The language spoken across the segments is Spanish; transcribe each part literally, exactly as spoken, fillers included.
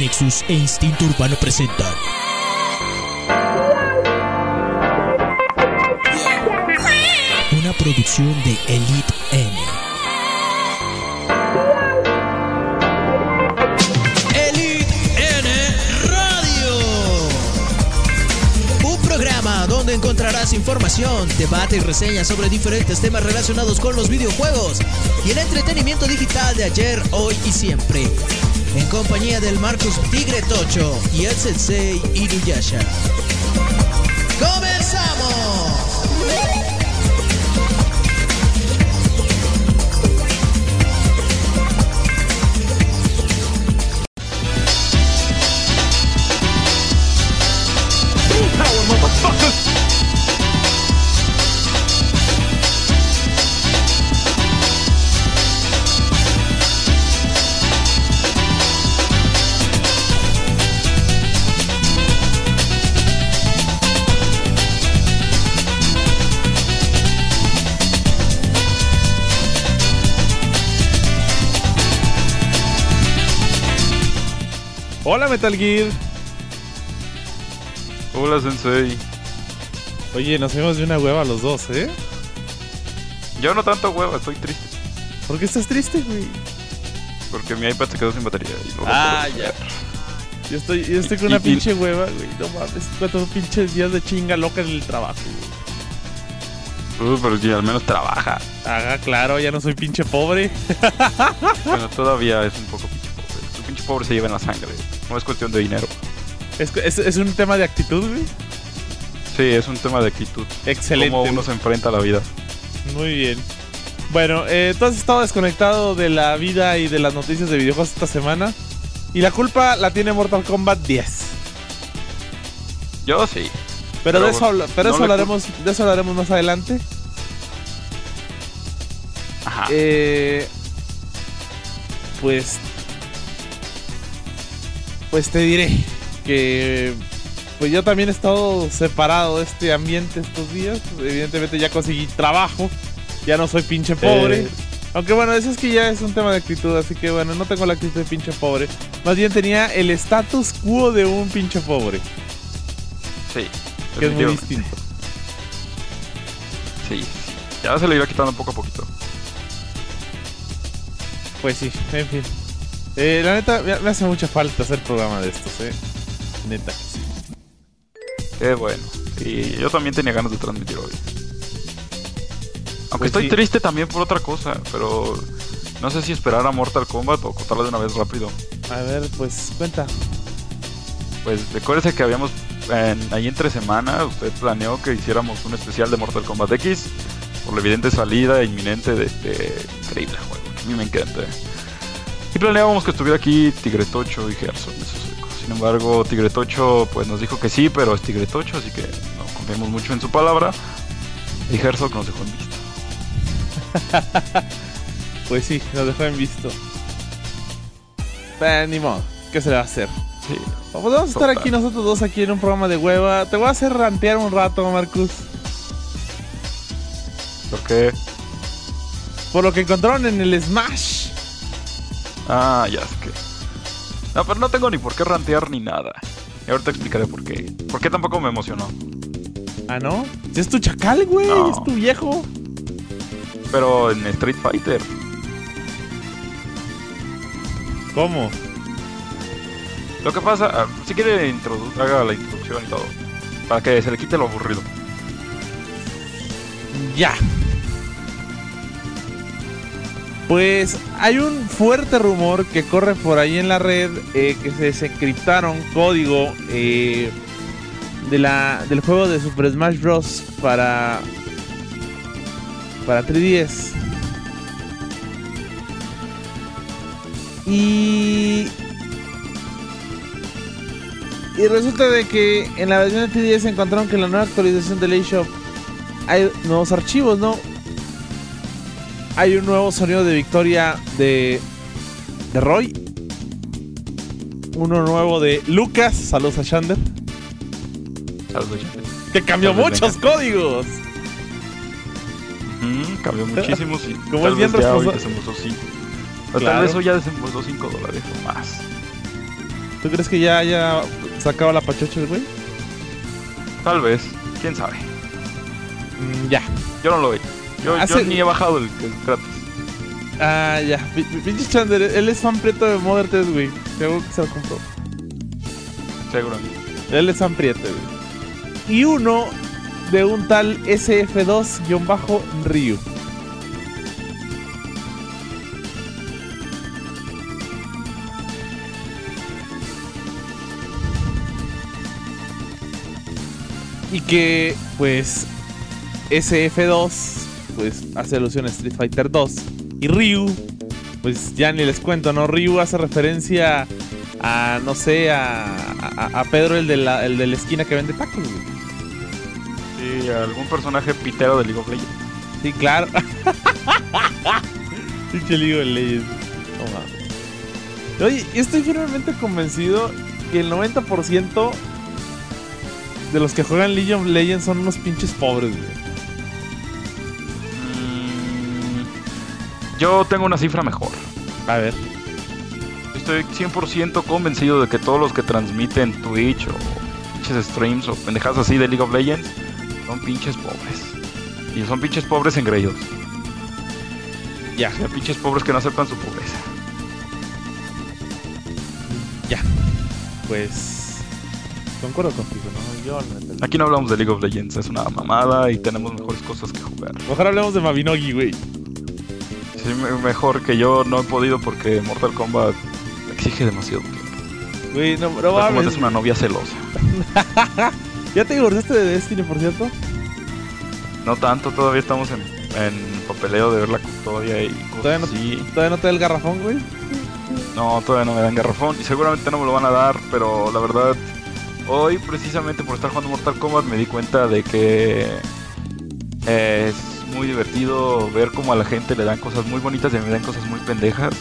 Nexus e Instinto Urbano presentan una producción de Elite N. Elite N Radio, un programa donde encontrarás información, debate y reseñas sobre diferentes temas relacionados con los videojuegos y el entretenimiento digital de ayer, hoy y siempre, en compañía del Marcus Tigre Tocho y el Sensei Inuyasha. ¡Comenzamos! Hola Metal Gear. Hola Sensei. Oye, nos fuimos de una hueva los dos, ¿eh? Yo no tanto hueva, estoy triste. ¿Por qué estás triste, güey? Porque mi iPad se quedó sin batería y no lo Ah, puedo ya. jugar. Yo estoy, yo estoy con Y- una y- pinche hueva, güey. No mames, cuatro pinches días de chinga loca en el trabajo, güey. Uh, pero sí, al menos trabaja. Haga claro, ya no soy pinche pobre. Bueno, todavía es un poco pinche pobre. Tu pinche pobre se lleva en la sangre. No es cuestión de dinero. Es, es, es un tema de actitud, güey. Sí, es un tema de actitud. Excelente. Cómo uno se enfrenta a la vida. Muy bien. Bueno, eh, tú has estado desconectado de la vida y de las noticias de videojuegos esta semana. Y la culpa la tiene Mortal Kombat diez. Yo sí. Pero, Pero de eso, habla- pero no eso le hablaremos, de eso hablaremos más adelante. Ajá. Eh, pues Pues te diré que pues yo también he estado separado de este ambiente estos días. Evidentemente ya conseguí trabajo, ya no soy pinche pobre. Eh. Aunque bueno, eso es que ya es un tema de actitud, así que bueno, no tengo la actitud de pinche pobre. Más bien tenía el status quo de un pinche pobre, Sí. que es muy definitivamente. distinto. Sí. Ya se le irá quitando poco a poquito. Pues sí, en fin. Eh, la neta, me me hace mucha falta hacer programa de estos, eh. Neta que sí. Qué bueno. Y yo también tenía ganas de transmitir hoy. Aunque Pues estoy sí. triste también por otra cosa, pero no sé si esperar a Mortal Kombat o contarla de una vez rápido. A ver, pues cuenta. Pues recuérdese que habíamos, en- ahí entre semana, usted planeó que hiciéramos un especial de Mortal Kombat X por la evidente salida inminente de este increíble juego, que a mí me encanta. Y planeábamos que estuviera aquí Tigretocho y Gerson. Sin embargo, Tigretocho pues nos dijo que sí, pero es Tigretocho, así que no confiamos mucho en su palabra. Y Herzog nos dejó en visto. Pues sí, nos dejó en visto. Pero ni modo, ¿qué se le va a hacer? Sí. Pues vamos a estar Total. aquí nosotros dos aquí en un programa de hueva. Te voy a hacer rantear un rato, Marcus. Porque... Por lo que encontraron en el Smash. Ah, ya sé que... No, pero no tengo ni por qué rantear ni nada. Y ahorita explicaré por qué. ¿Por qué tampoco me emocionó? Ah, ¿no? Si es tu chacal, güey, No. es tu viejo. Pero en Street Fighter. ¿Cómo? Lo que pasa, ah, si quiere introdu- haga la introducción y todo, para que se le quite lo aburrido. Ya. Pues hay un fuerte rumor que corre por ahí en la red, eh, que se desencriptaron código eh, de la, del juego de Super Smash Bros. para para tres D S. Y y resulta de que en la versión de tres D S encontraron que en la nueva actualización del eShop hay nuevos archivos, ¿no? Hay un nuevo sonido de victoria de, de Roy. Uno nuevo de Lucas. Saludos a Shander. Saludos. Que cambió Tal vez muchos venga. códigos. Ujú, cambió muchísimo. Sí. Como Tal es bien vez ya hoy responsa- desembolsó cinco. O Claro. tal vez hoy ya desembolsó cinco dólares o más. ¿Tú crees que ya haya sacado la pachocha el güey? Tal vez, quién sabe. Mm, ya. Yo no lo he. Yo, Hace... yo ni he bajado el, el Kratos. Ah, ya. Pinche Chander, él es fan prieto de Mother tres, güey. Seguro que se lo compró. Seguro. Él es fan prieto, güey. Y uno de un tal S F dos Ryu. Y que, pues, S F dos, pues, hace alusión a Street Fighter dos. Y Ryu, pues, ya ni les cuento, ¿no? Ryu hace referencia a, no sé, a, a, a Pedro, el de, la, el de la esquina que vende tacos, güey. Sí, algún personaje pitero de League of Legends. Sí, claro. Pinche League of Legends. No mames. Oye, estoy firmemente convencido que el noventa por ciento de los que juegan League of Legends son unos pinches pobres, güey. Mm, yo tengo una cifra mejor. A ver. Estoy cien por ciento convencido de que todos los que transmiten Twitch o pinches streams o pendejadas así de League of Legends son pinches pobres. Y son pinches pobres engreídos. Ya. Son pinches pobres que no aceptan su pobreza. Ya. Pues... concuerdo contigo, ¿no? Yo no. Aquí no hablamos de League of Legends, es una mamada y tenemos mejores cosas que jugar. Mejor hablemos de Mabinogi, güey. Sí, mejor que yo no he podido porque Mortal Kombat exige demasiado tiempo. Güey, no, no Mortal Kombat mames. es una novia celosa. ¿Ya te divorciaste de Destiny, por cierto? No tanto, todavía estamos en, en papeleo de ver la custodia y cosas ¿Todavía no, así. ¿Todavía no te da el garrafón, güey? No, todavía no me dan garrafón y seguramente no me lo van a dar, pero la verdad... Hoy, precisamente por estar jugando Mortal Kombat, me di cuenta de que es muy divertido ver cómo a la gente le dan cosas muy bonitas y a mí me dan cosas muy pendejas.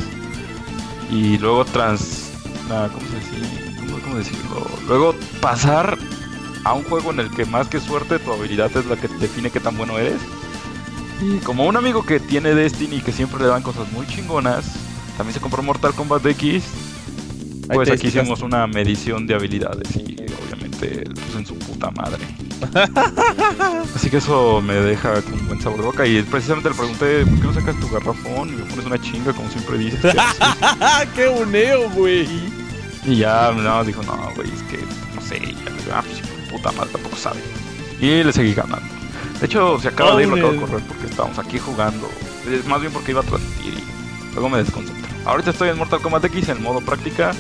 Y luego trans... ¿Cómo se dice? ¿Cómo, cómo decirlo? Luego pasar a un juego en el que más que suerte tu habilidad es la que define qué tan bueno eres. Y como un amigo que tiene Destiny y que siempre le dan cosas muy chingonas, también se compró Mortal Kombat X. Pues aquí hicimos una medición de habilidades y obviamente pues en su puta madre. Así que eso me deja con un buen sabor de boca. Y precisamente le pregunté, ¿por qué no sacas tu garrafón y me pones una chinga como siempre dices? ¡Qué boneo, güey! Y ya, no, dijo, no, güey, es que, no sé, ya, ah, pues puta madre, tampoco sabe. Y le seguí ganando. De hecho, se acaba oh, de ir, lo acabo de correr porque estábamos aquí jugando. Es más bien porque iba a transmitir y luego me desconcentré. Ahorita estoy en Mortal Kombat X en modo práctica.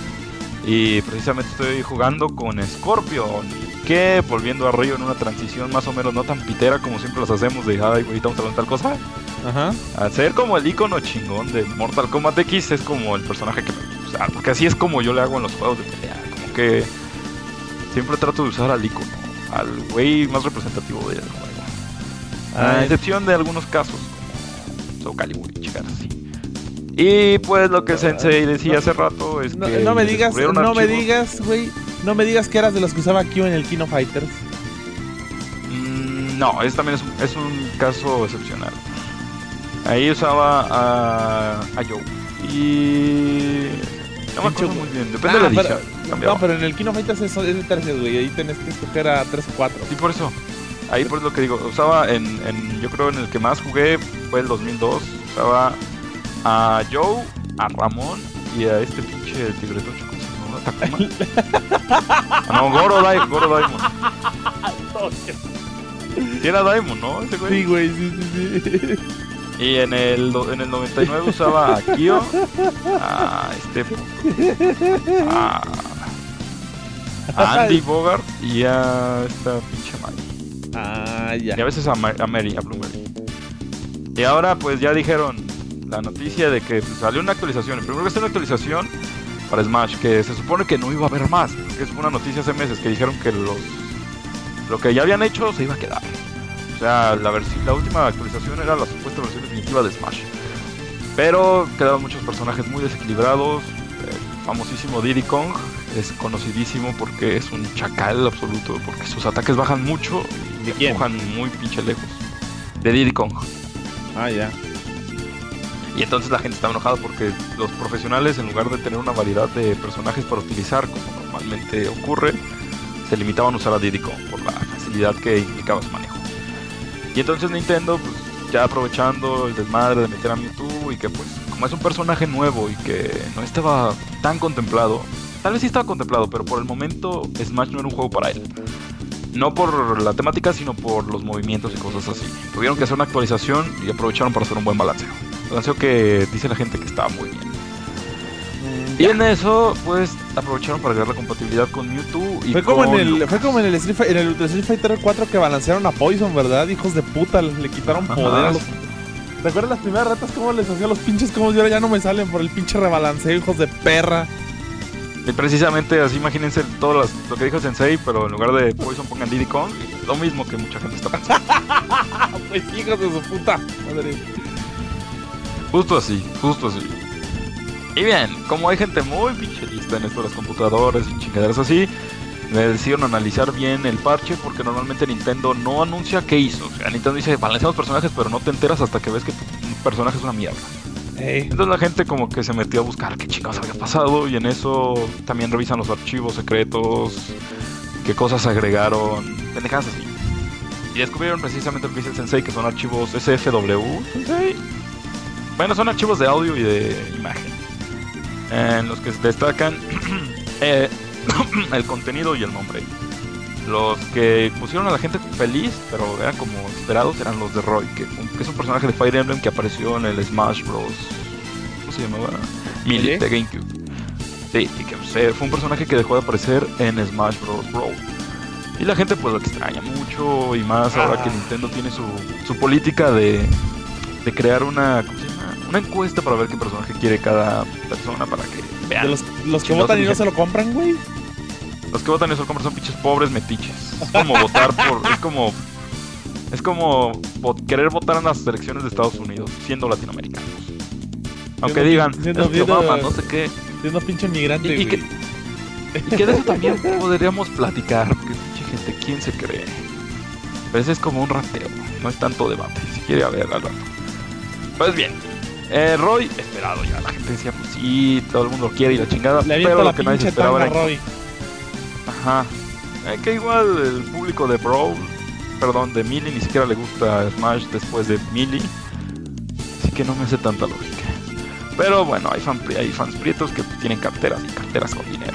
Y precisamente estoy jugando con Scorpion, que volviendo a Ryu en una transición más o menos no tan pitera como siempre las hacemos de ay güey, estamos hablando de tal cosa. Ajá. Al ser como el icono chingón de Mortal Kombat X es como el personaje que me gusta, porque así es como yo le hago en los juegos de pelea, como que siempre trato de usar al icono, al güey más representativo del juego. A excepción de algunos casos como Soul Calibur y chicas así. Y pues lo que Sensei decía hace rato es no, que no me digas, no archivos. me digas, güey, no me digas que eras de los que usaba Q en el King of Fighters. Mm, no, ese también es un, es un caso excepcional. Ahí usaba a, a Joe y no me acuerdo muy bien, depende ah, de la edición. No, pero en el King of Fighters es, es de tercios, güey, ahí tenés que escoger a tres o cuatro. Sí, por eso. Ahí por lo que digo, usaba en, en yo creo en el que más jugué fue el dos mil dos, usaba a Joe, a Ramón y a este pinche tigretocho, ¿cómo se llama? Takuma. No, Goro, Dai, Goro Daimon. Sí era Daimon, ¿no? Ese güey. Sí, güey, sí, sí, sí. Y en el, en el noventa y nueve usaba a Kyo, a este a, a Andy Bogart y a esta pinche Maggie. Ah, ya. Y a veces a, Mar a Mary, a Blue Mary. Y ahora pues ya dijeron la noticia de que pues, salió una actualización. Primero que está una actualización para Smash, que se supone que no iba a haber más, porque es una noticia hace meses que dijeron que los lo que ya habían hecho se iba a quedar. O sea, la, la última actualización era la supuesta versión definitiva de Smash. Pero quedaron muchos personajes muy desequilibrados. El famosísimo Diddy Kong es conocidísimo porque es un chacal absoluto, porque sus ataques bajan mucho y empujan muy pinche lejos. De Diddy Kong. Ah, ya. Y entonces la gente estaba enojada porque los profesionales, en lugar de tener una variedad de personajes para utilizar, como normalmente ocurre, se limitaban a usar a Diddy Kong por la facilidad que implicaba su manejo. Y entonces Nintendo, pues ya aprovechando el desmadre de meter a Mewtwo, y que pues como es un personaje nuevo y que no estaba tan contemplado, tal vez sí estaba contemplado, pero por el momento Smash no era un juego para él. No por la temática, sino por los movimientos y cosas así. Tuvieron que hacer una actualización y aprovecharon para hacer un buen balanceo. Balanceo que dice la gente que estaba muy bien. Mm, y en eso, pues, aprovecharon para agregar la compatibilidad con Mewtwo y fue como con en el Lucas. Fue como en el Street, en el Ultra Street Fighter cuatro que balancearon a Poison, ¿verdad? Hijos de puta, le quitaron Ajá. poder a los... ¿Recuerdas las primeras retas cómo les hacía los pinches combos? Y ahora ya no me salen por el pinche rebalanceo, hijos de perra. Y precisamente así, imagínense todo las, lo que dijo Sensei, pero en lugar de Poison pongan Diddy Kong. Lo mismo que mucha gente está pensando. Pues hijos de su puta madre. Justo así, justo así. Y bien, como hay gente muy pinche lista en esto de las computadoras y chingaderas así, me decidieron analizar bien el parche, porque normalmente Nintendo no anuncia qué hizo. O sea, Nintendo dice, balanceamos personajes, pero no te enteras hasta que ves que tu personaje es una mierda. Hey. Entonces la gente como que se metió a buscar qué chingados había pasado, y en eso también revisan los archivos secretos, qué cosas agregaron, pendejadas así. Y descubrieron precisamente lo que dice el Sensei, que son archivos S F W. Sensei. Bueno, son archivos de audio y de imagen, en los que se destacan eh, el contenido y el nombre. Los que pusieron a la gente feliz, pero eran como esperados, eran los de Roy, que, que es un personaje de Fire Emblem que apareció en el Smash Bros. ¿Cómo se llamaba? Melee de GameCube. Sí, y que o sea, fue un personaje que dejó de aparecer en Smash Bros. Brawl. Y la gente pues lo extraña mucho, y más ah. ahora que Nintendo tiene su, su política de, de crear una, ¿cómo se llama? Una encuesta para ver qué personaje quiere cada persona, para que vean. De los, los que votan y no se lo compran, güey. Los que votan y no se lo compran son pinches pobres metiches. Es como votar por... Es como... Es como vot, querer votar en las elecciones de Estados Unidos, siendo latinoamericanos. Aunque siendo, digan, siendo, es que siendo, Obama, no sé qué. Siendo pinche migrante, y, y, güey. Que, y que de eso también podríamos platicar, porque pinche gente, ¿quién se cree? Pero ese es como un rateo, no es tanto debate. Si quiere haber al rato. Pues bien, eh, Roy, esperado ya. La gente decía, pues sí, todo el mundo lo quiere y la chingada. Le pero la lo que nadie se esperaba era... Roy. Ajá. Eh, que igual el público de Brawl, perdón, de Melee, ni siquiera le gusta Smash después de Melee. Así que no me hace tanta lógica. Pero bueno, hay, fan, hay fans prietos que tienen carteras y carteras con dinero.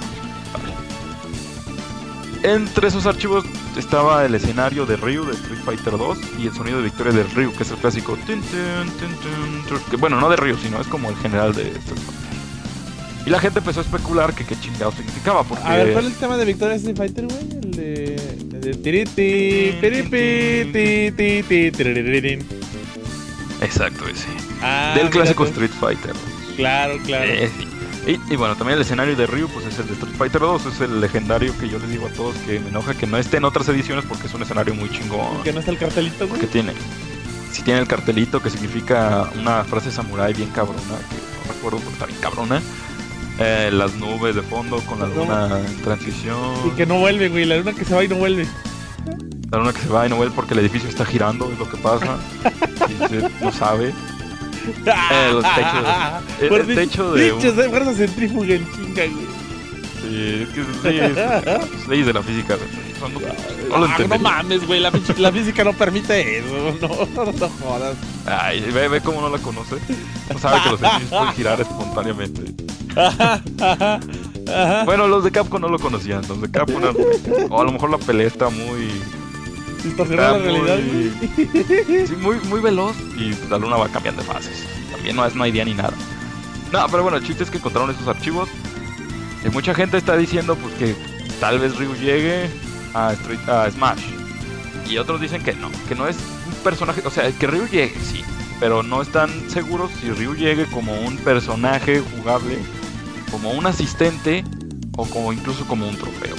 Vale. Entre esos archivos estaba el escenario de Ryu de Street Fighter dos y el sonido de victoria de Ryu, que es el clásico. Tun, tun, tun, tun, que, bueno, no de Ryu, sino es como el general de Street Fighter. Y la gente empezó a especular que qué chingado significaba, porque... A ver, ¿cuál es el tema de victoria de Street Fighter, güey? El de... El de... Tiriti, piripi, ti, ti, ti, exacto, ese. Ah, del clásico tú. Street Fighter. Claro, claro. Eh, sí. y, y bueno, también el escenario de Ryu, pues es el de Street Fighter dos, es el legendario que yo les digo a todos que me enoja que no esté en otras ediciones, porque es un escenario muy chingón. ¿Que no está el cartelito, güey? Que tiene... Si tiene el cartelito, que significa una frase samurai bien cabrona, que no recuerdo porque está bien cabrona. Eh, las nubes de fondo con la luna no. en transición. Y que no vuelve, güey, la luna que se va y no vuelve. La luna que se va y no vuelve porque el edificio está girando, es lo que pasa. Y usted no sabe. Eh, los techos. El, el techo de. Techos de fuerza centrífuga en chinga, güey. Sí, es que sí, es, es, leyes de la física. No, no, no lo entendí. No mames, güey, la, la física no permite eso. No, no, no jodas. Ay, ve, ve cómo no la conoce. No sabe que los edificios pueden girar espontáneamente. Ajá, ajá, ajá. Bueno, los de Capcom no lo conocían. Los de Capcom eran... O a lo mejor la pelea está muy... Distorsionada la realidad, muy... Sí, muy, muy veloz. Y la luna va cambiando de fases. También no, es, no hay día ni nada. No, pero bueno, el chiste es que encontraron esos archivos. Y mucha gente está diciendo pues que tal vez Ryu llegue a, Street, a Smash. Y otros dicen que no, que no es un personaje... O sea, que Ryu llegue, sí. Pero no están seguros si Ryu llegue como un personaje jugable, como un asistente o como incluso como un trofeo.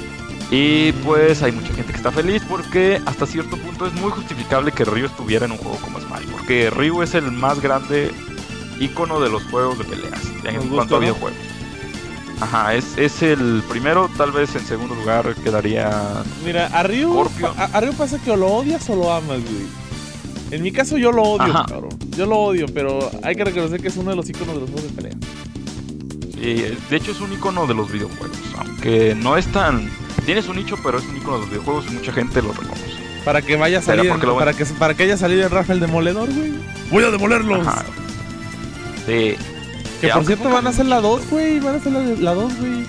Y pues hay mucha gente que está feliz porque hasta cierto punto es muy justificable que Ryu estuviera en un juego como Smash, porque Ryu es el más grande ícono de los juegos de peleas en cuanto a videojuegos. Ajá, es, es el primero, tal vez en segundo lugar quedaría... Mira, a Ryu, a, a Ryu pasa que o lo odias o lo amas, güey. En mi caso yo lo odio, Ajá. cabrón. yo lo odio, pero hay que reconocer que es uno de los iconos de los juegos de pelea. Sí, de hecho es un icono de los videojuegos, aunque no es tan... Tiene su nicho, pero es un icono de los videojuegos y mucha gente lo reconoce. Para que vaya a salir, en, lo... para, que, para que haya salido en Rafa el Demoledor, güey. ¡Voy a demolerlos! Ajá. Sí. Que sí, por cierto van a hacer la dos, güey. Van a hacer la dos, güey.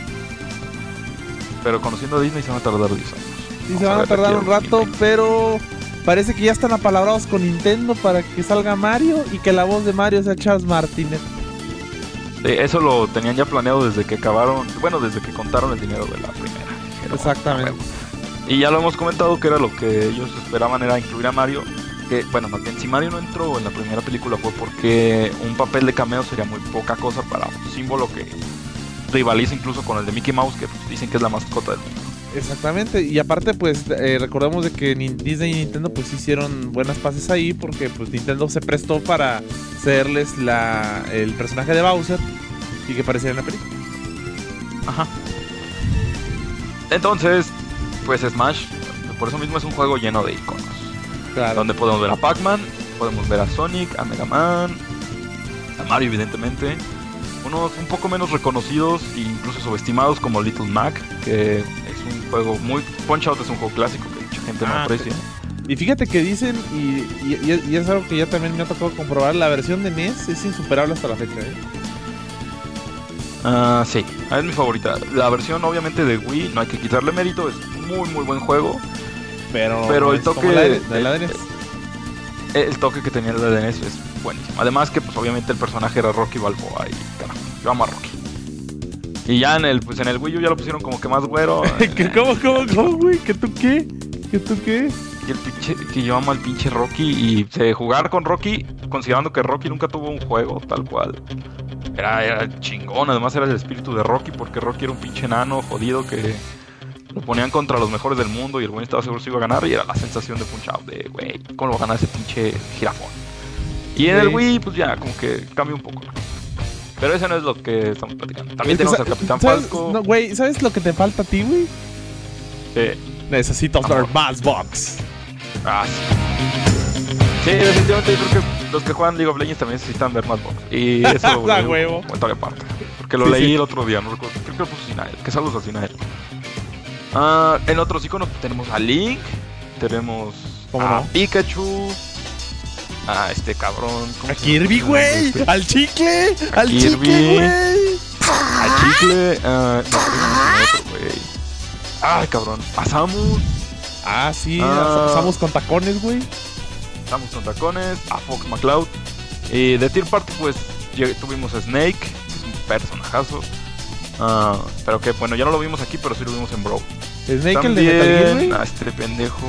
Pero conociendo a Disney se van a tardar diez años. Sí, se van a tardar un rato, pero parece que ya están apalabrados con Nintendo para que salga Mario y que la voz de Mario sea Charles Martinet. Sí, eso lo tenían ya planeado desde que acabaron, bueno, desde que contaron el dinero de la primera. Dijeron, exactamente. Y ya lo hemos comentado que era lo que ellos esperaban, era incluir a Mario. Que, bueno, más bien, si Mario no entró en la primera película fue porque un papel de cameo sería muy poca cosa para un símbolo que rivaliza incluso con el de Mickey Mouse, que pues, dicen que es la mascota del mundo. Exactamente, y aparte pues eh, recordemos de que Disney y Nintendo pues hicieron buenas pases ahí porque pues Nintendo se prestó para cederles la, el personaje de Bowser y que apareciera en la película. Ajá. Entonces, pues Smash, por eso mismo es un juego lleno de iconos. Claro. Donde podemos ver a Pac-Man, podemos ver a Sonic, a Mega Man, a Mario evidentemente. Unos un poco menos reconocidos e incluso subestimados como Little Mac, que es un juego muy... Punch-Out es un juego clásico que mucha gente no ah, aprecia. Y fíjate que dicen, y, y, y es algo que ya también me ha tocado comprobar, la versión de N E S es insuperable hasta la fecha, ¿eh? Ah, uh, sí, es mi favorita. La versión obviamente de Wii, no hay que quitarle mérito, es muy muy buen juego. Pero, pero el toque la de, de la D N S. El, el toque que tenía el de D N S es buenísimo. Además que pues obviamente el personaje era Rocky Balboa y carajo, yo amo a Rocky. Y ya en el pues en el Wii U ya lo pusieron como que más güero. ¿Qué, ¿Cómo, cómo, cómo, güey? ¿Que tú qué? ¿Que tú qué? Y el pinche, que yo amo al pinche Rocky y se jugar con Rocky, considerando que Rocky nunca tuvo un juego tal cual. Era, era chingón, además era el espíritu de Rocky, porque Rocky era un pinche enano jodido que lo ponían contra los mejores del mundo y el güey estaba seguro que se iba a ganar y era la sensación de Punch-Out, de güey, ¿cómo lo va a ganar ese pinche jirafón? Y en sí. El Wii, pues ya, como que cambia un poco. Pero eso no es lo que estamos platicando. También tenemos al Capitán ¿sabes? Falco. No, güey, ¿sabes lo que te falta a ti, güey? Eh, Necesitas ver más box. Ah, sí. Sí, definitivamente yo creo que los que juegan League of Legends también necesitan ver más box. Y eso da huevo. Comentario aparte. Porque lo sí, leí sí. el otro día, no recuerdo. Creo que lo puso Sinael. Que saludos a Sinael. Uh, en otros iconos tenemos a Link. Tenemos a no? Pikachu. A este cabrón. A Kirby, güey. Este? Al chicle. Al Kirby, chicle, güey. Al chicle. Uh, no, no, otro, güey. Ay, cabrón. A Samus. Ah, sí. Ah. A Samus con tacones, güey. Samus con tacones. A Fox McCloud. Y de Tier Party, pues tuvimos a Snake, que es un personajazo. Uh, pero que, bueno, ya no lo vimos aquí, pero sí lo vimos en Brawl. Snake, también, el de Metal Gear, güey. A este pendejo,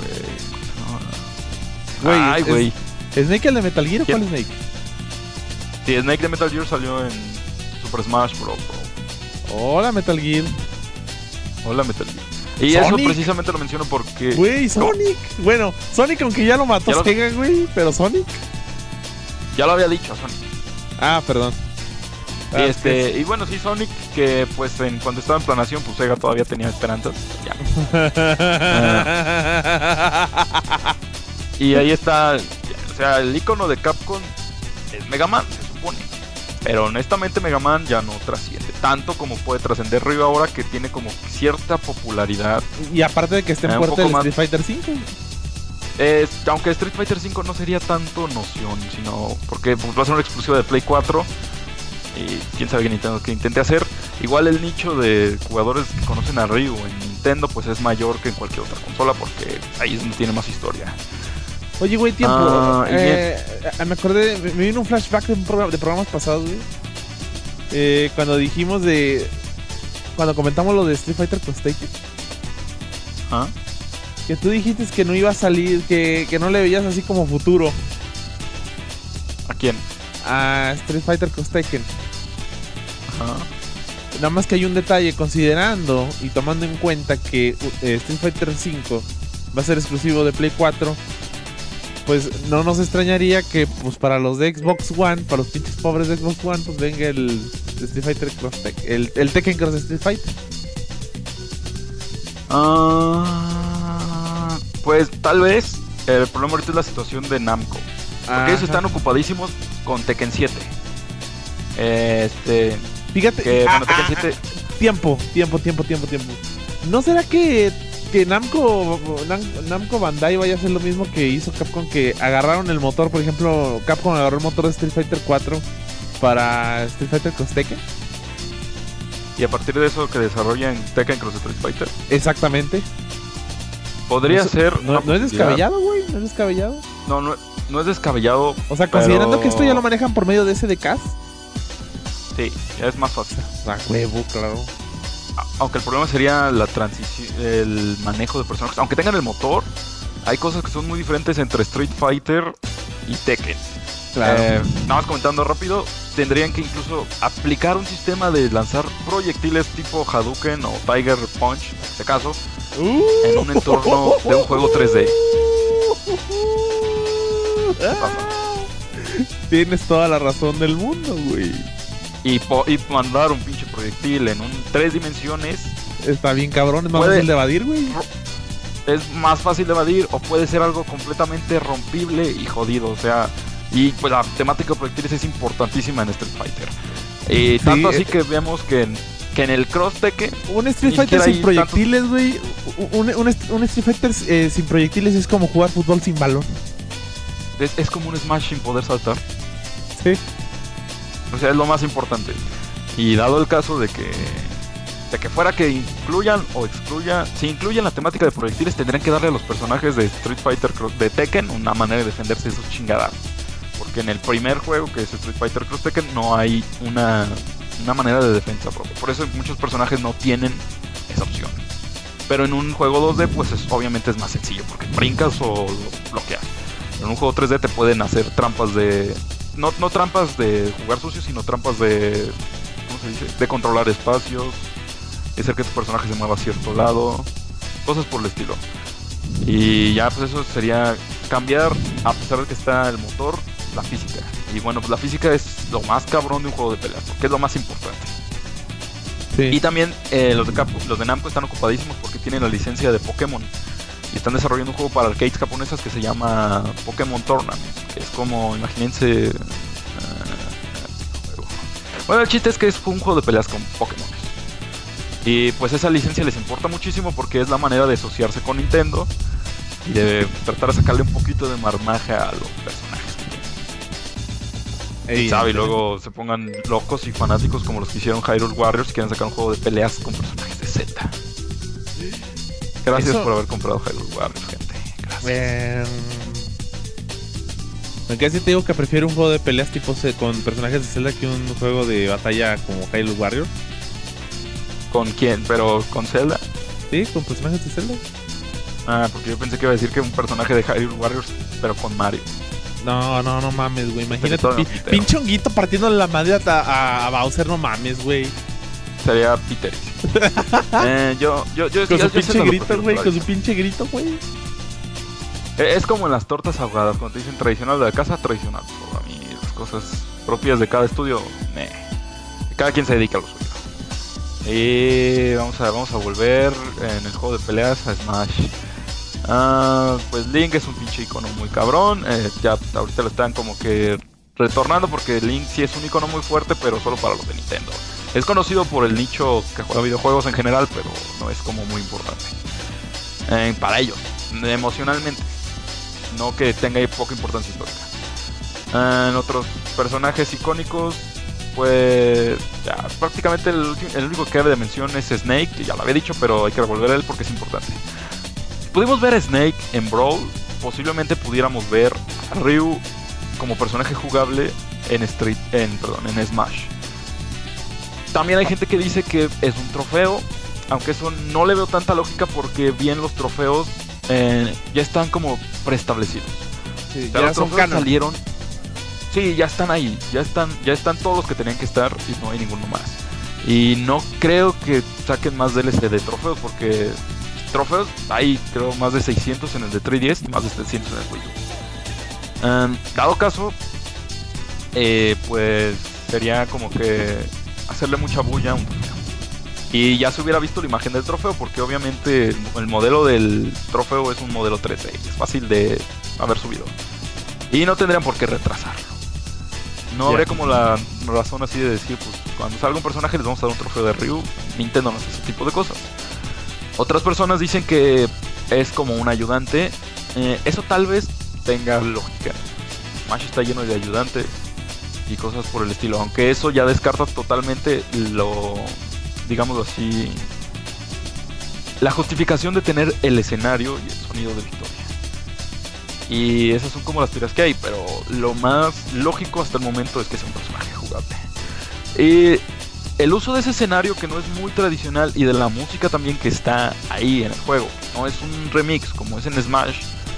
güey. Ay, güey. ¿Snake el de Metal Gear o cuál Snake? Sí, Snake de Metal Gear salió en Super Smash Bros. Bro. Hola, Metal Gear. Hola, Metal Gear. Y Sonic. Eso precisamente lo menciono porque... Güey, Sonic. No. Bueno, Sonic aunque ya lo mató ya Sega, lo... güey, pero Sonic. Ya lo había dicho, Sonic. Ah, perdón. Y, ah, este, es... y bueno, sí, Sonic, que pues en, cuando estaba en planación, pues Sega todavía tenía esperanzas. Ya. uh, y ahí está, o sea, el icono de Capcom es Mega Man, se supone. Pero honestamente Mega Man ya no trasciende tanto como puede trascender Ryu ahora, que tiene como cierta popularidad. Y aparte de que esté en fuerte el Street Fighter cinco. Eh, aunque Street Fighter cinco no sería tanto noción, sino porque pues, va a ser una exclusiva de Play cuatro. Y quién sabe qué Nintendo que intente hacer. Igual el nicho de jugadores que conocen a Ryu en Nintendo pues es mayor que en cualquier otra consola, porque ahí es donde tiene más historia. Oye, güey, tiempo. Ah, eh, eh, me acordé, me, me vino un flashback de, un programa, de programas pasados, güey. Eh, cuando dijimos de... Cuando comentamos lo de Street Fighter Cross Taken. ¿Ah? Que tú dijiste que no iba a salir, que, que no le veías así como futuro. ¿A quién? A Street Fighter Cross Taken. Ajá. Nada más que hay un detalle, considerando y tomando en cuenta que eh, Street Fighter cinco va a ser exclusivo de Play cuatro. Pues no nos extrañaría que pues para los de Xbox One, para los pinches pobres de Xbox One, pues venga el Street Fighter Cross Tekken, el, el Tekken Cross Street Fighter. Uh, pues tal vez el problema ahorita es la situación de Namco. Porque Ajá. ellos están ocupadísimos con Tekken siete. Este... Fíjate, Que, ah, bueno, Tekken ah, siete... tiempo, tiempo, tiempo, tiempo, tiempo. ¿No será que, que Namco, Nam- Namco Bandai vaya a hacer lo mismo que hizo Capcom? Que agarraron el motor, por ejemplo, Capcom agarró el motor de Street Fighter cuatro para Street Fighter Cross Tekken. Y a partir de eso que desarrollan Tekken Cross Street Fighter. Exactamente. Podría no, ser... No, una no es posibilidad. descabellado, güey. No es descabellado. No, no, no es descabellado. O sea, considerando pero- que esto ya lo manejan por medio de S D Ks. Sí, ya es más fácil. A huevo, claro. A- Aunque el problema sería la transición, el manejo de personajes. Aunque tengan el motor, hay cosas que son muy diferentes entre Street Fighter y Tekken. Claro. Eh, nada más comentando rápido, tendrían que incluso aplicar un sistema de lanzar proyectiles tipo Hadouken o Tiger Punch, en este caso, Uh, en un entorno de un juego tres D. Tienes toda la razón del mundo, güey. Y, po- y mandar un pinche proyectil en un tres dimensiones Está bien cabrón, es más Puede- fácil de evadir, güey. es más fácil de evadir o puede ser algo completamente rompible y jodido, o sea, y pues la temática de proyectiles es importantísima en Street Fighter. Y Sí, tanto así eh. que vemos que en, que en el Cross Tekken Un Street Ni Fighter siquiera sin hay proyectiles, güey. Un, un, un- un Street Fighter eh, sin proyectiles es como jugar fútbol sin balón. es, es como un Smash sin poder saltar, Sí. o sea, es lo más importante. Y dado el caso de que de que fuera que incluyan o excluya, si incluyen la temática de proyectiles, tendrían que darle a los personajes de Street Fighter Cross, de Tekken, una manera de defenderse de esos chingadas. Porque en el primer juego, que es Street Fighter Cross Tekken, no hay una, una manera de defensa propia. Por eso muchos personajes no tienen esa opción. Pero en un juego dos D, pues es, obviamente es más sencillo, porque brincas o lo bloqueas. En un juego tres D te pueden hacer trampas de... No, no trampas de jugar sucio, sino trampas de... ¿Cómo se dice? De controlar espacios, de hacer que tu personaje se mueva a cierto lado, cosas por el estilo. Y ya pues eso sería cambiar, a pesar de que está el motor, la física. Y bueno, pues la física es lo más cabrón de un juego de peleas, que es lo más importante. Sí. Y también eh, los, de Capcom, los de Namco están ocupadísimos porque tienen la licencia de Pokémon. Y están desarrollando un juego para arcades japonesas que se llama Pokémon Tournament. Que es como, imagínense... Uh, bueno, el chiste es que es un juego de peleas con Pokémon. Y pues esa licencia les importa muchísimo porque es la manera de asociarse con Nintendo y de tratar de sacarle un poquito de marmaja a los personajes. Y sabe, y luego se pongan locos y fanáticos como los que hicieron Hyrule Warriors y quieren sacar un juego de peleas con personajes de Z. Gracias Eso- por haber comprado Hyrule Warriors, gente. Gracias. Eh, Aunque así te digo que prefiero un juego de peleas tipo ce- con personajes de Zelda que un juego de batalla como Hyrule Warriors. ¿Con quién? ¿Pero con Zelda? Sí, con personajes de Zelda. Ah, porque yo pensé que iba a decir que un personaje de Hyrule Warriors, pero con Mario. No, no, no mames, güey. Imagínate, todo pi- en pitero. pinche honguito partiéndole la madre a, a, a Bowser, no mames, güey. Sería piterísimo. eh, yo, yo, yo, Con yo- su yo pinche Zelda lo grito, prefiero güey, con su tradicional. pinche grito, güey. Eh, Es como en las tortas ahogadas, cuando te dicen tradicional de la casa, tradicional. Por a mí, las cosas propias de cada estudio, meh. Cada quien se dedica a lo suyo. Y vamos a, vamos a volver en el juego de peleas a Smash. Ah, pues Link es un pinche icono muy cabrón. Eh, ya ahorita lo están como que retornando porque Link sí es un icono muy fuerte, pero solo para los de Nintendo. Es conocido por el nicho que juega videojuegos en general, pero no es como muy importante. Eh, para ellos, emocionalmente. No que tenga poca importancia histórica. Ah, en otros personajes icónicos, pues ya, prácticamente el, ulti- el único que cabe de mención es Snake, que ya lo había dicho, pero hay que volver a él porque es importante. Si pudimos ver a Snake en Brawl, posiblemente pudiéramos ver a Ryu como personaje jugable en Street, en, perdón, en Smash. También hay gente que dice que es un trofeo, aunque eso no le veo tanta lógica porque bien los trofeos eh, ya están como preestablecidos. Sí, O sea, ya los son trofeos canon. salieron. Sí, ya están ahí, ya están, ya están todos los que tenían que estar y no hay ninguno más. Y no creo que saquen más D L C de trofeos porque trofeos hay creo más de seiscientos en el de tres D S y más de setecientos en el Wii U. Um, dado caso, eh, pues sería como que hacerle mucha bulla a un trofeo. Y ya se hubiera visto la imagen del trofeo porque obviamente el, el modelo del trofeo es un modelo tres D, es fácil de haber subido. Y no tendrían por qué retrasarlo. No Ya. habría como la razón así de decir, pues cuando salga un personaje les vamos a dar un trofeo de Ryu. Nintendo no hace ese tipo de cosas. Otras personas dicen que es como un ayudante. Eh, eso tal vez tenga lógica. Smash está lleno de ayudantes y cosas por el estilo. Aunque eso ya descarta totalmente lo, digámoslo así, la justificación de tener el escenario y el sonido de victoria. Y esas son como las teorías que hay, pero lo más lógico hasta el momento es que sea un personaje jugable. Y el uso de ese escenario que no es muy tradicional y de la música también que está ahí en el juego, no es un remix como es en Smash,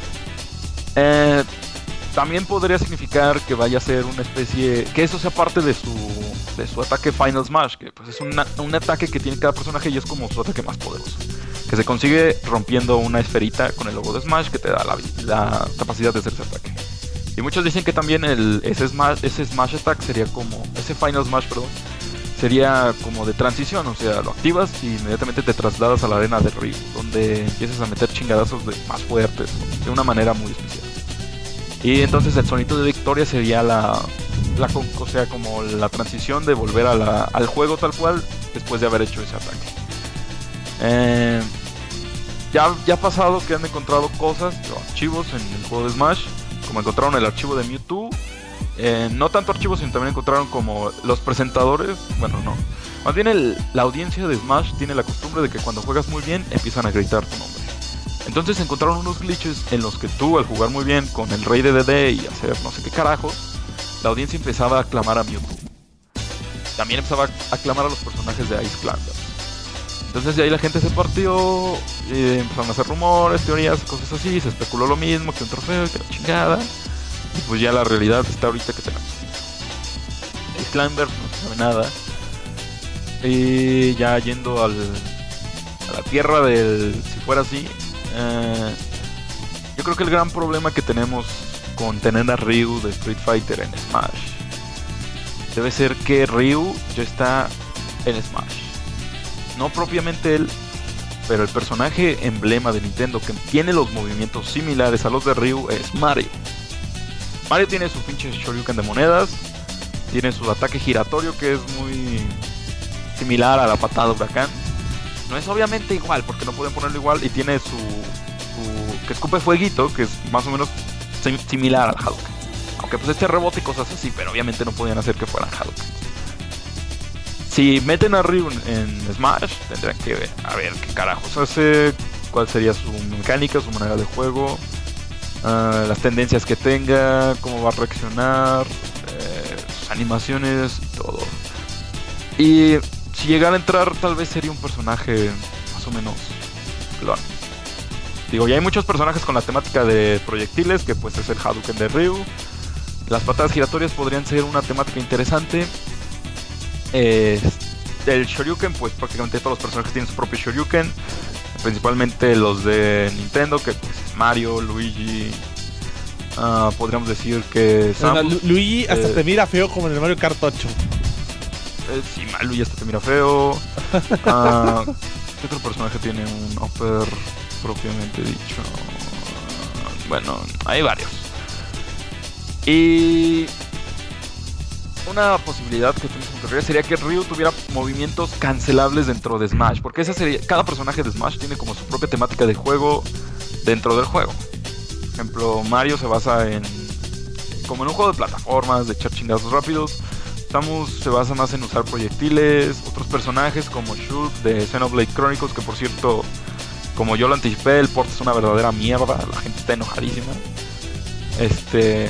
eh, también podría significar que vaya a ser una especie, que eso sea parte de su de su ataque Final Smash, que pues es una, un ataque que tiene cada personaje y es como su ataque más poderoso, que se consigue rompiendo una esferita con el logo de Smash que te da la, la capacidad de hacer ese ataque. Y muchos dicen que también el, ese, Smash, ese Smash Attack sería como, ese Final Smash, perdón, sería como de transición, o sea, lo activas y inmediatamente te trasladas a la arena de Ryu, donde empiezas a meter chingadazos de más fuertes, de una manera muy especial. Y entonces el sonido de victoria sería la, la o sea, como la transición de volver a la, al juego tal cual después de haber hecho ese ataque. Eh, ya, ya ha pasado que han encontrado cosas, o archivos en el juego de Smash, como encontraron el archivo de Mewtwo. Eh, no tanto archivos, sino también encontraron como los presentadores, bueno no, más bien el, la audiencia de Smash tiene la costumbre de que cuando juegas muy bien empiezan a gritar tu nombre. Entonces encontraron unos glitches en los que tú al jugar muy bien con el rey de D D y hacer no sé qué carajos, la audiencia empezaba a aclamar a Mewtwo. También empezaba a aclamar a los personajes de Ice Climbers. Entonces de ahí la gente se partió, eh, empezaron a hacer rumores, teorías, cosas así, se especuló lo mismo, que un trofeo, que la chingada. Y pues ya la realidad está ahorita que tenemos Ice Climbers, no se sabe nada. Y ya yendo al, a la tierra del, si fuera así, eh, yo creo que el gran problema que tenemos con tener a Ryu de Street Fighter en Smash debe ser que Ryu ya está en Smash. No propiamente él, pero el personaje emblema de Nintendo que tiene los movimientos similares a los de Ryu es Mario. Mario tiene su pinche Shoryuken de monedas, tiene su ataque giratorio que es muy similar a la patada de huracán. No es obviamente igual, porque no pueden ponerlo igual, y tiene su, su que escupe fueguito, que es más o menos sim similar al Hadouken. Aunque pues este rebote y cosas así, pero obviamente no podían hacer que fueran Hadouken. Si meten a Ryu en Smash, tendrán que ver, a ver qué carajos hace, cuál sería su mecánica, su manera de juego, uh, las tendencias que tenga, cómo va a reaccionar, eh, sus animaciones, todo. Y si llegara a entrar, tal vez sería un personaje más o menos clon. Digo, ya hay muchos personajes con la temática de proyectiles, que pues es el Hadouken de Ryu. Las patadas giratorias podrían ser una temática interesante. Eh, el Shoryuken, pues prácticamente todos los personajes tienen su propio Shoryuken, principalmente los de Nintendo, que pues es Mario, Luigi, uh, podríamos decir que Samus, Lu Luigi hasta eh, te mira feo como en el Mario Kart ocho. Eh, sí, Luigi hasta te mira feo. uh, ¿Qué otro personaje tiene un upper propiamente dicho? Bueno, hay varios. Y una posibilidad que tenemos en teoría sería que Ryu tuviera movimientos cancelables dentro de Smash, porque esa sería, cada personaje de Smash tiene como su propia temática de juego dentro del juego. Por ejemplo, Mario se basa en como en un juego de plataformas, de echar chingazos rápidos. Samus se basa más en usar proyectiles. Otros personajes como Shulk de Xenoblade Chronicles, que por cierto, como yo lo anticipé, el port es una verdadera mierda, la gente está enojadísima. Este...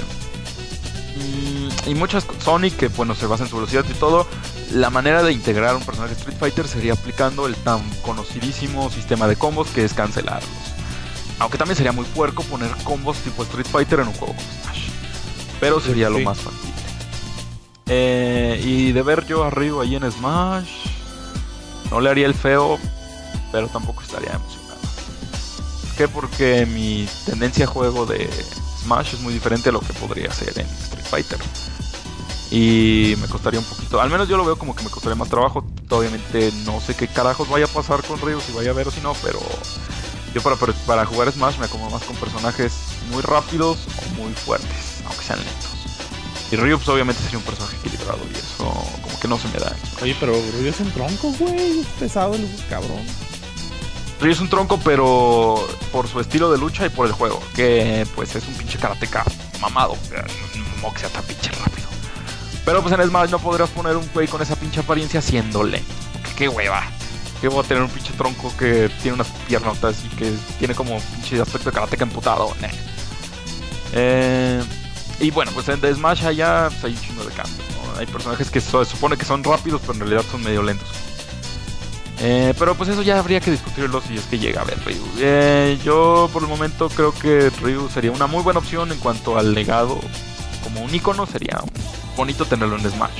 Y muchas, Sonic, que bueno, se basa en su velocidad y todo. La manera de integrar un personaje de Street Fighter sería aplicando el tan conocidísimo sistema de combos que es cancelarlos. Aunque también sería muy puerco poner combos tipo Street Fighter en un juego como Smash, pero sería sí, lo sí. más factible. eh, Y de ver yo a Ryu ahí en Smash, no le haría el feo, pero tampoco estaría emocionado. ¿Por qué? Porque mi tendencia a juego de Smash es muy diferente a lo que podría ser en Street Fighter. Y me costaría un poquito, al menos yo lo veo como que me costaría más trabajo. Obviamente no sé qué carajos vaya a pasar con Ryu, si vaya a ver o si no, pero yo para, para jugar Smash me acomodo más con personajes muy rápidos o muy fuertes, aunque sean lentos. Y Ryu pues obviamente sería un personaje equilibrado y eso como que no se me da. Oye, pero Ryu es un tronco, güey, es pesado el cabrón. Ryu es un tronco, pero por su estilo de lucha y por el juego, que pues es un pinche karateka mamado, no que sea tan pinche rápido. Pero pues en Smash no podrás poner un güey con esa pinche apariencia siendo lento. Porque qué hueva. Que voy a tener un pinche tronco que tiene unas piernotas y que tiene como pinche aspecto de karateka emputado. Nah. Eh, y bueno, pues en The Smash allá pues, hay un chingo de cambios, ¿no? Hay personajes que so, se supone que son rápidos, pero en realidad son medio lentos. Eh, pero pues eso ya habría que discutirlo si es que llega a ver Ryu. Eh, yo por el momento creo que Ryu sería una muy buena opción en cuanto al legado. Como un icono sería bonito tenerlo en Smash.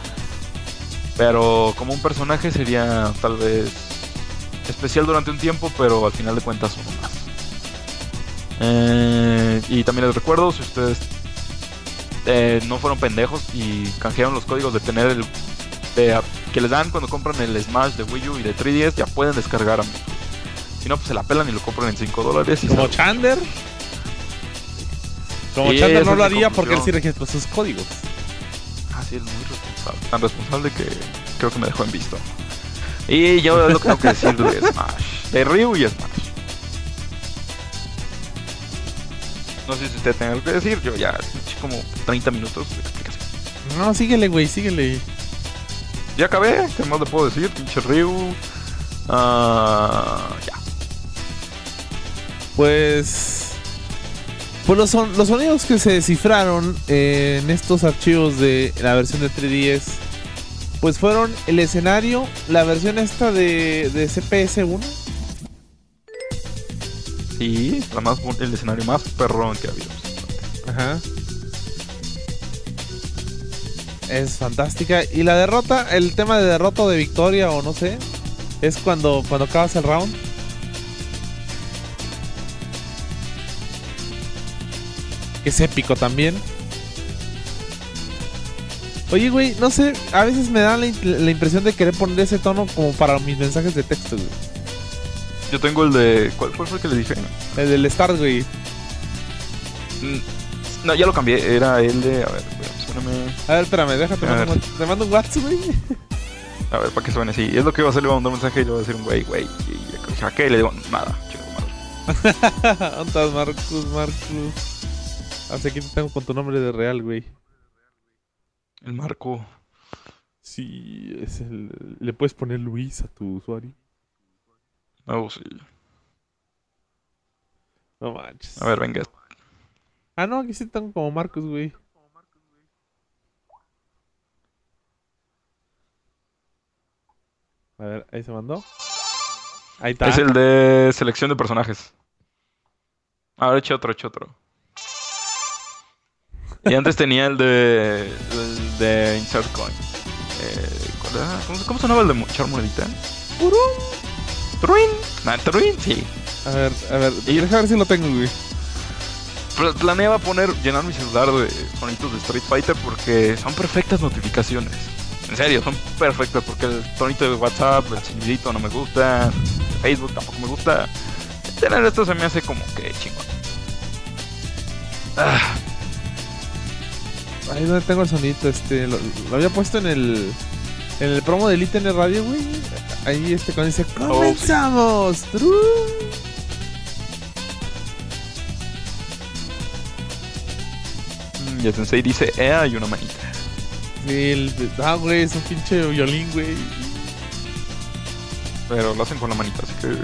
Pero como un personaje sería tal vez especial durante un tiempo, pero al final de cuentas uno más. Eh, y también les recuerdo, si ustedes eh, no fueron pendejos y canjearon los códigos de tener el de, que les dan cuando compran el Smash de Wii U y de tres D S, ya pueden descargar a mí. Si no, pues se la pelan y lo compran en cinco dólares. Y como Chander. Como sí, Chander no lo haría porque él sí registró sus códigos. Ah, sí, es muy responsable. Tan responsable que creo que me dejó en visto. Y yo lo que tengo que decir de Smash. De Ryu y Smash. No sé si usted tenga algo que decir. Yo ya como treinta minutos de explicación. No, síguele, güey, síguele. Ya acabé. ¿Qué más le puedo decir? Pinche Ryu. Uh, ya. Pues... Pues los, son, los sonidos que se descifraron eh, en estos archivos de la versión de tres D S, pues fueron el escenario, la versión esta de, de C P S uno. Sí, la más, el escenario más perrón que ha habido. Ajá. Es fantástica. Y la derrota, el tema de derrota o de victoria o no sé, es cuando, cuando acabas el round. Que es épico también. Oye, güey, no sé, a veces me da la, la impresión de querer poner ese tono como para mis mensajes de texto, güey. Yo tengo el de... ¿Cuál, cuál fue el que le dije? El del Start, güey. No, ya lo cambié, era el de... A ver, espérame. A ver, espérame, déjate, mando un, te mando un WhatsApp, güey. A ver, para que suene así. Es lo que iba a hacer, le iba a mandar un mensaje y le iba a decir un güey, güey. Y le dije, ¿a qué? Y le digo, nada, chico, madre. ¿Dónde estás, Marcus, Marcus? Así aquí te tengo con tu nombre de real, güey. El Marco. Sí, es el... Le puedes poner Luis a tu usuario. Oh, sí. No manches. A ver, venga. Ah, no, aquí sí tengo como Marcus, güey. A ver, ahí se mandó. Ahí está. Es el de selección de personajes. Ahora eché otro, eché otro. Y antes tenía el de... El de Insert Coin. Eh, ¿cuál era? ¿Cómo, ¿Cómo sonaba el de echar monedita? ¡Purum! ¿Truin? ¿Ah, Truin? Sí. A ver, a ver, y deja ver si lo tengo, güey. Planeaba poner, llenar mi celular de sonidos de Street Fighter porque son perfectas notificaciones. En serio, son perfectas porque el tonito de WhatsApp, el sonidito no me gusta, Facebook tampoco me gusta. Tener esto se me hace como que chingón. Ah. Ahí donde tengo el sonidito, este, lo, lo había puesto en el en el promo de Elite en el radio, güey. Ahí este cuando dice ¡comenzamos! Oh, sí. Y el sensei dice ea y una manita. Sí, el, ah, güey, es un pinche violín, güey. Pero lo hacen con la manita, así que...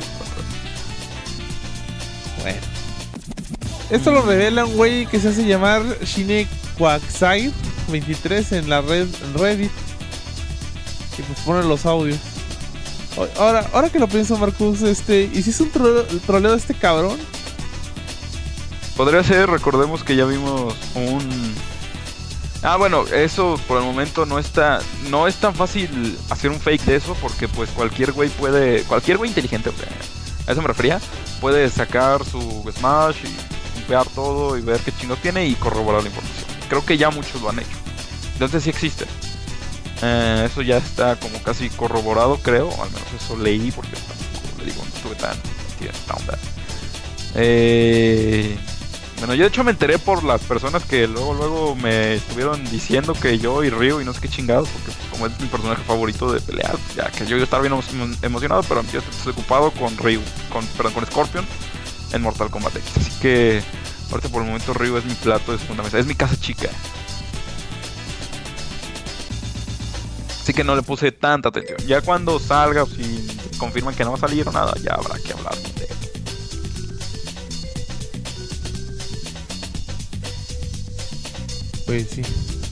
Bueno. Esto lo revela un güey que se hace llamar Shine Quackside veintitrés en la red en Reddit. Y pues pone los audios. Ahora, ahora que lo pienso, Marcus, este, ¿y si es un tro troleo de este cabrón? Podría ser, recordemos que ya vimos un... Ah, bueno, eso por el momento no está... No es tan fácil hacer un fake de eso porque pues cualquier güey puede... Cualquier güey inteligente, o sea, a eso me refería, puede sacar su Smash y limpiar todo y ver qué chingo tiene y corroborar la información. Creo que ya muchos lo han hecho. Entonces sí existe. Eh, eso ya está como casi corroborado, creo. O al menos eso leí porque tampoco, le digo, no estuve tan metido en esta onda. Eh... Bueno, yo de hecho me enteré por las personas que luego luego me estuvieron diciendo que yo y Ryu y no sé qué chingados, porque pues, como es mi personaje favorito de pelear, ya que yo iba a estar bien emo- emocionado, pero yo estoy ocupado con Ryu, con, perdón, con Scorpion en Mortal Kombat X. Así que ahorita por el momento Ryu es mi plato de segunda mesa, es mi casa chica. Así que no le puse tanta atención. Ya cuando salga o si confirman que no va a salir o nada, ya habrá que hablar de él. Pues sí.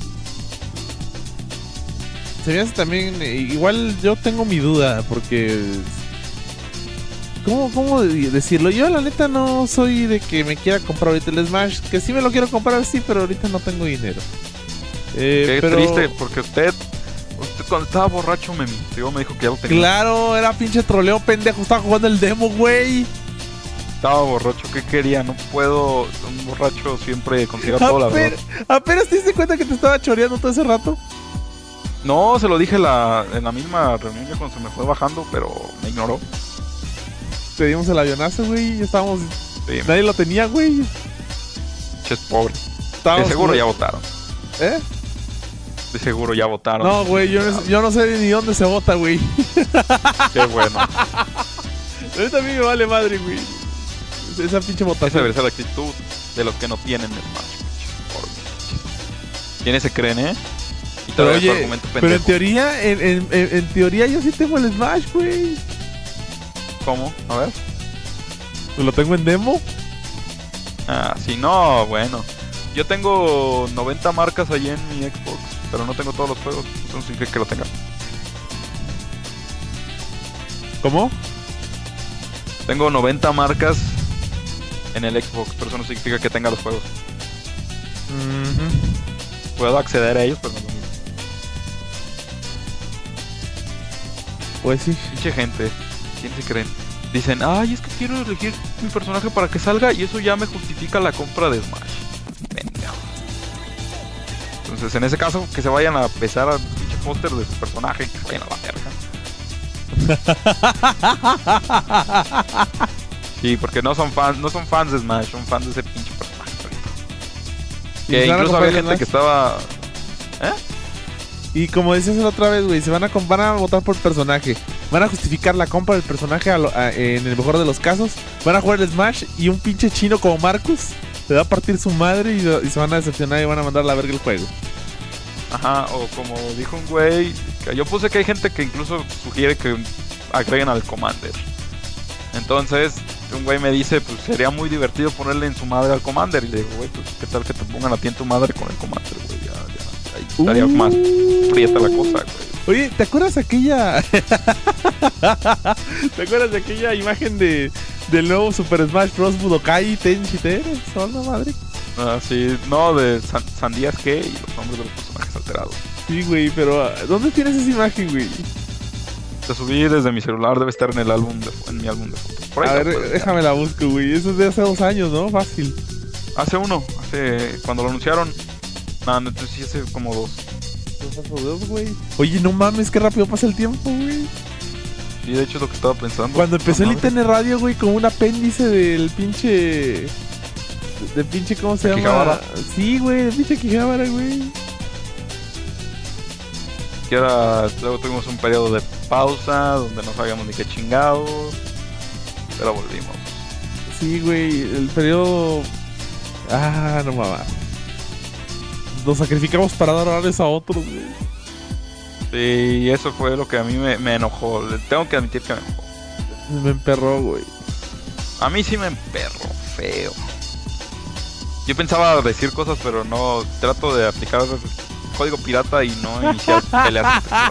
Se me hace también... eh, igual yo tengo mi duda, porque... ¿Cómo, cómo de- decirlo? Yo la neta no soy de que me quiera comprar ahorita el Smash. Que sí me lo quiero comprar, sí, pero ahorita no tengo dinero. Eh, Qué pero... triste, porque usted, usted cuando estaba borracho me mintió, me dijo que ya lo tenía. Claro, era pinche troleo, pendejo. Estaba jugando el demo, güey. Estaba borracho, ¿qué quería? No puedo, un borracho siempre consiga todo, la Aper- verdad. Apenas te diste cuenta que te estaba choreando todo ese rato. No, se lo dije la, en la misma reunión ya cuando se me fue bajando, pero me ignoró. Te dimos el avionazo, güey. Ya estábamos... Sí, Nadie lo tenía, güey. ches pobre. Estábamos... De seguro ya votaron. ¿Eh? De seguro ya votaron. No, güey, yo, no- yo no sé ni dónde se vota, güey. Qué bueno. Ahorita a mí me vale madre, güey. Esa pinche Esa votación. debería ser la actitud de los que no tienen Smash. Pobres. ¿Quiénes se creen, eh? Y Pero todavía su oye, argumento pero en pendejo. teoría, en, en, en, en teoría yo sí tengo el Smash, güey. ¿Cómo? A ver. Pues lo tengo en demo. Ah, sí, no, bueno. Yo tengo noventa marcas allí en mi Xbox, pero no tengo todos los juegos. Eso no significa que lo tenga. ¿Cómo? Tengo noventa marcas en el Xbox, pero eso no significa que tenga los juegos. Uh-huh. Puedo acceder a ellos, pero no es lo mismo. Pues sí. Pinche gente, ¿quién se creen? Dicen, ay, es que quiero elegir mi personaje para que salga y eso ya me justifica la compra de Smash. Pendejo. Entonces, en ese caso, que se vayan a besar al pinche póster de su personaje y que se vayan a la verga. Sí, porque no son fans, no son fans de Smash, son fans de ese pinche personaje. ¿Y Que se van a incluso comprar había el gente Smash? que estaba... ¿Eh? Y como decías la otra vez, güey, se van a, com- van a votar por personaje. Van a justificar la compra del personaje a lo- a- en el mejor de los casos. Van a jugar el Smash y un pinche chino como Marcus le va a partir su madre y, y se van a decepcionar y van a mandar a la verga el juego. Ajá, o como dijo un güey, que yo puse que hay gente que incluso sugiere que agreguen al Commander. Entonces, un güey me dice, pues sería muy divertido ponerle en su madre al Commander. Y le digo, güey, pues qué tal que te pongan a ti en tu madre con el Commander, güey, ya, ya. Ahí estaría Uh. más prieta la cosa, güey. Oye, ¿te acuerdas aquella... ¿Te acuerdas de aquella imagen de del nuevo Super Smash Bros. Budokai Tenkaichi? ¿Son madre? Ah, sí, no, de San Sandías que y los nombres de los personajes alterados. Sí, güey, pero ah, ¿dónde tienes esa imagen, güey? Te subí desde mi celular, debe estar en el álbum, de, en mi álbum de fotos. Por ahí A la ver, puedes déjame la busco, güey. Eso es de hace dos años, ¿no? Fácil. ver. Hace uno, hace cuando lo anunciaron. No, no, entonces sí hace como dos. Dos, güey. Oye, no mames, qué rápido pasa el tiempo, güey. Sí, de hecho es lo que estaba pensando. Cuando empezó el Ah, I T N Radio, güey, con un apéndice del pinche... Del pinche, ¿cómo se ¿De llama? Akihabara? Sí, güey, del pinche Akihabara, güey. Que era, luego tuvimos un periodo de pausa donde no sabíamos ni qué chingados, pero volvimos. Sí, güey, el periodo... Ah, no mames. Nos sacrificamos para dar horarios a otros, güey. Y eso fue lo que a mí me, me enojó. Le tengo que admitir que me enojó. Me emperró, güey. A mí sí me emperró, feo. Yo pensaba decir cosas, pero no. Trato de aplicar código pirata y no iniciar peleas entre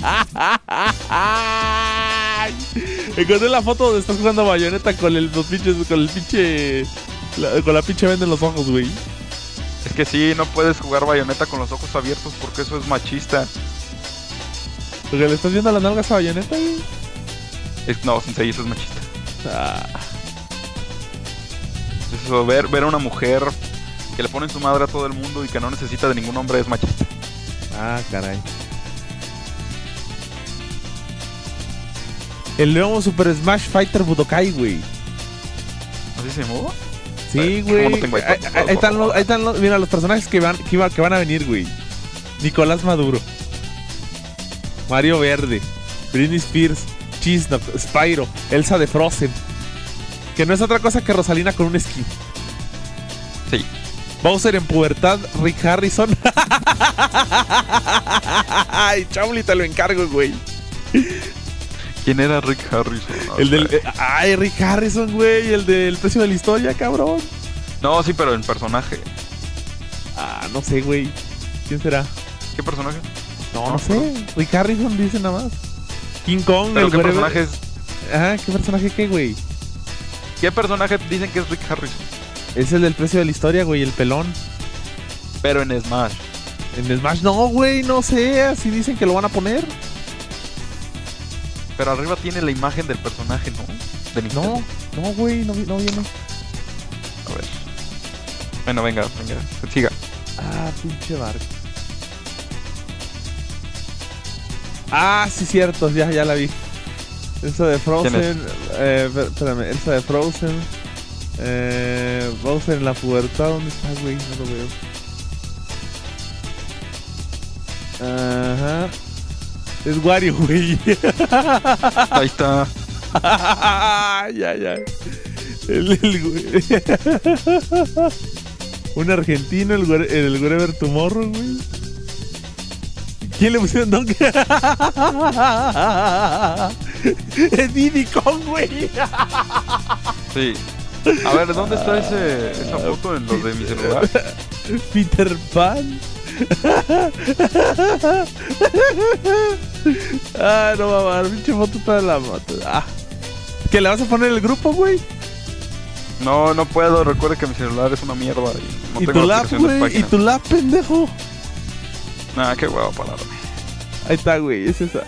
explosiones. Encontré la foto donde estás jugando Bayonetta con el, los pinches, con el pinche... la- con la pinche venda en los ojos, güey. Es que sí, no puedes jugar Bayonetta con los ojos abiertos porque eso es machista. Porque le estás viendo las nalgas a Bayonetta, güey. Es, no, Sensei, eso es machista. Ah, Eso, ver, ver a una mujer que le pone en su madre a todo el mundo y que no necesita de ningún hombre es machista. ah, caray. El nuevo Super Smash Fighter Budokai, güey. ¿Así se llamó? Sí, ¿Cómo güey. no tengo iPad? ahí, ahí- ahí están los, ahí están los, mira, los personajes que van, que, iba- que van a venir, güey. Nicolás Maduro, Mario Verde, Britney Spears, Chisnok, Spyro, Elsa de Frozen. Que no es otra cosa que Rosalina con un skin. Sí. Bowser en pubertad, Rick Harrison. Ay, Chauli, te lo encargo, güey. ¿Quién era Rick Harrison? No, El del. espera. eh, ay, Rick Harrison, güey. El del precio de la historia, cabrón. No, sí, pero en personaje. Ah, no sé, güey. ¿Quién será? ¿Qué personaje? No, no sé. Rick Harrison dice nada más. King Kong, ¿Pero el qué güey. personaje es? Ajá, ¿qué personaje qué, güey? ¿Qué personaje dicen que es Rick Harrison? Es el del precio de la historia, güey, el pelón. Pero en Smash. En Smash no, güey, no sé. Así dicen que lo van a poner. Pero arriba tiene la imagen del personaje, ¿no? De Nintendo. No, no, güey, no, vi- no viene. A ver. Bueno, venga, venga, siga. Ah, pinche barco. Ah, sí, cierto, ya, ya la vi. Elsa de Frozen. Eh, espé- espérame, Elsa de Frozen. Eh, Bowser en la pubertad. ¿Dónde está, güey? No lo veo. Ajá. Es Wario, güey. Ahí está. ya, ya. El, el, güey. Un argentino, el, Where- el Wherever Tomorrow, güey. ¿Quién le pusieron Donkey? Es Diddy Kong, güey. Sí. A ver, ¿dónde está ese, esa foto en los de mi celular? Peter Pan. Ah, no va a dar, pinche foto está de la moto. Ah. ¿Que le vas a poner el grupo, güey? No, no puedo. Recuerda que mi celular es una mierda y no ¿Y tengo tu la lap, aplicación de güey? ¿Y páginas. tu lap, pendejo? Nah, qué huevo pararme. Ahí está, güey, es esa.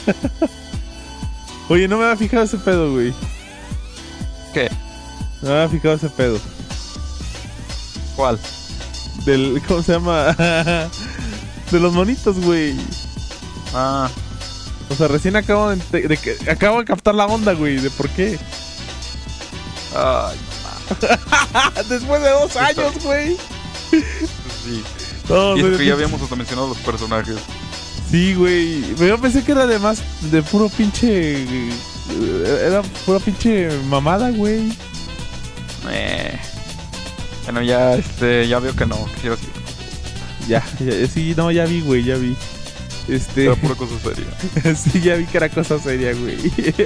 Oye, no me había fijado ese pedo, güey. ¿Qué? No me había fijado ese pedo. ¿Cuál? Del, ¿cómo se llama? De los monitos, güey. Ah, O sea, recién acabo de, ente- de que, acabo de captar la onda, güey, de por qué. ay, Después de dos años, güey. sí. No, Y eso güey, que ya habíamos hasta mencionado los personajes. Sí, güey. Pero yo pensé que era de más, de puro pinche... eh, Era pura pinche mamada, güey. Eh. Bueno, ya, este, ya veo que no. Quisiera decir. Ya, ya, sí, no, ya vi, güey, ya vi. Este... Era pura cosa seria. Sí, ya vi que era cosa seria, güey. Rick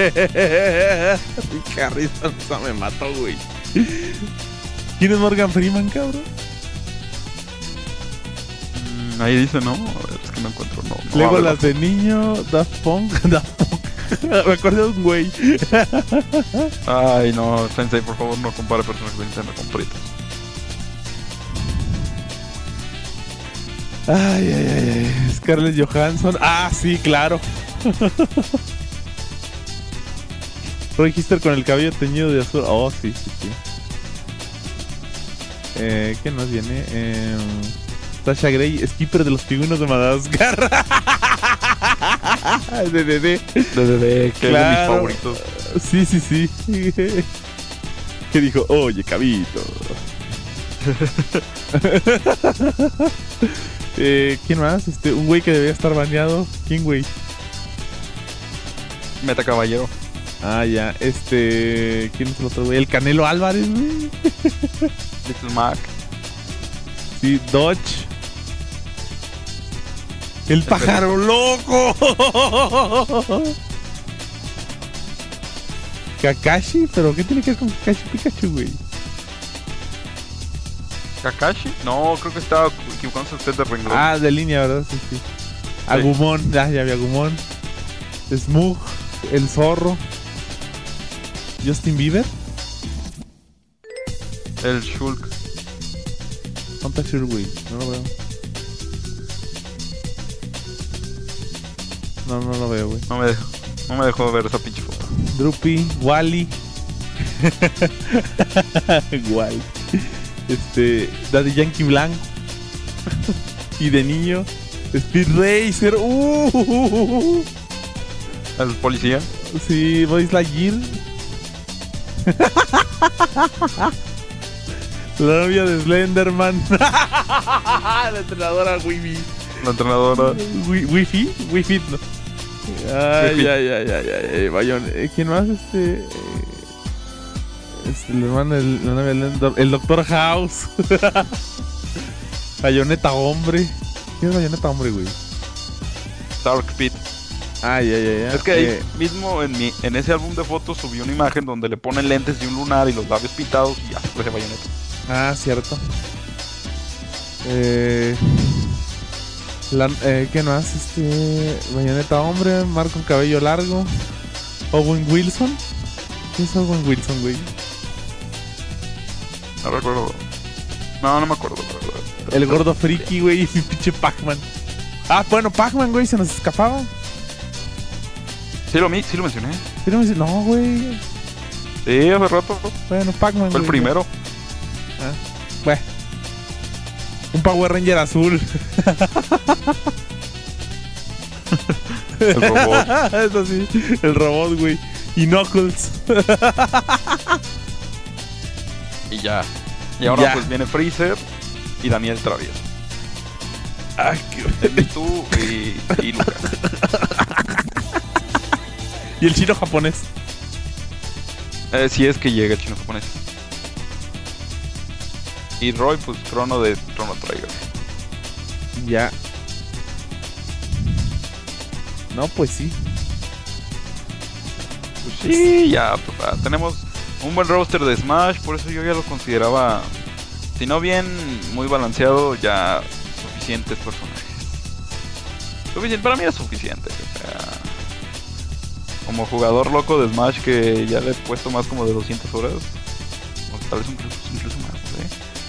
Harrison, esa me mató, güey. ¿Quién es Morgan Freeman, cabrón? Mm, ahí dice, ¿no? A ver, es que no encuentro, no. no Luego abre las de niño, Daft Punk, Daft Punk. Me acuerdo de un güey. la- Ay, no, Sensei, por favor, no compare personajes de Nintendo con fritos. Ay, ay, ay, ay. Scarlett Johansson. Ah, sí, claro. Roy Hister con el cabello teñido de azul. Oh, sí, sí, sí. Eh, ¿qué nos viene? Eh, Sasha Grey, skipper de los pingüinos de Madagascar. de, de, de. De, de, de, que Claro. es de mis favoritos. Sí, sí, sí. Que dijo, oye, cabito. eh, ¿Quién más? Este, un güey que debía estar baneado. ¿Quién, güey? Meta Caballero. Ah, ya. Este. ¿Quién es el otro güey? El Canelo Álvarez, güey. Little Mac. Sí, Dodge. El pájaro loco. Kakashi, pero ¿qué tiene que ver con Kakashi Pikachu, güey? ¿Kakashi? No, creo que estaba equivocándose usted de renglón. Ah, de línea, ¿verdad? Sí, sí. Agumon, ya, ya vi Agumon. Smug, el zorro. Justin Bieber. El Shulk. ¿Dónde está Shur, güey? No lo veo. No, no lo veo, güey. No me dejó, no me dejó ver esa pinche foto. Droopy, Wally. Wally. Este, Daddy Yankee Blanco. Y de niño, Speed Racer. Uh, El policía. sí, Boys Lightyear. La novia de Slenderman. La entrenadora Wi-Fi. La entrenadora. Wi- Wi-Fi, Wi-Fi, no. Ay, Wi-Fi. ay, ay, ay, ay, ay, Bayón. Eh, ¿Quién más? Este. eh, Este, el hermano, el, la novia del Endor- el Doctor House. Bayonetta hombre. ¿Quién es Bayonetta hombre, güey? Dark Pit. Ay, ay, ay, ay. Es que ahí Eh, mismo en, mi, en ese álbum de fotos subí una imagen donde le ponen lentes de un lunar y los labios pintados y ya se parece Bayonetta. Ah, cierto. Eh, la, eh, ¿Qué más? Este. Bayonetta hombre, Mark con cabello largo. Owen Wilson. ¿Qué es Owen Wilson, güey? No recuerdo. No, no me acuerdo, la verdad. El gordo friki, güey, y pinche Pac-Man. Ah, bueno, Pac-Man, güey, se nos escapaba. Sí lo, sí lo mencioné. ¿Sí no, me dice- no, güey. Sí, hace rato. Bueno, Pac-Man. Fue el güey. primero. Ah, bueno. Un Power Ranger azul. El robot. Eso sí, el robot, güey. Y Knuckles. Y ya. Y ahora Ya. pues viene Freezer y Daniel Travieso. Ay, qué... El Mewtwo y, y Lucas. Y el chino japonés. Eh, si es que llega el chino japonés. Y Roy, pues Chrono de Chrono Trigger. Ya. No, pues sí. Pues sí, ya, pues, ah, tenemos un buen roster de Smash, por eso yo ya lo consideraba, si no bien muy balanceado, ya suficientes personajes. Suficiente, para mí es suficiente. O sea, como jugador loco de Smash que ya le he puesto más como de doscientas horas, o tal vez incluso, incluso más, ¿eh?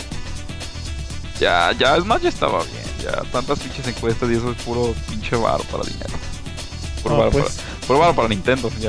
Ya, ya Smash ya estaba bien, ya tantas pinches encuestas y eso es puro pinche varo para dinero. Puro No, varo pues. para, puro varo para Nintendo, ya.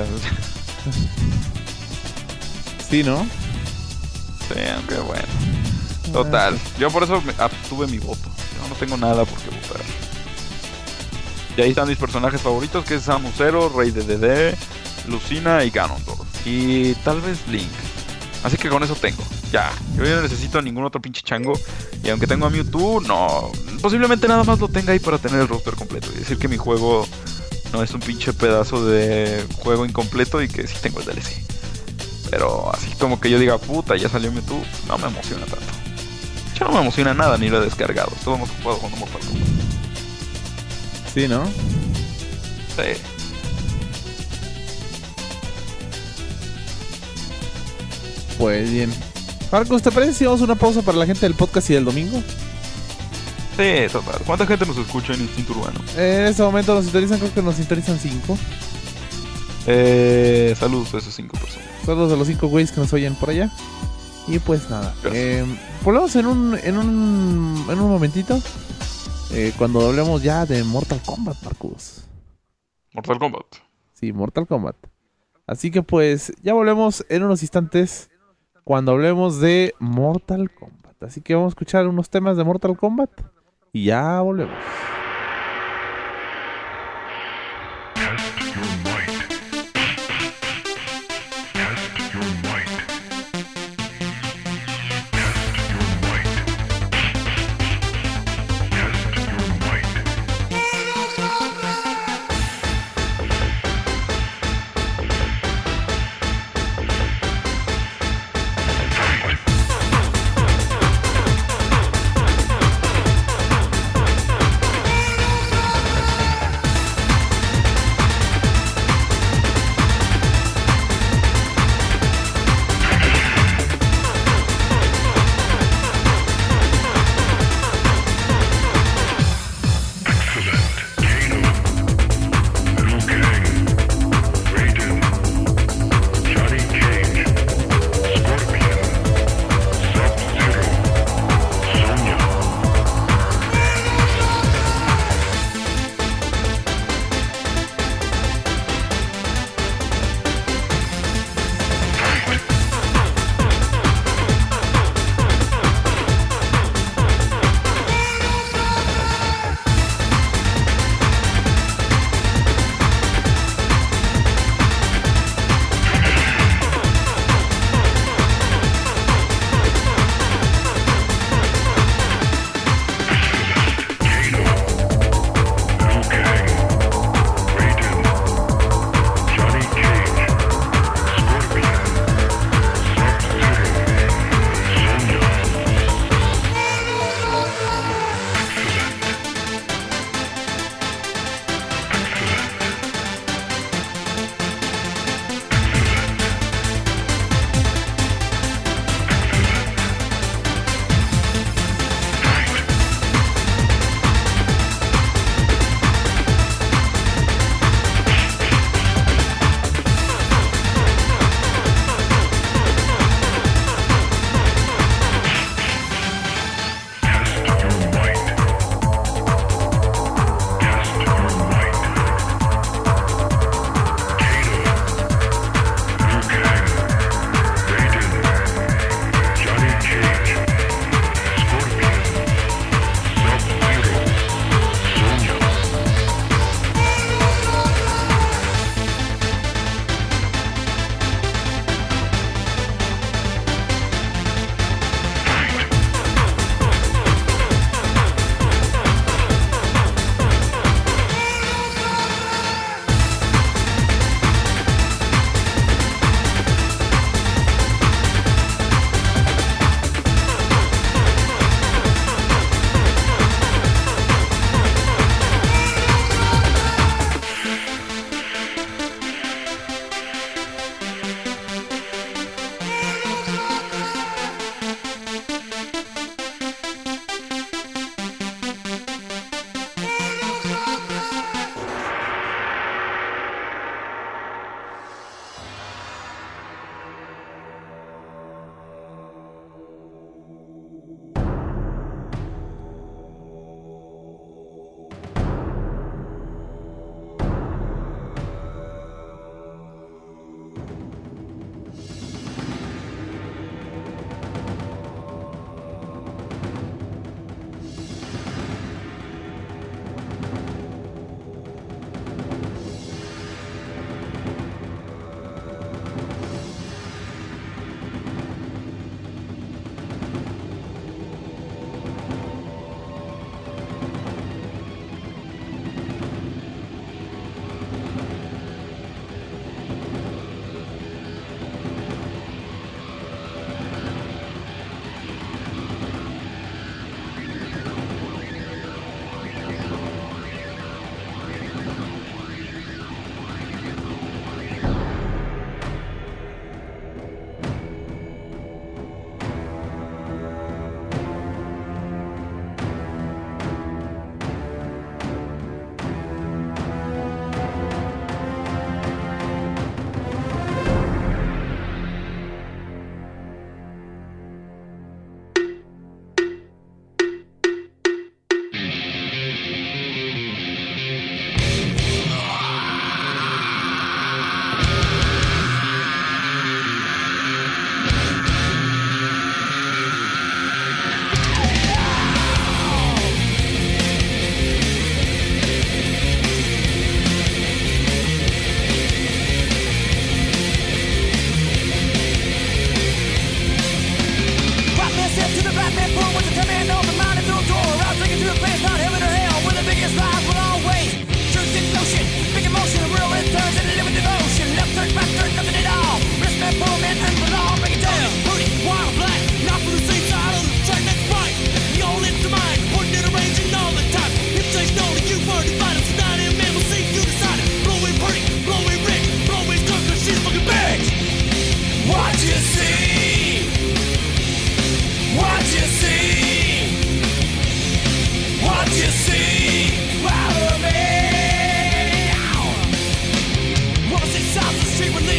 Sí, ¿no? Sí, aunque bueno. Total. Yo por eso me abstuve mi voto. Yo no tengo nada por qué votar. Y ahí están mis personajes favoritos, que es Samus Zero, Rey de D D, Lucina y Ganondorf. Y tal vez Link. Así que con eso tengo. Ya. Yo ya no necesito ningún otro pinche chango. Y aunque tengo a Mewtwo, no. Posiblemente nada más lo tenga ahí para tener el roster completo. Y decir que mi juego no es un pinche pedazo de juego incompleto y que sí tengo el D L C. Pero así como que yo diga, puta, ya salió Mewtwo, no me emociona tanto. Ya no me emociona nada, ni lo he descargado. Todo hemos jugado con Mortal Kombat. Sí, ¿no? Sí. Pues bien. Marcos, ¿te parece si vamos a una pausa para la gente del podcast y del domingo? Sí, total. ¿Cuánta gente nos escucha en Instinto Urbano? Eh, en este momento nos sintonizan, creo que nos sintonizan cinco. Eh, saludos a esas cinco personas. Saludos a los cinco güeyes que nos oyen por allá. Y pues nada. Gracias. Eh, volvemos en un, en un, en un momentito. Eh, cuando hablemos ya de Mortal Kombat, Marcos. Mortal Kombat. Sí, Mortal Kombat. Así que pues ya volvemos en unos instantes cuando hablemos de Mortal Kombat. Así que vamos a escuchar unos temas de Mortal Kombat y ya volvemos.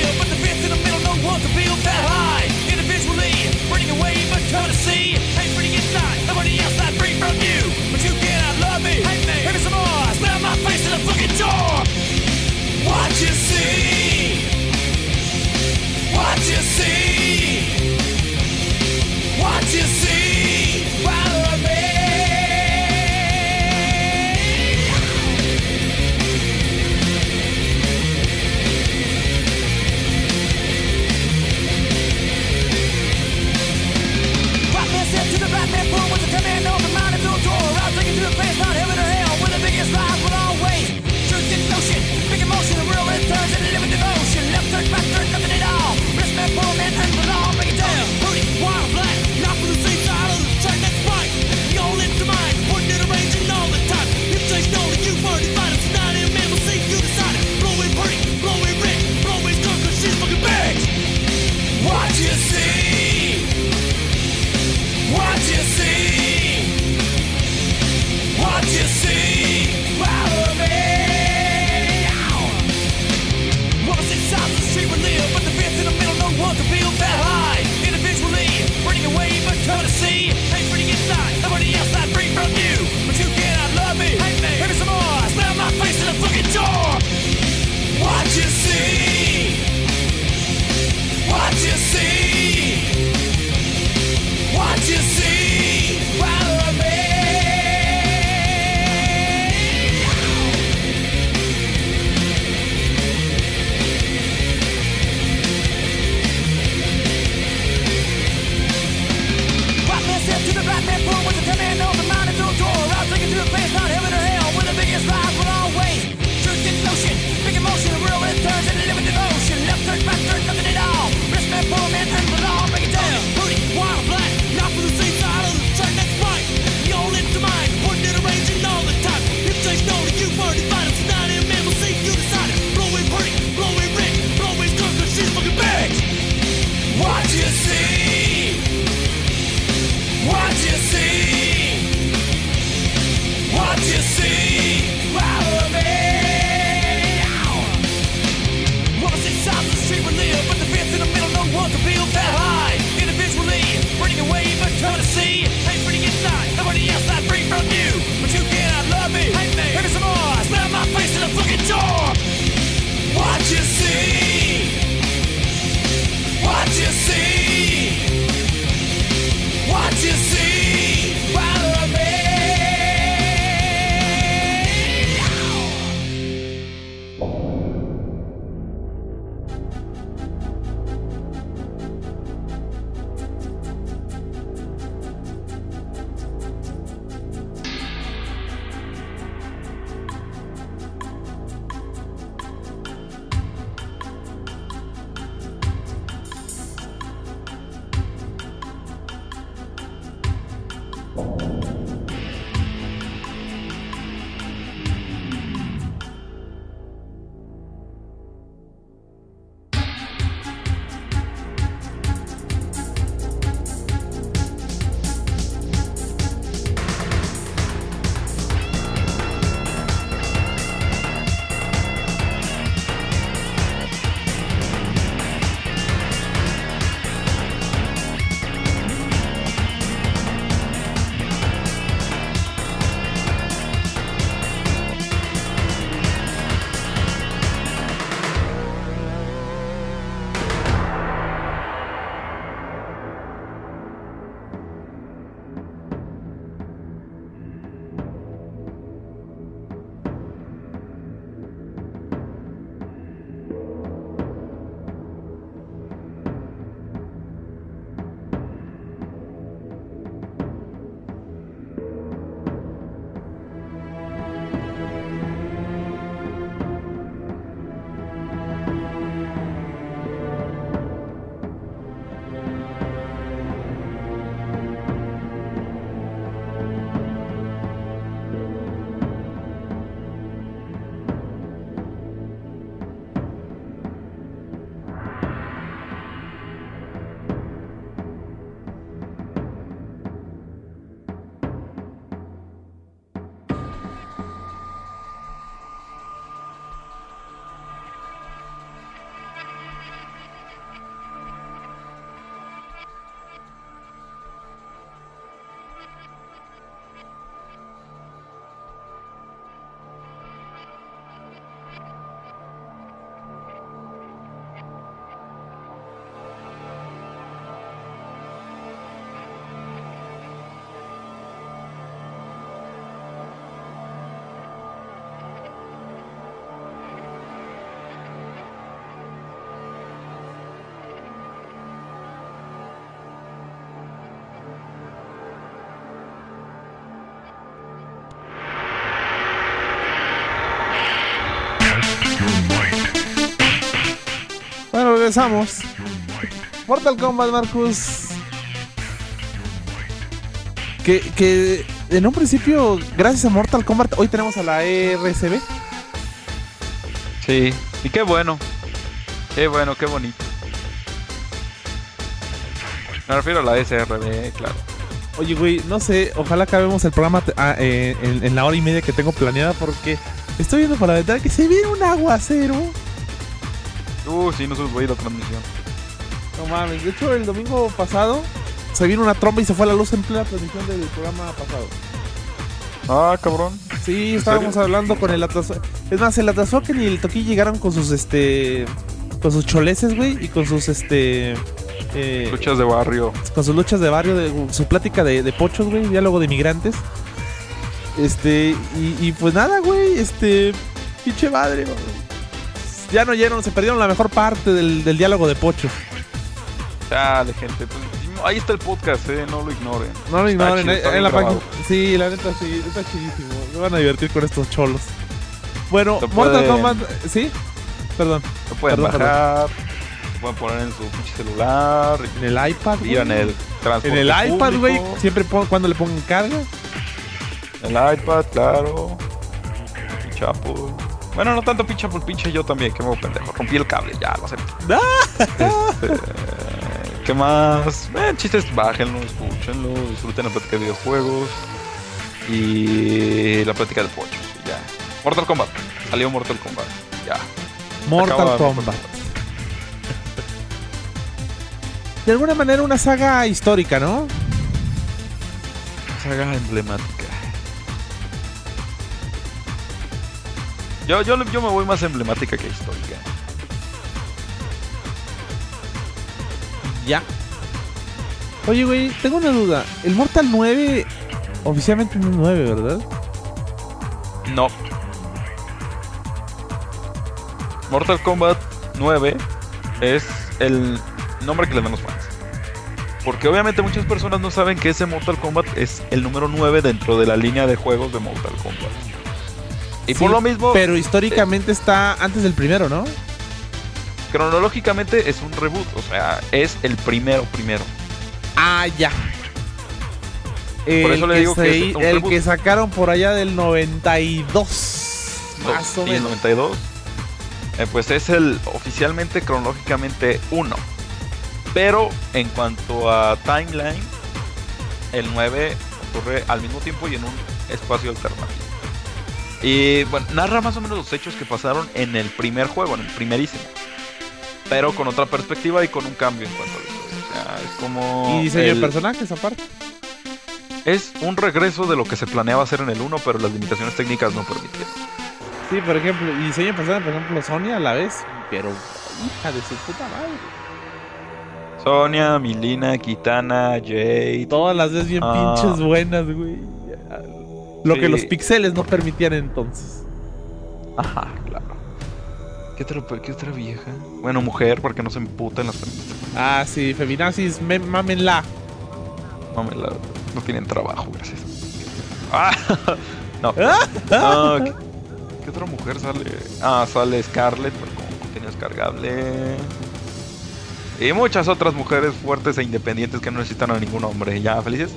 live, but the fence in the middle, no one can build that high. Individually, running away, but coming to see. Ain't pretty inside, nobody else not free from you. But you cannot love me, hate me, maybe some more. Slam my face in the fucking door. What you see? What you see? What you see? Follow me. Batman said to the Batman pool with the command of the mountain to a door. I was thinking to a place not heaven or hell, where the biggest lies will always. Truth in motion, big emotion, the world it turns and living devotion. Left turn, back turn, nothing at all. Rest man, poor man, and the law, bring it down. Hootie, wild black, not for the same side of the track that's right. You all into mine, putting it arranging all the time. You take no to you for the violence, not in man, we'll see you decide it. Blowing pretty, blowing rich, blowing good, cause she's fucking big. What you see? What you see? What you see? Follow me. Opposite sides of the street we live, but the fence in the middle, no one can build that high. Individually, running away, but coming to see. Ain't pretty inside, nobody else not free from you. But you cannot love me, hate me, maybe some more. Slam my face in the fucking door. What you see? What you see? What you see? Follow me. Batman said to the Batman pool with the command of the mountain to a door. I was thinking to a place not heaven or hell, where the biggest lies will always. Truth in motion, big emotion, the world it turns and living devotion. Left turn, back turn, nothing at all. Rich man, poor man, regresamos. Mortal Kombat, Marcus. Que, que en un principio, gracias a Mortal Kombat, hoy tenemos a la E R C B. Sí, y qué bueno. Qué bueno, qué bonito. Me refiero a la S R B, claro. Oye, güey, no sé, ojalá acabemos el programa ah, eh, en, en la hora y media que tengo planeada, porque estoy viendo por la ventana que se viene un aguacero. Uh, sí, no se voy a ir la transmisión. No mames, de hecho el domingo pasado se vino una tromba y se fue la luz en plena transmisión del programa pasado. Ah, cabrón. Sí, estábamos serio? hablando con el Atlas. Es más, el Atlazoken y el Toki llegaron con sus este. Con sus choleses, güey, y con sus este. Eh, Luchas de barrio. Con sus luchas de barrio, de, su plática de, de pochos, güey, diálogo de migrantes. Este, y, y pues nada, güey, este. Pinche madre, güey. Ya no oyeron, se perdieron la mejor parte del, del diálogo de pochos. Dale, gente. Pues, ahí está el podcast, eh, no lo ignoren. No lo ignoren, chido, está en bien la grabado. página. Sí, la neta, sí, está chidísimo. Se van a divertir con estos cholos. Bueno, Lo Mortal pueden- Kombat, ¿sí? Perdón. Lo pueden Perdón, bajar, lo pueden poner en su pinche celular, En el iPad, y en el En transporte el iPad, público, güey, siempre pon- cuando le pongan carga. El iPad, claro. Pinche Apple. Bueno, no tanto pinche Apple, pinche yo también, que me hago pendejo. Rompí el cable, ya lo acepto. Este, ¿qué más? Eh, chistes, bájenlo, escúchenlo, disfruten la plática de videojuegos y la plática de pochos. Y ya. Mortal Kombat. Salió Mortal Kombat. Ya. Mortal Acaba Kombat. De alguna manera una saga histórica, ¿no? Saga emblemática. Yo, yo, yo me voy más emblemática que histórica. Ya. Oye, güey, tengo una duda. El Mortal nueve oficialmente no es nueve, ¿verdad? No. Mortal Kombat nueve es el nombre que le dan los fans. Porque obviamente muchas personas no saben que ese Mortal Kombat es el número nueve dentro de la línea de juegos de Mortal Kombat. Y Sí, por lo mismo, Pero históricamente está antes del primero, ¿no? cronológicamente es un reboot. O sea, es el primero primero. Ah, ya. Por eso El le que digo que se- es un el reboot. que sacaron por allá del noventa y dos. Más o Sí, el menos. noventa y dos. Eh, pues es el oficialmente cronológicamente uno. Pero en cuanto a timeline, el nueve ocurre al mismo tiempo y en un espacio alternativo. Y bueno, narra más o menos los hechos que pasaron en el primer juego, en el primerísimo. Pero con otra perspectiva y con un cambio en cuanto a la historia. O sea, es como... Y diseño de el- personajes aparte. Es un regreso de lo que se planeaba hacer en el uno, pero las limitaciones técnicas no permitieron. Sí, por ejemplo, y diseño de personajes, por ejemplo, Sonya a la vez. Pero, hija de su puta madre. Sonya, Milina, Kitana, Jade... Todas las veces bien Ah. pinches buenas, güey. Lo Sí. que los pixeles no permitían entonces. Ajá, claro. ¿Qué otra, qué otra vieja? Bueno, mujer, porque no se emputa en las feministas. Ah, sí, feminazis, me, mámenla. No, me la- no tienen trabajo, gracias. Ah, no. Ah. No, ¿qué, qué otra mujer sale? Ah, sale Scarlett, pero con contenido descargable. Y muchas otras mujeres fuertes e independientes que no necesitan a ningún hombre. ¿Ya felices?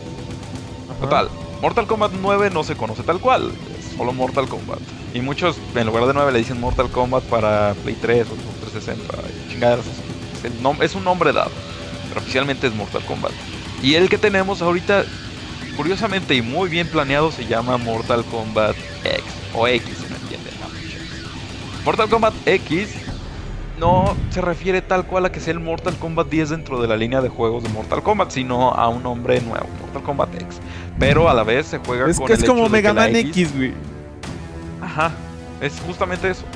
Total, Mortal Kombat nueve no se conoce tal cual, es solo Mortal Kombat. Y muchos en lugar de nueve le dicen Mortal Kombat para Play tres o trescientos sesenta. y Chingaderas así. Es, el nom- es un nombre dado, pero oficialmente es Mortal Kombat. Y el que tenemos ahorita, curiosamente y muy bien planeado, se llama Mortal Kombat X. O X, si me entienden. ¿no? Mortal Kombat X no se refiere tal cual a que sea el Mortal Kombat diez dentro de la línea de juegos de Mortal Kombat, sino a un nombre nuevo, Mortal Kombat X. Pero a la vez se juega Es con que el es como hecho de que Mega la Man X, güey. Ajá, es justamente eso.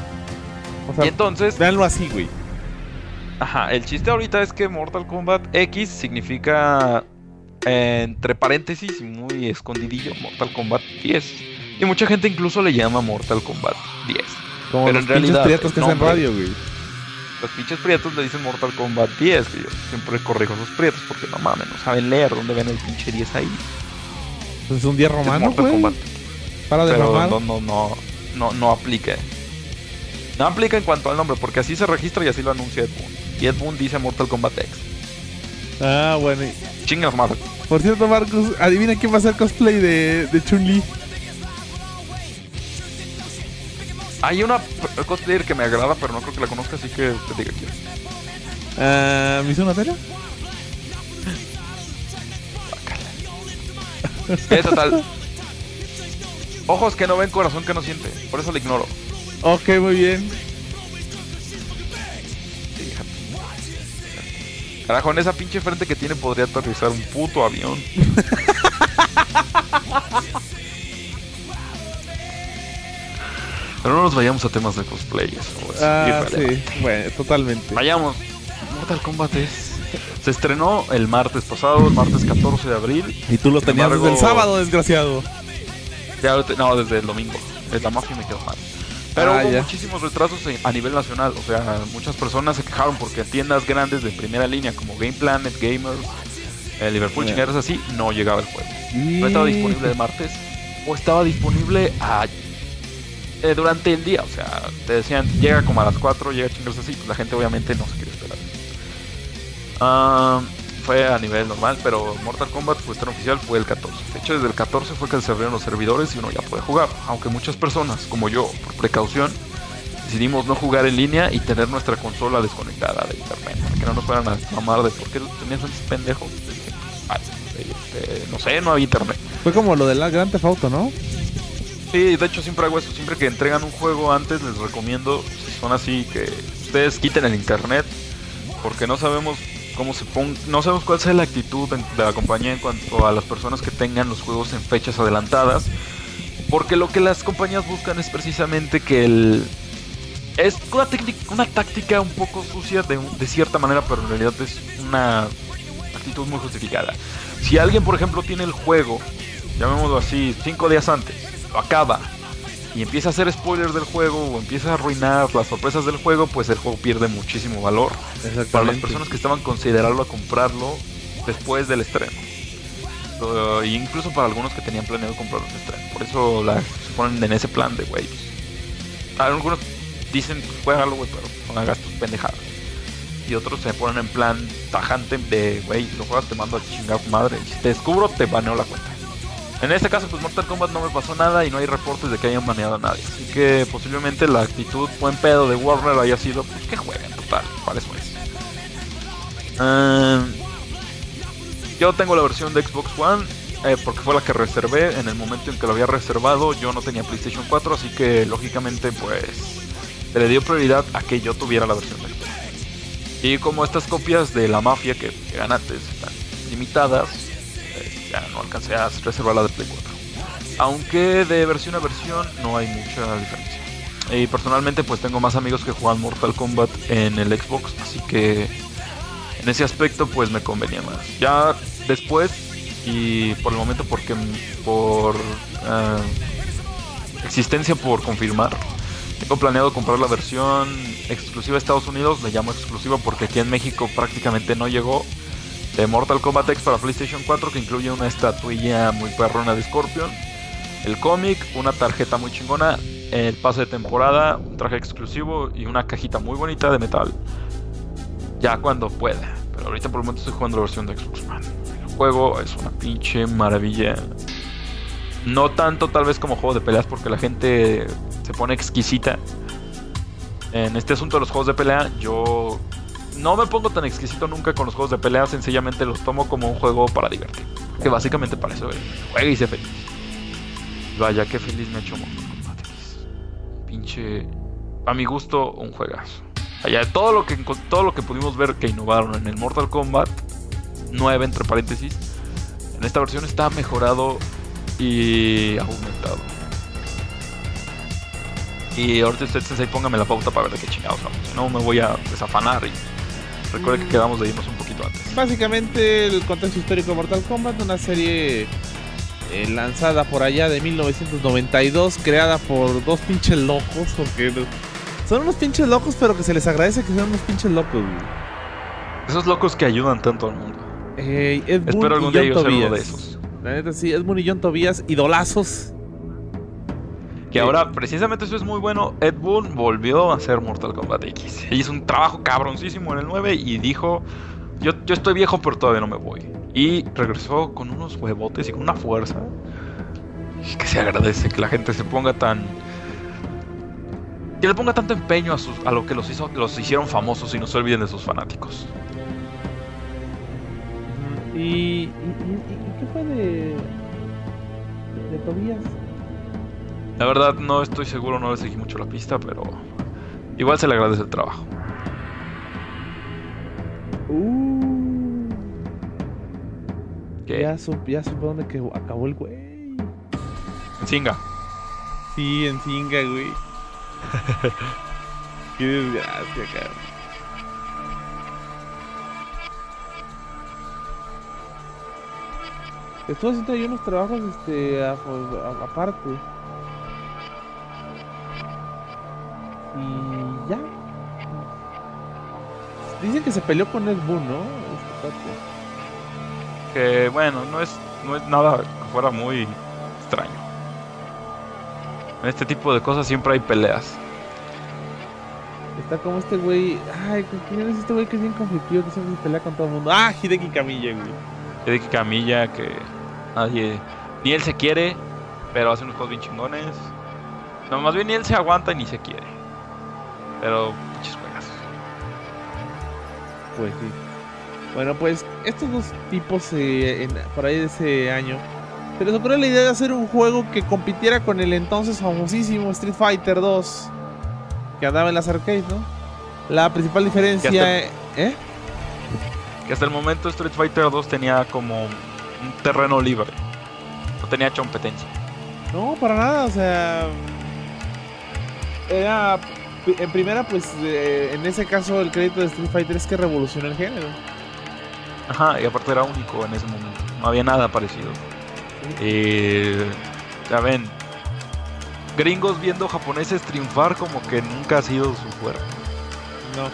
O sea, Y entonces, véanlo así, güey. ajá, el chiste ahorita es que Mortal Kombat X significa, eh, entre paréntesis y muy escondidillo, Mortal Kombat diez. Y mucha gente incluso le llama Mortal Kombat diez. Como pero los en pinches realidad, prietos que el hacen nombre- radio, güey. Los pinches prietos le dicen Mortal Kombat diez, que yo siempre corrijo a esos prietos porque no mames, no saben leer, ¿dónde ven el pinche diez ahí? Pues es un día Es romano, Mortal güey. Kombat. Para de Pero mamar. no, no, no, no, no aplica. No aplica en cuanto al nombre, porque así se registra y así lo anuncia Ed Boon. Y Ed Boon dice Mortal Kombat X. Ah, bueno. Chingas madre. Por cierto, Marcos, adivina quién va a hacer cosplay de, de Chun-Li. Hay una p- cosplayer que me agrada, pero no creo que la conozca, así que te diga quién. Ah, ¿Mizuna Tera? ¿Qué total? Ojos que no ven, corazón que no siente. Por eso lo ignoro. Ok, muy bien. Carajo, en esa pinche frente que tiene podría aterrizar un puto avión. Pero no nos vayamos a temas de cosplay, eso es Ah, irrelevante. sí, bueno, totalmente. Vayamos. Mortal Kombat es... Se estrenó el martes pasado, el martes catorce de abril. Y tú lo Sin tenías embargo, desde el sábado, desgraciado. Ya lo te- no, desde el domingo. Es la mafia y me quedó mal. Pero Ah, hubo ya. muchísimos retrasos en- a nivel nacional. O sea, muchas personas se quejaron porque tiendas grandes de primera línea como Game Planet, Gamers, eh, Liverpool, Ya. chingaderas así, no llegaba el juego. Y... No estaba disponible el martes o estaba disponible a, eh, durante el día. O sea, te decían, llega como a las cuatro, llega chingaderas así. Pues la gente obviamente no se quiere esperar. Ah, fue a nivel normal, pero Mortal Kombat, su estreno oficial fue el catorce. De hecho, desde el catorce fue que se abrieron los servidores y uno ya puede jugar. Aunque muchas personas, como yo, por precaución, decidimos no jugar en línea y tener nuestra consola desconectada de internet. Para que no nos fueran a mamar de por qué tenías antes pendejos. Dije, "Ay, este, no sé, no había internet". Fue como lo del Grand Theft Auto, ¿no? Sí, de hecho siempre hago eso. Siempre que entregan un juego antes les recomiendo, si son así, que ustedes quiten el internet. Porque no sabemos cómo se pon... no sabemos cuál sea la actitud de la compañía en cuanto a las personas que tengan los juegos en fechas adelantadas, porque lo que las compañías buscan es precisamente que el es una técnica, una táctica un poco sucia de, un- de cierta manera, pero en realidad es una actitud muy justificada. Si alguien, por ejemplo, tiene el juego, llamémoslo así, cinco días antes, lo acaba y empieza a hacer spoilers del juego o empieza a arruinar las sorpresas del juego, pues el juego pierde muchísimo valor para las personas que estaban considerando a comprarlo después del estreno. Uh, e incluso para algunos que tenían planeado comprarlo en estreno. Por eso la, se ponen en ese plan de, güey, pues, algunos dicen, juégalo, güey, pero no hagas tus pendejadas. Y otros se ponen en plan tajante de, güey, si lo juegas te mando a chingar tu madre. Y si te descubro, te baneo la cuenta. En este caso, pues Mortal Kombat no me pasó nada y no hay reportes de que hayan baneado a nadie. Así que posiblemente la actitud buen pedo de Warner haya sido, pues que jueguen, total, para eso es. Uh, yo tengo la versión de Xbox One, eh, porque fue la que reservé. En el momento en que lo había reservado, yo no tenía PlayStation cuatro, así que lógicamente, pues, se le dio prioridad a que yo tuviera la versión de Xbox. Y como estas copias de la mafia que llegan antes están limitadas, ya no alcancé a reservar la de Play cuatro. Aunque de versión a versión no hay mucha diferencia. Y personalmente pues tengo más amigos que juegan Mortal Kombat en el Xbox, así que en ese aspecto pues me convenía más. Ya después y por el momento porque por uh, existencia por confirmar, tengo planeado comprar la versión exclusiva de Estados Unidos. Le llamo exclusiva porque aquí en México prácticamente no llegó, de Mortal Kombat X para PlayStation cuatro, que incluye una estatuilla muy perrona de Scorpion, el cómic, una tarjeta muy chingona, el pase de temporada, un traje exclusivo y una cajita muy bonita de metal. Ya cuando pueda, pero ahorita por el momento estoy jugando la versión de Xbox One. El juego es una pinche maravilla. No tanto tal vez como juego de peleas, porque la gente se pone exquisita en este asunto de los juegos de pelea. Yo no me pongo tan exquisito nunca con los juegos de pelea, sencillamente los tomo como un juego para divertir, que básicamente para eso es, juega y sé feliz. Vaya, qué feliz me ha hecho Mortal Kombat X. Pinche, a mi gusto, un juegazo. Allá todo lo que todo lo que pudimos ver que innovaron en el Mortal Kombat nueve, entre paréntesis, en esta versión está mejorado y aumentado. Y ahorita usted, Sensei, póngame la pauta para ver de qué chingados vamos. Si no, me voy a desafanar. Y recuerde que quedamos de irnos un poquito antes. Básicamente el contexto histórico de Mortal Kombat, una serie eh, lanzada por allá de mil novecientos noventa y dos, creada por dos pinches locos, porque son unos pinches locos, pero que se les agradece que sean unos pinches locos, güey. Esos locos que ayudan tanto al mundo. Eh, Ed Boon Espero algún y día John yo ser uno Tobias. de esos. La neta sí, Ed Boon y John Tobias, idolazos. Que ahora, precisamente eso es muy bueno. Ed Boon volvió a hacer Mortal Kombat X. Hizo un trabajo cabroncísimo en el nueve y dijo: Yo, yo estoy viejo, pero todavía no me voy. Y regresó con unos huevotes y con una fuerza. Y que se agradece que la gente se ponga tan. Que le ponga tanto empeño a, sus, a lo que los, hizo, los hicieron famosos y no se olviden de sus fanáticos. ¿Y, y, y, y qué fue de. de Tobías? La verdad no estoy seguro, no le seguí mucho la pista, pero igual se le agradece el trabajo. Uh, ¿Qué? ya supe, ya supe dónde que acabó el güey. En Singa. Sí, en Singa, güey. Qué desgracia, cabrón. Estuvo haciendo ahí unos trabajos este a, a, aparte. Y ya. Dicen que se peleó con Ed Boon, ¿no? Este cuate. Que bueno, no es, no es nada que fuera muy extraño. En este tipo de cosas siempre hay peleas. Está como este güey. Ay, ¿quién es este güey que es bien conflictivo? Que siempre se pelea con todo el mundo. Ah, Hideki Kamiya, güey. Hideki Kamiya, que nadie. Ni él se quiere, pero hace unos juegos bien chingones. No, más bien ni él se aguanta ni se quiere. Pero, pinches juegas. Pues sí. Bueno, pues estos dos tipos eh, en, por ahí de ese año se les ocurrió la idea de hacer un juego que compitiera con el entonces famosísimo Street Fighter dos que andaba en las arcades, ¿no? La principal diferencia... Que hasta, ¿eh? que hasta el momento Street Fighter dos tenía como un terreno libre. No tenía competencia. No, para nada, o sea... Era... En primera, pues, eh, en ese caso el crédito de Street Fighter es que revolucionó el género. Ajá, y aparte era único en ese momento. No había nada parecido. Eh, ya ven, gringos viendo japoneses triunfar como que nunca ha sido su fuerte. No.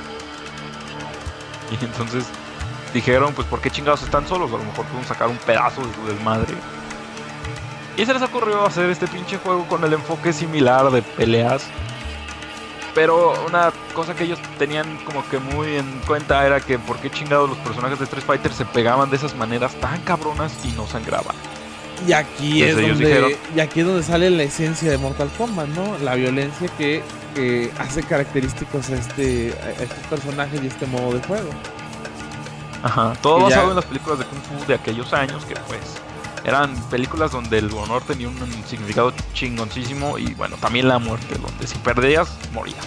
Y entonces dijeron, pues, ¿por qué chingados están solos? A lo mejor pueden sacar un pedazo de su desmadre. Y se les ocurrió hacer este pinche juego con el enfoque similar de peleas. Pero una cosa que ellos tenían como que muy en cuenta era que por qué chingados los personajes de Street Fighter se pegaban de esas maneras tan cabronas y no sangraban. Y aquí, es Entonces ellos donde, dijeron- y aquí es donde sale la esencia de Mortal Kombat, ¿no? La violencia que, que hace característicos a, este, a estos personajes y este modo de juego. Ajá, todo Y basado ya- en las películas de Kung Fu de aquellos años, que pues eran películas donde el honor tenía un significado chingoncísimo y bueno, también la muerte, donde si perdías, morías.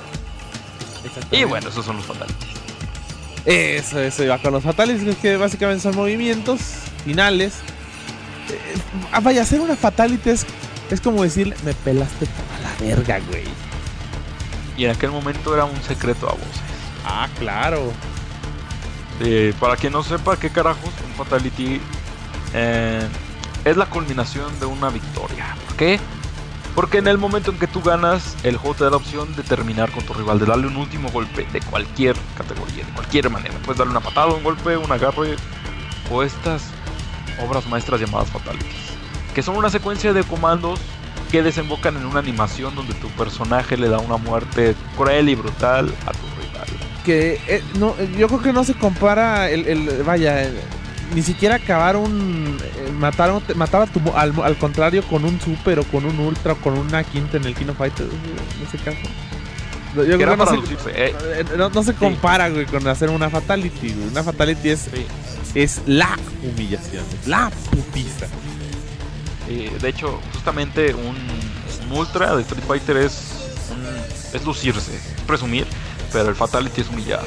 Y bueno, esos son los fatalities. Eso, eso iba con los fatalities, que básicamente son movimientos finales. Eh, ah, vaya, hacer una fatality es, es como decir, me pelaste para la verga, güey. Y en aquel momento era un secreto a voces. Ah, claro. Eh, para quien no sepa qué carajos, un fatality eh, es la culminación de una victoria. ¿Por qué? Porque en el momento en que tú ganas, el juego te da la opción de terminar con tu rival, de darle un último golpe de cualquier categoría, de cualquier manera. Puedes darle una patada, un golpe, un agarre o estas obras maestras llamadas fatalities, que son una secuencia de comandos que desembocan en una animación donde tu personaje le da una muerte cruel y brutal a tu rival. Que eh, no, yo creo que no se compara el, el vaya, el- ni siquiera acabar un eh, matar, un- matar a tu mo- al, al contrario con un super o con un ultra o con una quinta en el King of Fighters, en ese caso. Yo creo Que era que no para se, lucirse, eh. eh, no, no se compara, güey, con hacer una fatality, güey. Una fatality es, Sí. es la humillación, es la putiza. Eh, de hecho, justamente un, un ultra de Street Fighter es, un- es lucirse, es presumir, pero el fatality es humillar.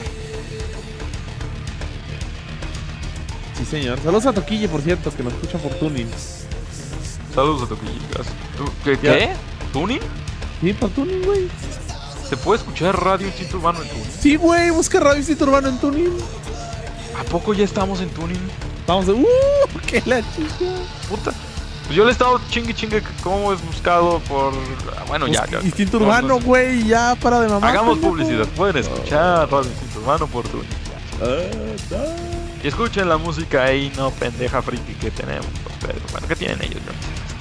Sí, señor. Saludos a Toquille, por cierto, que nos escucha por Tuning. Saludos a Toquillas. ¿Tú- ¿Qué? Ya. ¿Qué? ¿Tuning? Sí, por Tuning, güey. ¿Se puede escuchar Radio Instinto Urbano en Tuning? Sí, güey, busca Radio Instinto Urbano en Tuning. ¿A poco ya estamos en Tuning? Vamos de... ¡Uh! ¡Qué la chica! Puta. Pues yo le he estado chingue chingue cómo es buscado por... Bueno, ya, ya. Instinto No, Urbano, no sé. güey, ya para de mamá. Hagamos pendejo. publicidad. Pueden escuchar Radio Instinto Urbano por Tuning. Ah, ah. Y escuchen la música ahí, no pendeja friki que tenemos. Pero bueno, ¿qué tienen ellos? Yo no sé.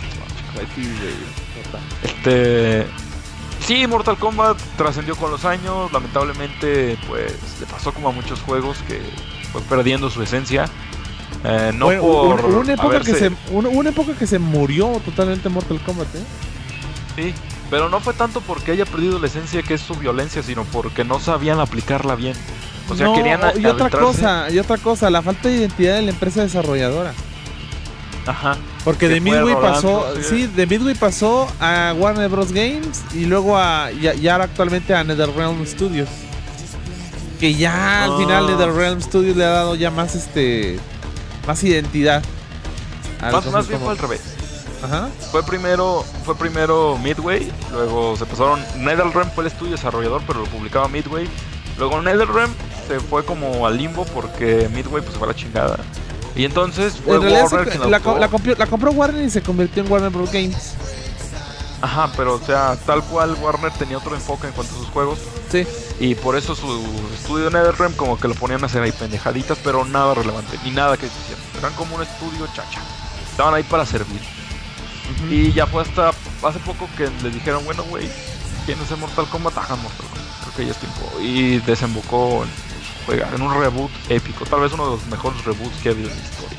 Pues sí, güey. Total. Este... Sí, Mortal Kombat trascendió con los años. Lamentablemente, pues, le pasó como a muchos juegos que fue perdiendo su esencia. Eh, no bueno, por una, una, época haberse... que se, una, una época que se murió totalmente Mortal Kombat, ¿eh? Sí, pero no fue tanto porque haya perdido la esencia que es su violencia, sino porque no sabían aplicarla bien. O sea, no, querían y otra adentrarse... cosa, y otra cosa, la falta de identidad de la empresa desarrolladora. Ajá. Porque que de fue Midway rodando, pasó, sí. sí, de Midway pasó a Warner Bros. Games y luego a ya, ya actualmente a NetherRealm Studios. Que ya al Ah. final NetherRealm Studios le ha dado ya más este más identidad. a Más, cosas más bien como- fue al revés. Ajá. Fue primero, fue primero Midway, luego se pasaron. NetherRealm fue el estudio desarrollador, pero lo publicaba Midway. Luego NetherRealm se fue como al limbo porque Midway pues se fue a la chingada. Y entonces fue En realidad Warner se- quien la, adoptó- co- la compió- la compró Warner y se convirtió en Warner Bros. Games. Ajá, pero o sea, tal cual Warner tenía otro enfoque en cuanto a sus juegos. Sí. Y por eso su estudio de NetherRealm como que lo ponían a hacer ahí pendejaditas, pero nada relevante, ni nada que se hiciera. Eran como un estudio chacha. Estaban ahí para servir. Y ya fue hasta hace poco que les dijeron, bueno, güey, ¿quieren hacer Mortal Kombat? Hagan Mortal Kombat. Creo que ya es tiempo. Y desembocó en, juega, en un reboot épico. Tal vez uno de los mejores reboots que ha habido en la historia.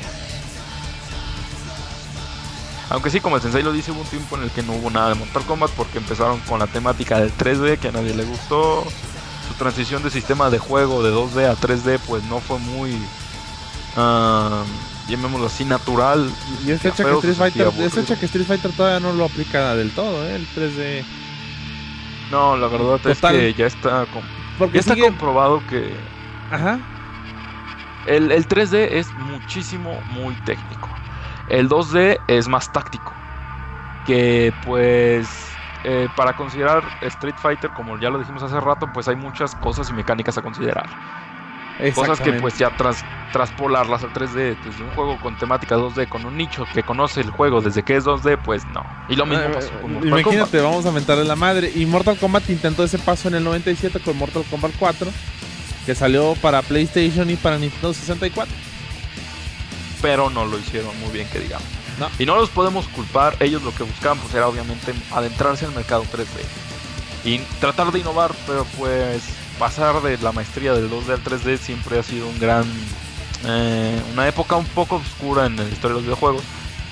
Aunque sí, como el Sensei lo dice, hubo un tiempo en el que no hubo nada de Mortal Kombat porque empezaron con la temática del tres D que a nadie le gustó. Su transición de sistema de juego de dos D a tres D pues no fue muy, uh, llamémoslo así, natural. Y es fecha que Feo, Street se sentía Fighter, es aburrido. fecha que Street Fighter todavía no lo aplica del todo, ¿eh? El tres D. No, la verdad Total. es que ya está, com- Porque ya está sigue- comprobado que Ajá. el, el tres D es muchísimo, muy técnico. El dos D es más táctico. Que pues eh, para considerar Street Fighter, como ya lo dijimos hace rato, pues hay muchas cosas y mecánicas a considerar. Cosas que pues ya tras, traspolarlas al tres D desde un juego con temática dos D, con un nicho que conoce el juego desde que es dos D, pues no. Y lo mismo Eh, pasó con eh, Mortal Imagínate, Kombat. vamos a mentarle la madre. Y Mortal Kombat intentó ese paso en el noventa y siete con Mortal Kombat cuatro, que salió para PlayStation y para Nintendo sesenta y cuatro. Pero no lo hicieron muy bien, que digamos. No. Y no los podemos culpar, ellos lo que buscaban pues era obviamente adentrarse al mercado tres D y tratar de innovar, pero pues pasar de la maestría del dos D al tres D siempre ha sido un gran eh, una época un poco oscura en la historia de los videojuegos.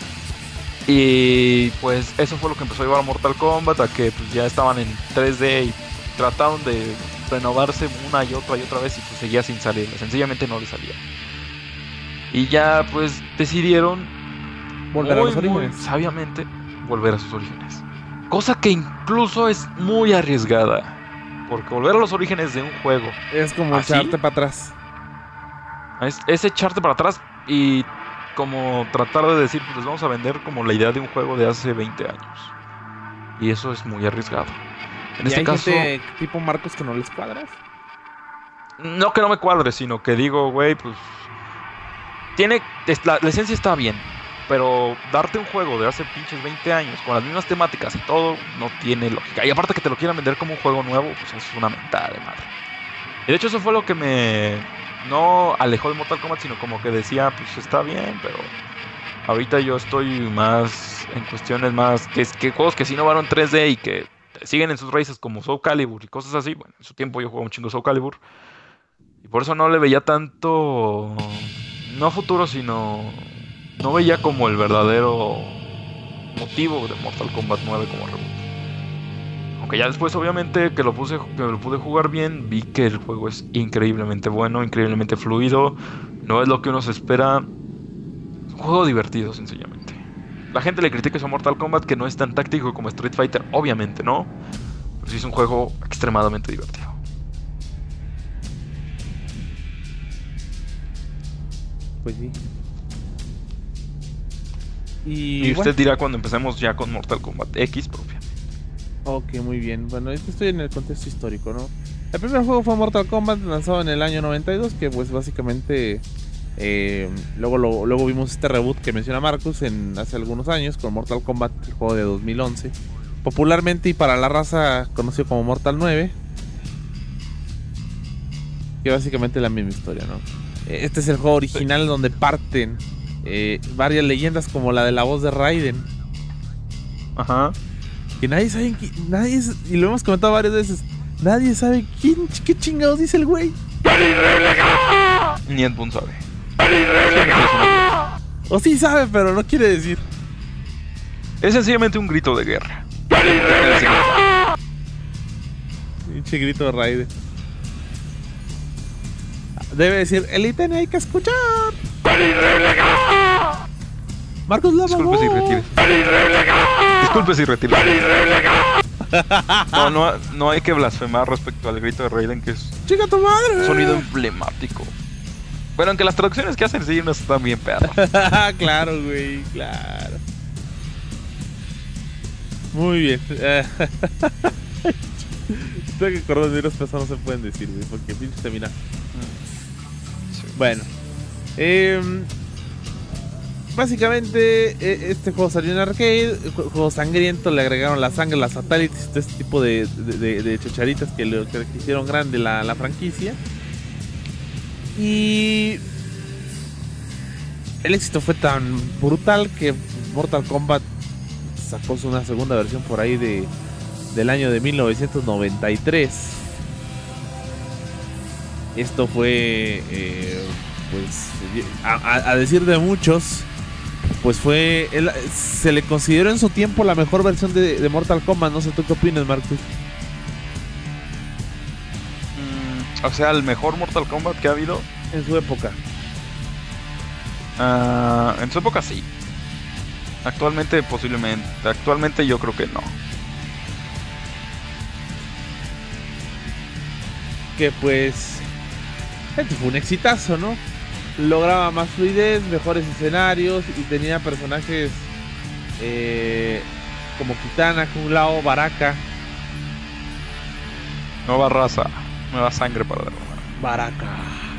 Y pues eso fue lo que empezó a llevar a Mortal Kombat a que pues ya estaban en tres D y trataron de renovarse una y otra y otra vez y pues seguía sin salir, sencillamente no les salía. Y ya pues decidieron Volver muy, a los orígenes. muy sabiamente volver a sus orígenes. Cosa que incluso es muy arriesgada. Porque volver a los orígenes de un juego Es como ¿Ah, sí? echarte para atrás. es, es echarte para atrás y como tratar de decir, pues les vamos a vender como la idea de un juego de hace veinte años. Y eso es muy arriesgado. En Y este hay caso, gente tipo Marcos que no les cuadras. no que no me cuadre, sino que digo, güey, pues tiene es- la, la esencia está bien, pero darte un juego de hace pinches veinte años con las mismas temáticas y todo no tiene lógica. Y aparte que te lo quieran vender como un juego nuevo, pues es una mentada de madre. Y de hecho eso fue lo que me no alejó de Mortal Kombat, sino como que decía, pues está bien, pero ahorita yo estoy más en cuestiones más que, que juegos que sí innovaron en tres D y que siguen en sus raíces como Soul Calibur y cosas así. Bueno, en su tiempo yo jugaba un chingo Soul Calibur y por eso no le veía tanto, no a futuro, sino no veía como el verdadero motivo de Mortal Kombat nueve como reboot. Aunque ya después obviamente que lo puse, que lo pude jugar bien, vi que el juego es increíblemente bueno, increíblemente fluido, no es lo que uno se espera, es un juego divertido sencillamente. La gente le critica a Mortal Kombat que no es tan táctico como Street Fighter, obviamente no, pero sí es un juego extremadamente divertido. Pues sí. Y, Y usted bueno, dirá cuando empecemos ya con Mortal Kombat X propia. ok, muy bien. Bueno, esto estoy en el contexto histórico, ¿no? El primer juego fue Mortal Kombat, lanzado en el año noventa y dos, que pues básicamente eh, luego lo, luego vimos este reboot que menciona Marcus en hace algunos años con Mortal Kombat, el juego de dos mil once, popularmente y para la raza conocido como Mortal nueve, que básicamente es la misma historia, ¿no? Eh, Este es el juego original donde parten eh, varias leyendas como la de la voz de Raiden. Ajá. Que nadie sabe qui- nadie es- y lo hemos comentado varias veces. Nadie sabe quién, qué chingados dice el güey. Ni Ed Boon sabe. O sí sabe, pero no quiere decir. Es sencillamente un grito de guerra. Pinche grito de Raiden. Debe decir, el ítem hay que escuchar. Marcos Lama. Disculpe si retires. Disculpe si retires. No, no, no hay que blasfemar respecto al grito de Raiden, que es Chica tu madre. un sonido emblemático. Bueno, aunque las traducciones que hacen sí no están bien perras. Claro, güey, claro. Muy bien. Tengo que acordar de las personas no se pueden decir, güey, porque pinche termina. Sí. Bueno, eh, básicamente eh, este juego salió en arcade, ju- juego sangriento, le agregaron la sangre, las fatalities, todo este tipo de, de, de- de chacharitas que, le, que hicieron grande la, la franquicia. Y el éxito fue tan brutal que Mortal Kombat sacó una segunda versión por ahí de del año de mil novecientos noventa y tres. Esto fue, eh, pues, a, a- a decir de muchos, pues fue, el- se le consideró en su tiempo la mejor versión de, de Mortal Kombat. No sé tú qué opinas, Marcus. Mm, o sea, el mejor Mortal Kombat que ha habido. En su época. Ah, en su época sí. Actualmente posiblemente. Actualmente yo creo que no. Que pues, este fue un exitazo, ¿no? Lograba más fluidez, mejores escenarios y tenía personajes eh, como Kitana, Kung Lao, Baraka. Nueva raza. Nueva sangre para derrotar. Baraka.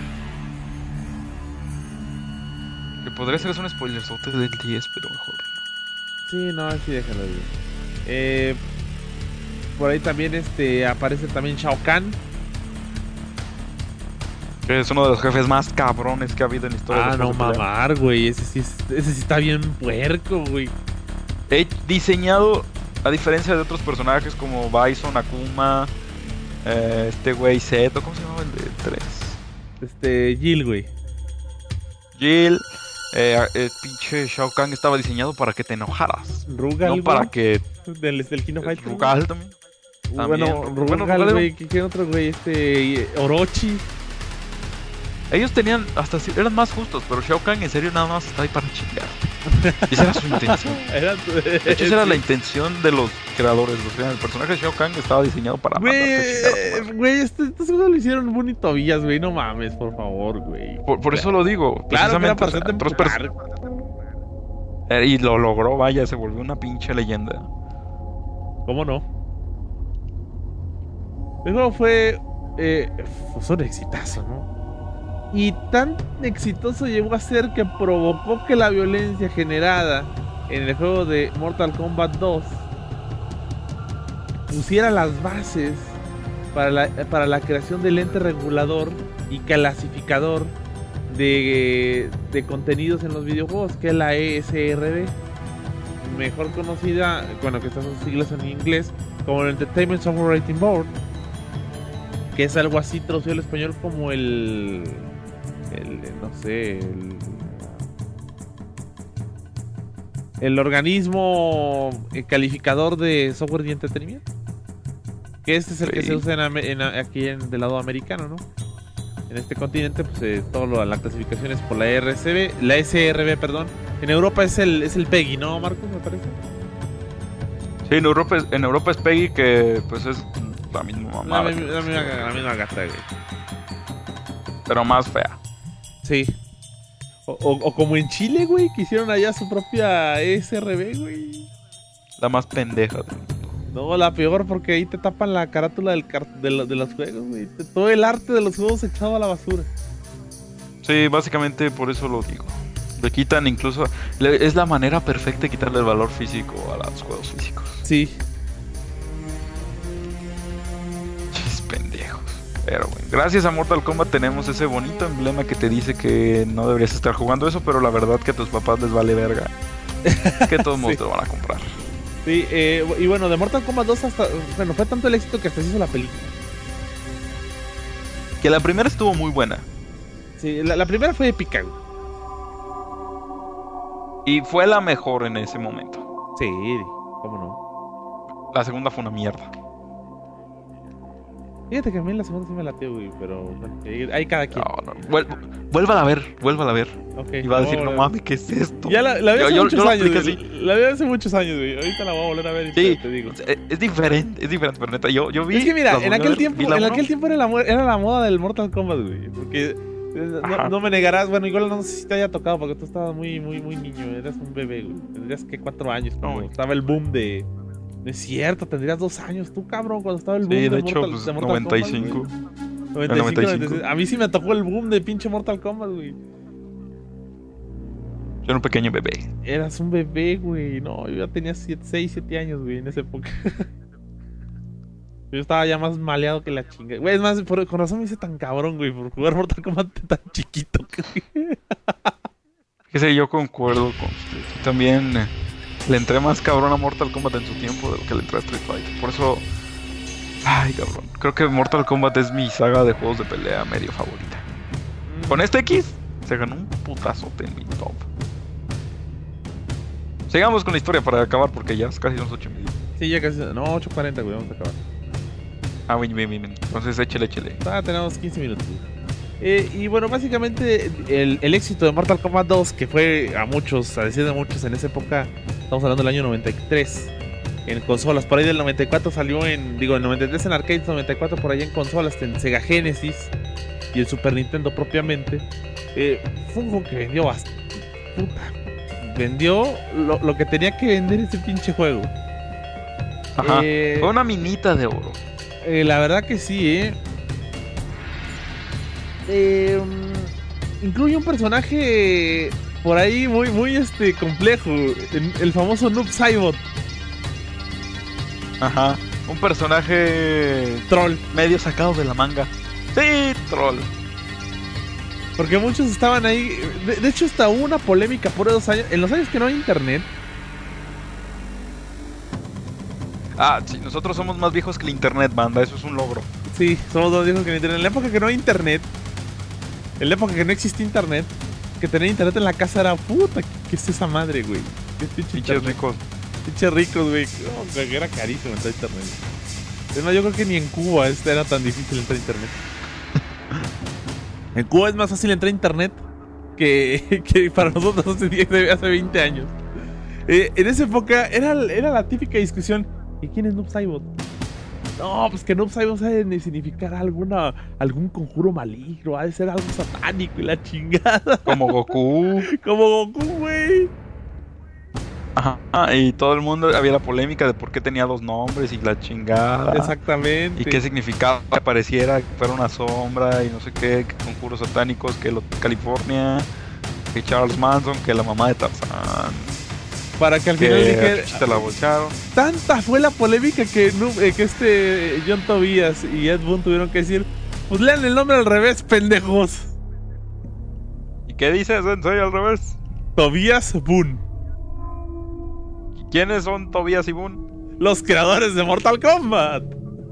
Que podría ser un spoilerzote del diez, pero mejor. Sí, no, así déjalo bien. Eh, por ahí también este aparece también Shao Kahn. Que es uno de los jefes más cabrones que ha habido en la historia. Ah, de no los juegos de pelea. mamar, güey. Ese sí, es- ese sí está bien puerco, güey. He diseñado, a diferencia de otros personajes como Bison, Akuma, eh, este güey Zeto, ¿cómo se llamaba el de tres? Este, Jill, güey. Jill, eh, el pinche Shao Kahn estaba diseñado para que te enojaras. Rugal, No para güey, que... del, del Kino Fighter. Rugal también. Bueno, también. Rugal, Bueno, Rugal güey. era- ¿Qué, qué otro, güey? Este, Orochi. Ellos tenían, hasta si- eran más justos, pero Shao Kahn en serio nada más está ahí para chingar. Esa era su intención. Era, De hecho, esa era la intención de los creadores. O sea, el personaje de Shao Kahn estaba diseñado para Güey, matarte, chingar, eh, madre. güey, este, este juego lo hicieron Bunny Tobías, güey. No mames, por favor, güey. Por, por eso lo digo. Claro, que era precisamente, para o sea, hacerte otros pers- empujar. Eh, y lo logró, vaya, se volvió una pinche leyenda. ¿Cómo no? El juego fue, eh, fue un exitazo, ¿no? Y tan exitoso llegó a ser que provocó que la violencia generada en el juego de Mortal Kombat dos pusiera las bases para la, para la creación del ente regulador y clasificador de, de contenidos en los videojuegos, que es la E S R B, mejor conocida, bueno, que estas son siglas en inglés, como el Entertainment Software Rating Board, que es algo así traducido al español como el, el no sé, el, el organismo eh, calificador de software y entretenimiento, que este es el que Sí. se usa en, ame- en- aquí en, del lado americano, ¿no? En este continente, pues eh, todo lo, la clasificación es por la R S B, la S R B, perdón. En Europa es el es el PEGI, ¿no, Marcos? Me parece. Sí, en Europa, es- en Europa es Peggy, que pues es la misma La, mamada, mi- la misma, la misma gata, güey. pero más fea. Sí. O, o- o como en Chile, güey, que hicieron allá su propia E S R B, güey. La más pendeja. No, la peor, porque ahí te tapan la carátula del car- de, lo- de los juegos, güey. Te- Todo el arte de los juegos echado a la basura. Sí, básicamente por eso lo digo. Le quitan incluso... le- es la manera perfecta de quitarle el valor físico a los juegos físicos. Sí. Chis pendejos. Pero bueno, gracias a Mortal Kombat tenemos ese bonito emblema que te dice que no deberías estar jugando eso, pero la verdad que a tus papás les vale verga. Que todos modos Sí. te lo van a comprar. Sí, eh, y bueno, de Mortal Kombat dos hasta... Bueno, fue tanto el éxito que hasta se hizo la película. Que la primera estuvo muy buena. Sí, la, la primera fue épica, güey. Y fue la mejor en ese momento. Sí, cómo no. La segunda fue una mierda. Fíjate que a mí la segunda sí me latió, güey, pero bueno, hay cada quien. No, no. Vuel- vuélvala a ver, vuélvala a ver. Okay, Y va a decir, no, no no, mames, ¿qué es esto? Ya la, la vi Yo- hace yo- muchos yo la años, apliqué güey. así. La vi hace muchos años, güey. Ahorita la voy a volver a ver y Sí, te, te digo. es, es diferente, es diferente, pero neta, yo, yo vi... Es que mira, las en volví a aquel ver, tiempo, vi la en uno. aquel tiempo era la, mu- era la moda del Mortal Kombat, güey. Porque eh, no, Ajá. no me negarás, bueno, igual no sé si te haya tocado porque tú estabas muy, muy, muy niño, eras un bebé, güey. Tendrías que cuatro años, No, cuando güey. estaba el boom de... No es cierto, tendrías dos años tú, cabrón, cuando estaba el boom Sí, de, de hecho, Mortal, pues, de Mortal noventa y Kombat, cinco. güey. El noventa y cinco, noventa y cinco. noventa y seis. A mí sí me tocó el boom de pinche Mortal Kombat, güey. Yo era un pequeño bebé. Eras un bebé, güey. No, yo ya tenía seis, siete años, güey, en esa época. Yo estaba ya más maleado que la chinga. Güey, es más, por, con razón me hice tan cabrón, güey, por jugar Mortal Kombat tan chiquito. Güey. Fíjese, yo concuerdo con usted. También eh, le entré más cabrón a Mortal Kombat en su tiempo de lo que le entré a Street Fighter. Por eso... Ay, cabrón. Creo que Mortal Kombat es mi saga de juegos de pelea medio favorita. Con este X se ganó un putazote en mi top. Sigamos con la historia para acabar porque ya es casi las ocho y media. Sí, ya casi. No, ocho cuarenta, güey, vamos a acabar. Ah, bien, bien, bien. Entonces échale, échale. Ah, tenemos quince minutos. Eh, y bueno, básicamente el, el éxito de Mortal Kombat dos, que fue a muchos, a decir de muchos en esa época, estamos hablando del año noventa y tres, en consolas, por ahí del noventa y cuatro salió en, digo, el noventa y tres en arcades, noventa y cuatro por ahí en consolas, en Sega Genesis y el Super Nintendo propiamente. Eh, fue un juego que vendió bastante. Puta, vendió lo, lo que tenía que vender ese pinche juego. Ajá. Eh, Fue una minita de oro. Eh, la verdad que sí, ¿eh? Eh, um, incluye un personaje por ahí muy, muy este, complejo. El, el famoso Noob Saibot. Ajá. Un personaje Troll. medio sacado de la manga. Sí, troll. Porque muchos estaban ahí. De, de hecho, hasta hubo una polémica por esos años. En los años que no hay internet. Ah, sí, nosotros somos más viejos que el internet, banda. Eso es un logro. Sí, somos dos viejos que no hay internet. En la época que no hay internet. En la época que no existía internet. Que tener internet en la casa era puta. ¿Qué es esa madre, güey? ¿Qué es pinche Pinches internet? ricos. Pinches ricos, güey. No, que era carísimo entrar a internet. Es más, yo creo que ni en Cuba este era tan difícil entrar a internet. En Cuba es más fácil entrar a internet que, que para nosotros hace, diez, hace veinte años. Eh, en esa época era, era la típica discusión. ¿Y quién es Noob Saibot? No, pues que Noob Saibot sabe de significar alguna, algún conjuro maligno. Ha de ser algo satánico y la chingada. Como Goku. Como Goku, güey. Ajá. Ah, y todo el mundo, había la polémica de por qué tenía dos nombres y la chingada. Exactamente. Y qué significaba que apareciera, que fuera una sombra y no sé qué, que conjuros satánicos, que lo California, que Charles Manson, que la mamá de Tarzán. Para que al final Que dijera. te la bolsaron. Tanta fue la polémica que, Noob- eh, que este eh, John Tobias y Ed Boon tuvieron que decir: pues lean el nombre al revés, pendejos. ¿Y qué dices, Sensei, al revés? Tobias Boon, ¿Y quiénes son Tobias y Boon? los creadores de Mortal Kombat.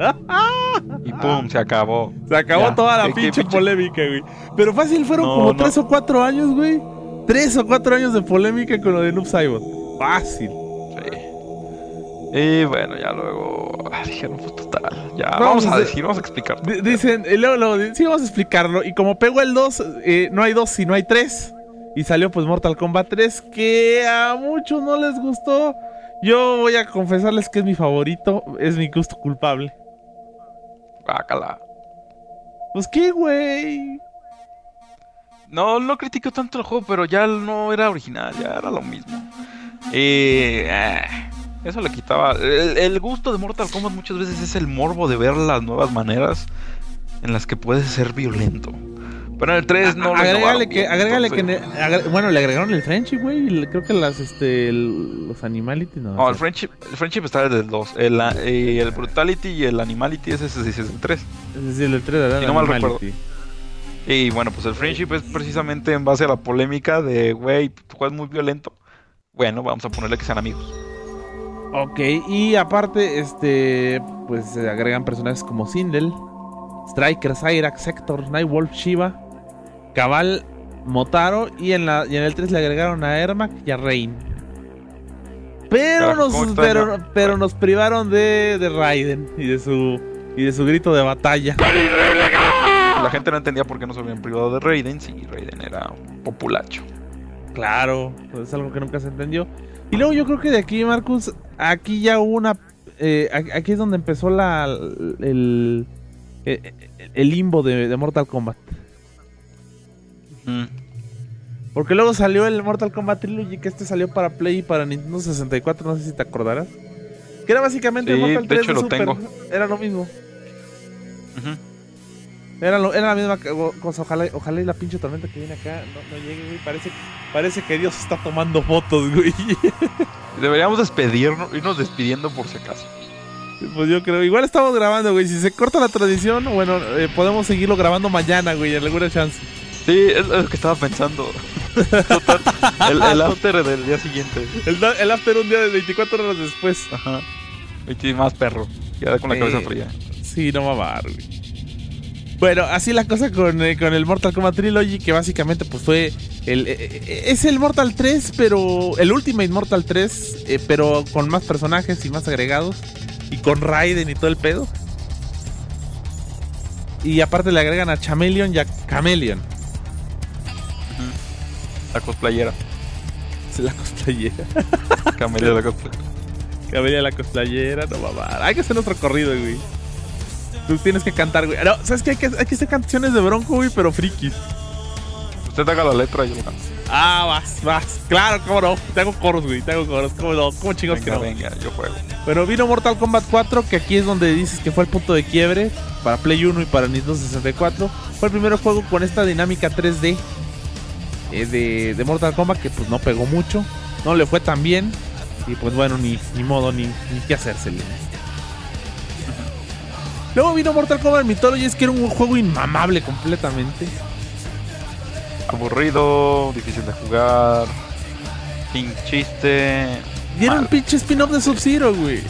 Y pum, se acabó. Se acabó Ya. toda la ¿Qué- qué pinche pinche- Polémica, güey. Pero fácil fueron No, como no. tres o cuatro años, güey. Tres o cuatro años de polémica con lo de Noob Saibot. Fácil. Sí. Y bueno, ya luego ah, dijeron, pues total. Ya, Vamos vamos, a a hacer- decir, vamos a explicar. D- Dicen, y luego, luego, sí, vamos a explicarlo. Y como pegó el dos, eh, no hay dos, sino hay tres. Y salió pues Mortal Kombat tres, que a muchos no les gustó. Yo voy a confesarles que es mi favorito, es mi gusto culpable. Bácala. Pues qué, güey. No, no critico tanto el juego, pero ya no era original, ya era lo mismo. Y eh, eso le quitaba. El, el gusto de Mortal Kombat muchas veces es el morbo de ver las nuevas maneras en las que puedes ser violento. Pero en el tres no lo Agrégale innovaron que, bien, agrégale que, entonces- ne- agre- bueno, le agregaron el Friendship, güey. y le- Creo que las, este, el- los Animality, no. No, el o sea, friendship, el friendship está desde el dos. El, eh, el Brutality y el Animality ese es ese es el tres. Es decir, el tres, ¿verdad? Si no mal Animality. Y bueno, pues el friendship es precisamente en base a la polémica de, güey, tu juego es muy violento. Bueno, vamos a ponerle que sean amigos. Ok, y aparte, este, pues se agregan personajes como Sindel, Striker, Cyrax, Sector, Nightwolf, Shiva, Cabal, Motaro, y en la y en el tres le agregaron a Ermac y a Rain. Pero Carajo, nos ¿cómo está pero, la- pero nos privaron de, de Raiden y de su y de su grito de batalla. La gente no entendía por qué no se habían privado de Raiden si Raiden era un populacho. Claro, es algo que nunca se entendió. Y luego yo creo que de aquí, Marcus, aquí ya hubo una... Eh, aquí es donde empezó la el, el, el limbo de, de Mortal Kombat. Mm. Porque luego salió el Mortal Kombat Trilogy, que este salió para Play y para Nintendo sesenta y cuatro, no sé si te acordarás. Que era básicamente Sí, el Mortal de tres hecho lo Super. tengo. Era lo mismo. Ujú. Era, lo, era la misma cosa. Ojalá, ojalá y la pinche tormenta que viene acá no, no llegue, güey. Parece, parece que Dios está tomando fotos, güey. Deberíamos despedirnos, irnos despidiendo por si acaso. Pues yo creo, igual estamos grabando, güey. Si se corta la tradición, bueno, eh, podemos seguirlo grabando mañana, güey, en alguna chance. Sí, es lo que estaba pensando. Total, el, el after del día siguiente. El, da- el after un día de veinticuatro horas después. Ajá. Y más perro. Ya con la Eh, cabeza fría. Sí, no va a mamar, güey. Bueno, así la cosa con, eh, con el Mortal Kombat Trilogy, que básicamente pues fue el eh, eh, es el Mortal tres, pero el Ultimate Mortal tres, eh, pero con más personajes y más agregados y con Raiden y todo el pedo. Y aparte le agregan a Chameleon y a Chameleon. Ujú. La cosplayera. Es la cosplayera. Camelia la cosplayera. Camelia la cosplayera, no mamar. Hay que hacer nuestro corrido, güey. Tú tienes que cantar, güey. No, ¿sabes qué? Hay que, hay que hacer canciones de Bronco, güey, pero frikis. Usted haga la letra y yo lo canto. Ah, vas, vas. Claro, cómo no. Te hago coros, güey. Te hago coros. ¿Cómo no? ¿Cómo chingos que Venga, no? venga, yo juego. Bueno, vino Mortal Kombat cuatro, que aquí es donde dices que fue el punto de quiebre para Play uno y para Nintendo sesenta y cuatro. Fue el primer juego con esta dinámica tres D eh, de, de Mortal Kombat, que pues no pegó mucho. No le fue tan bien. Y pues bueno, ni, ni modo, ni, ni qué hacérsele. Luego vino Mortal Kombat Mythology, es que era un juego inmamable completamente. Aburrido, difícil de jugar, sin chiste. Y era un mal. pinche spin-off de Sub-Zero, güey.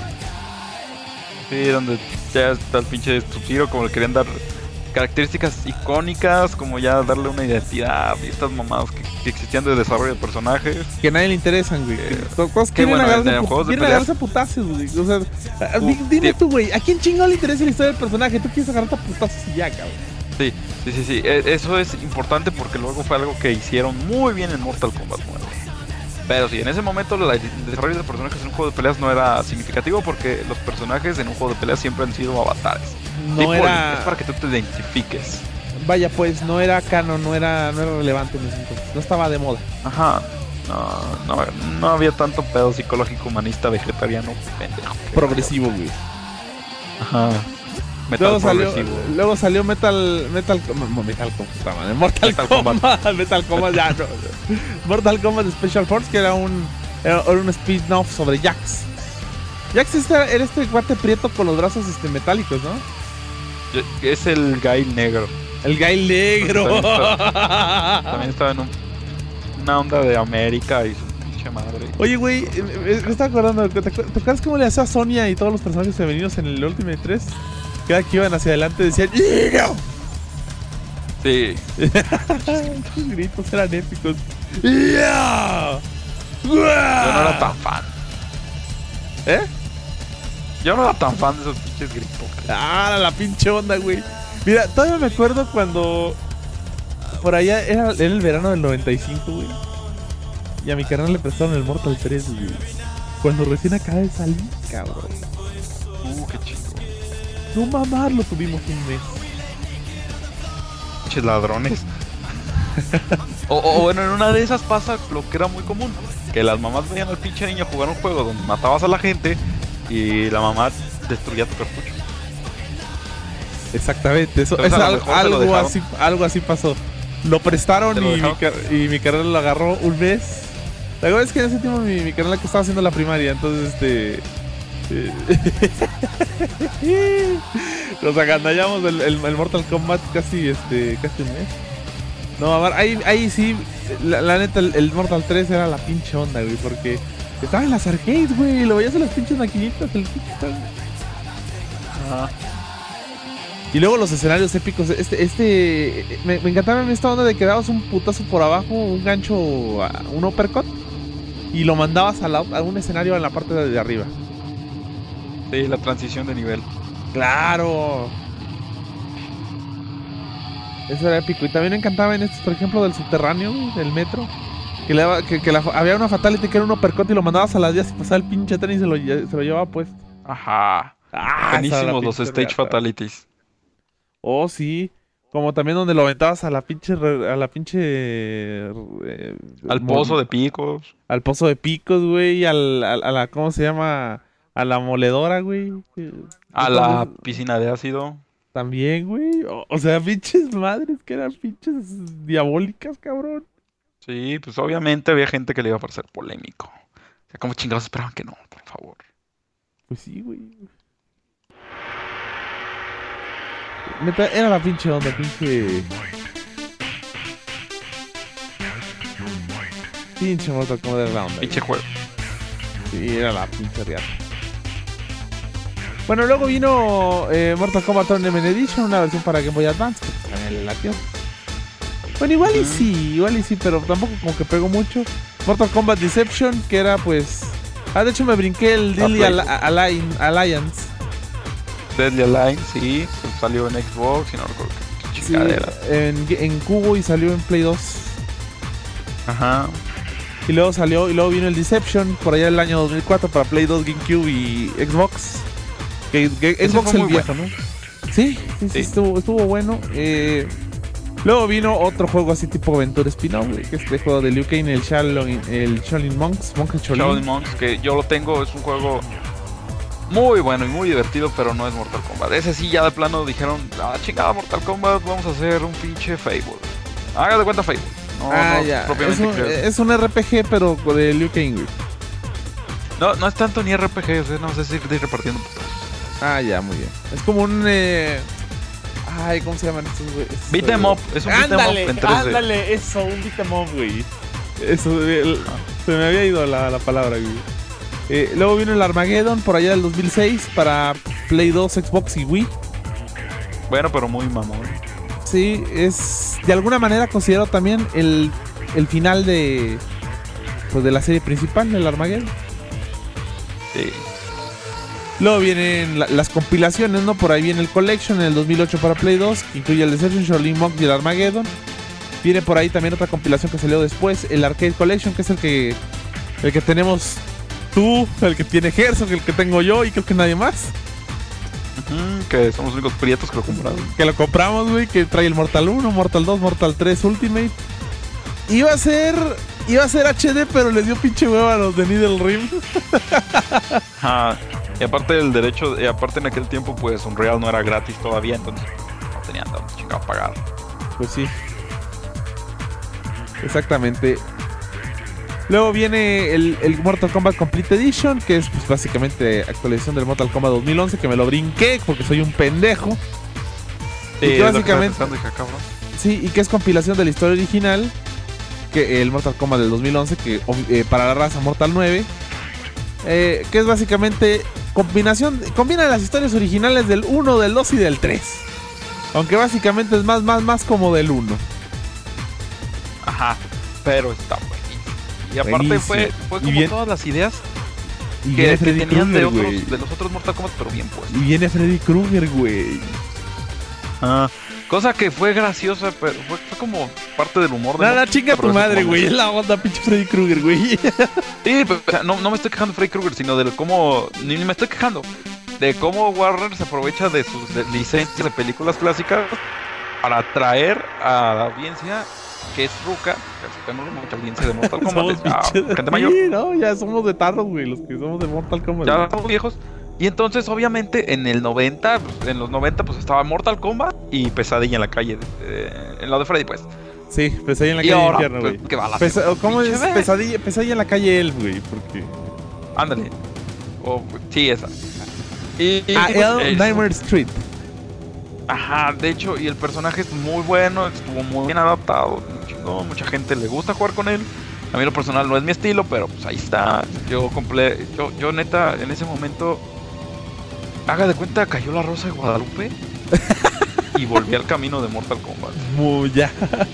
Sí, donde ya está el pinche Sub-Zero, como le querían dar características icónicas, como ya darle una identidad y estas mamadas que, que existían de desarrollo de personajes. Que a nadie le interesan, güey. Que Eh, to- todos qué quieren bueno, agarrarse en a pu- juegos de quieren peleas. agarrarse a putazos, güey. O sea, a- Uh, di- dime sí. tú, güey, ¿a quién chingado le interesa la historia del personaje? Tú quieres agarrarte a putazos y ya, cabrón. Sí, sí, sí, sí. E- Eso es importante porque luego fue algo que hicieron muy bien en Mortal Kombat nueve. Pero sí, en ese momento la- el desarrollo de personajes en un juego de peleas no era significativo porque los personajes en un juego de peleas siempre han sido avatares. No Tipo, era. Es para que tú te identifiques. Vaya, pues, no era canon, no era, no era relevante en ese entonces. No estaba de moda. Ajá. No, no, no había tanto pedo psicológico humanista vegetariano pendejo. Progresivo, güey. Ajá. Metal Luego salió, progresivo. luego salió Metal. Metal. mo- Metal Kombat. puta madre, Mortal Metal Kombat. Metal Kombat, ya no. Mortal Kombat Special Force, que era un. Era, era un spin-off sobre Jax. Jax este, era este guate prieto con los brazos este, metálicos, ¿no? Yo- Es el guy negro. El gay negro. También estaba en un- una onda de América y su pinche madre. Oye, güey, eh, eh, me estaba acordando. ¿Te, acu- ¿Te acuerdas cómo le hacía a Sonia y todos los personajes femeninos en el Ultimate tres? Cada que iban hacia adelante decían ¡Ego! Sí. Los gritos eran épicos. ¡Yeah! Yo no era tan fan. ¿Eh? Yo no era tan fan de esos pinches gritos. Ah, la pinche onda, güey. Mira, todavía me acuerdo cuando por allá era, era el verano del noventa y cinco, güey. Y a mi carnal le prestaron el Mortal tres, güey. Cuando recién acaba de salir, cabrón. Uh, qué chido. No mamar, lo tuvimos un mes. Pinches ladrones. o, o bueno, en una de esas pasa lo que era muy común. Que las mamás veían al pinche niño jugar un juego donde matabas a la gente y la mamá destruía tu cartucho. Exactamente, eso Entonces, es a lo algo, mejor se lo algo dejaron. así, algo así pasó. Lo prestaron ¿Se lo y, mi dejaron? car- y mi carnal lo agarró un mes. La verdad es que en ese tiempo mi, mi carnal que estaba haciendo la primaria, entonces este eh, nos agandallamos el, el, el Mortal Kombat casi este casi un mes. No, mamar, ahí, ahí sí, la, la neta, el, el Mortal tres era la pinche onda, güey, porque Estaba en las arcades, güey. Lo veías en las pinches maquinitas. El Ajá. Y luego los escenarios épicos. Este, este. Me, me encantaron esta onda de que dabas un putazo por abajo, un gancho, un uppercut. Y lo mandabas a, la, a un escenario en la parte de, de arriba. Sí, la transición de nivel. ¡Claro! Eso era épico. Y también me encantaba en estos, por ejemplo, del subterráneo, del metro. Que, le daba, que, que la, había una fatality que era un uppercut y lo mandabas a las vías y pasaba el pinche tren y se lo, se lo llevaba puesto. Ajá. Ah, Buenísimos los stage reata. fatalities. Oh, sí. Como también donde lo aventabas a la pinche... A la pinche... Eh, Al pozo de picos. Al pozo de picos, güey. Al, a, a la... ¿Cómo se llama? A la moledora, güey. A la piscina de ácido. También, güey. O, o sea, pinches madres que eran pinches diabólicas, cabrón. Sí, pues obviamente había gente que le iba a parecer polémico. O sea, como chingados esperaban que no, por favor. Pues sí, güey. Neta, era la pinche onda, pinche... Pinche Mortal Kombat era la onda. Pinche juego. Sí, era la pinche riata. Bueno, luego vino eh, Mortal Kombat Tournament Edition, una versión para Game Boy Advance, que también le latió. Bueno, igual y sí, igual y sí, pero tampoco como que pegó mucho. Mortal Kombat Deception, que era pues... Ah, de hecho me brinqué el Deadly Al Al Alliance. Deadly Alliance, sí, pues salió en Xbox y no recuerdo qué chingadera. Sí, en, en Cubo y salió en Play dos. Ajá. Y luego salió, y luego vino el Deception por allá el año dos mil cuatro para Play dos, GameCube y Xbox. Que, que Xbox el viejo, ¿no? Sí, sí, sí, sí. Estuvo, estuvo bueno. Eh, luego vino otro juego así tipo aventura spin-off, que es este juego de Liu Kang, el Shaolin, el Shaolin Monks, Monk Shaolin. Shaolin Monks, que yo lo tengo, es un juego muy bueno y muy divertido, pero no es Mortal Kombat. Ese sí ya de plano dijeron, ah, chingada Mortal Kombat, vamos a hacer un pinche Fable. Haga de cuenta Fable. No, ah, no, ya. propiamente Es un, es un R P G, pero de Liu Kang, güey. No, no es tanto ni R P G, o sea, no sé si ir repartiendo putazos. Ah, ya, muy bien. Es como un... Eh... Ay, ¿cómo se llaman estos, güey? Beat 'em up, es un beat 'em up en tres D. Ándale, eso, un beat 'em up, güey. Eso, el, se me había ido la, la palabra, güey. Eh, luego vino el Armageddon por allá del dos mil seis para Play dos, Xbox y Wii. Bueno, pero muy mamón. Sí, es... De alguna manera considero también el, el final de... Pues de la serie principal, del Armageddon. Sí. Luego vienen la, las compilaciones, ¿no? Por ahí viene el Collection en el dos mil ocho para Play dos, que incluye el Deception, Shaolin Monk y el Armageddon. Viene por ahí también otra compilación que salió después, el Arcade Collection, que es el que el que tenemos tú, el que tiene Herzog, el que tengo yo y creo que nadie más. Uh-huh, que somos los únicos prietos que lo compraron. Que lo compramos, güey, que trae el Mortal uno, Mortal dos, Mortal tres Ultimate. Iba a ser... Iba a ser H D, pero les dio pinche huevo a los de Needle Rim. Ajá. Y aparte del derecho, y aparte en aquel tiempo, pues Unreal no era gratis todavía, entonces no tenían tanto chingado a pagar. Pues sí. Exactamente. Luego viene el, el Mortal Kombat Complete Edition, que es pues básicamente actualización del Mortal Kombat dos mil once, que me lo brinqué porque soy un pendejo. Sí, y que básicamente... pensando, dije, cabrón. Sí, y que es compilación de la historia original, que el Mortal Kombat del dos mil once, que eh, para la raza Mortal nueve, eh, que es básicamente combinación, combina las historias originales del uno, del dos y del tres. Aunque básicamente es más, más, más como del uno. Ajá, pero está buenísimo. Y aparte Buenísimo. fue, fue como bien, todas las ideas y que, que Freddy tenían Krueger, de, otros, güey. de los otros Mortal Kombat, pero bien puestos. Y viene Freddy Krueger, güey. Ah, cosa que fue graciosa, pero fue, fue como parte del humor de No, no, muchos, chinga pero tu eso madre, como- güey. Es la onda, pinche Freddy Krueger, güey. Sí, pero, o sea, no, no me estoy quejando de Freddy Krueger, sino de cómo... Ni, ni me estoy quejando. De cómo Warner se aprovecha de sus de licencias de películas clásicas para atraer a la audiencia que es ruca. Que tenemos mucha audiencia de Mortal Kombat. Somos ya, pinches- gente mayor. Sí, no, ya somos de tarros, güey. Los que somos de Mortal Kombat. Ya güey. somos viejos. Y entonces, obviamente, en el noventa, pues, en los noventa, pues estaba Mortal Kombat y Pesadilla en la calle. eh, en lo de Freddy, pues. Sí, pesadilla en la Y calle del ahora, infierno, pues, güey. ¿qué balazo? Pesa- ¿Cómo Pinche es? ve. Pesadilla, pesadilla en la calle Elf, güey. Porque... Ándale. O, sí, esa. Y, y, A pues, El es- Nightmare Street. Ajá, de hecho, y el personaje es muy bueno, estuvo muy bien adaptado, muy chingón, mucha gente le gusta jugar con él. A mí lo personal no es mi estilo, pero pues ahí está. Yo compré, yo, yo neta, en ese momento, haga de cuenta, cayó la Rosa de Guadalupe y volví al camino de Mortal Kombat. Muy ya.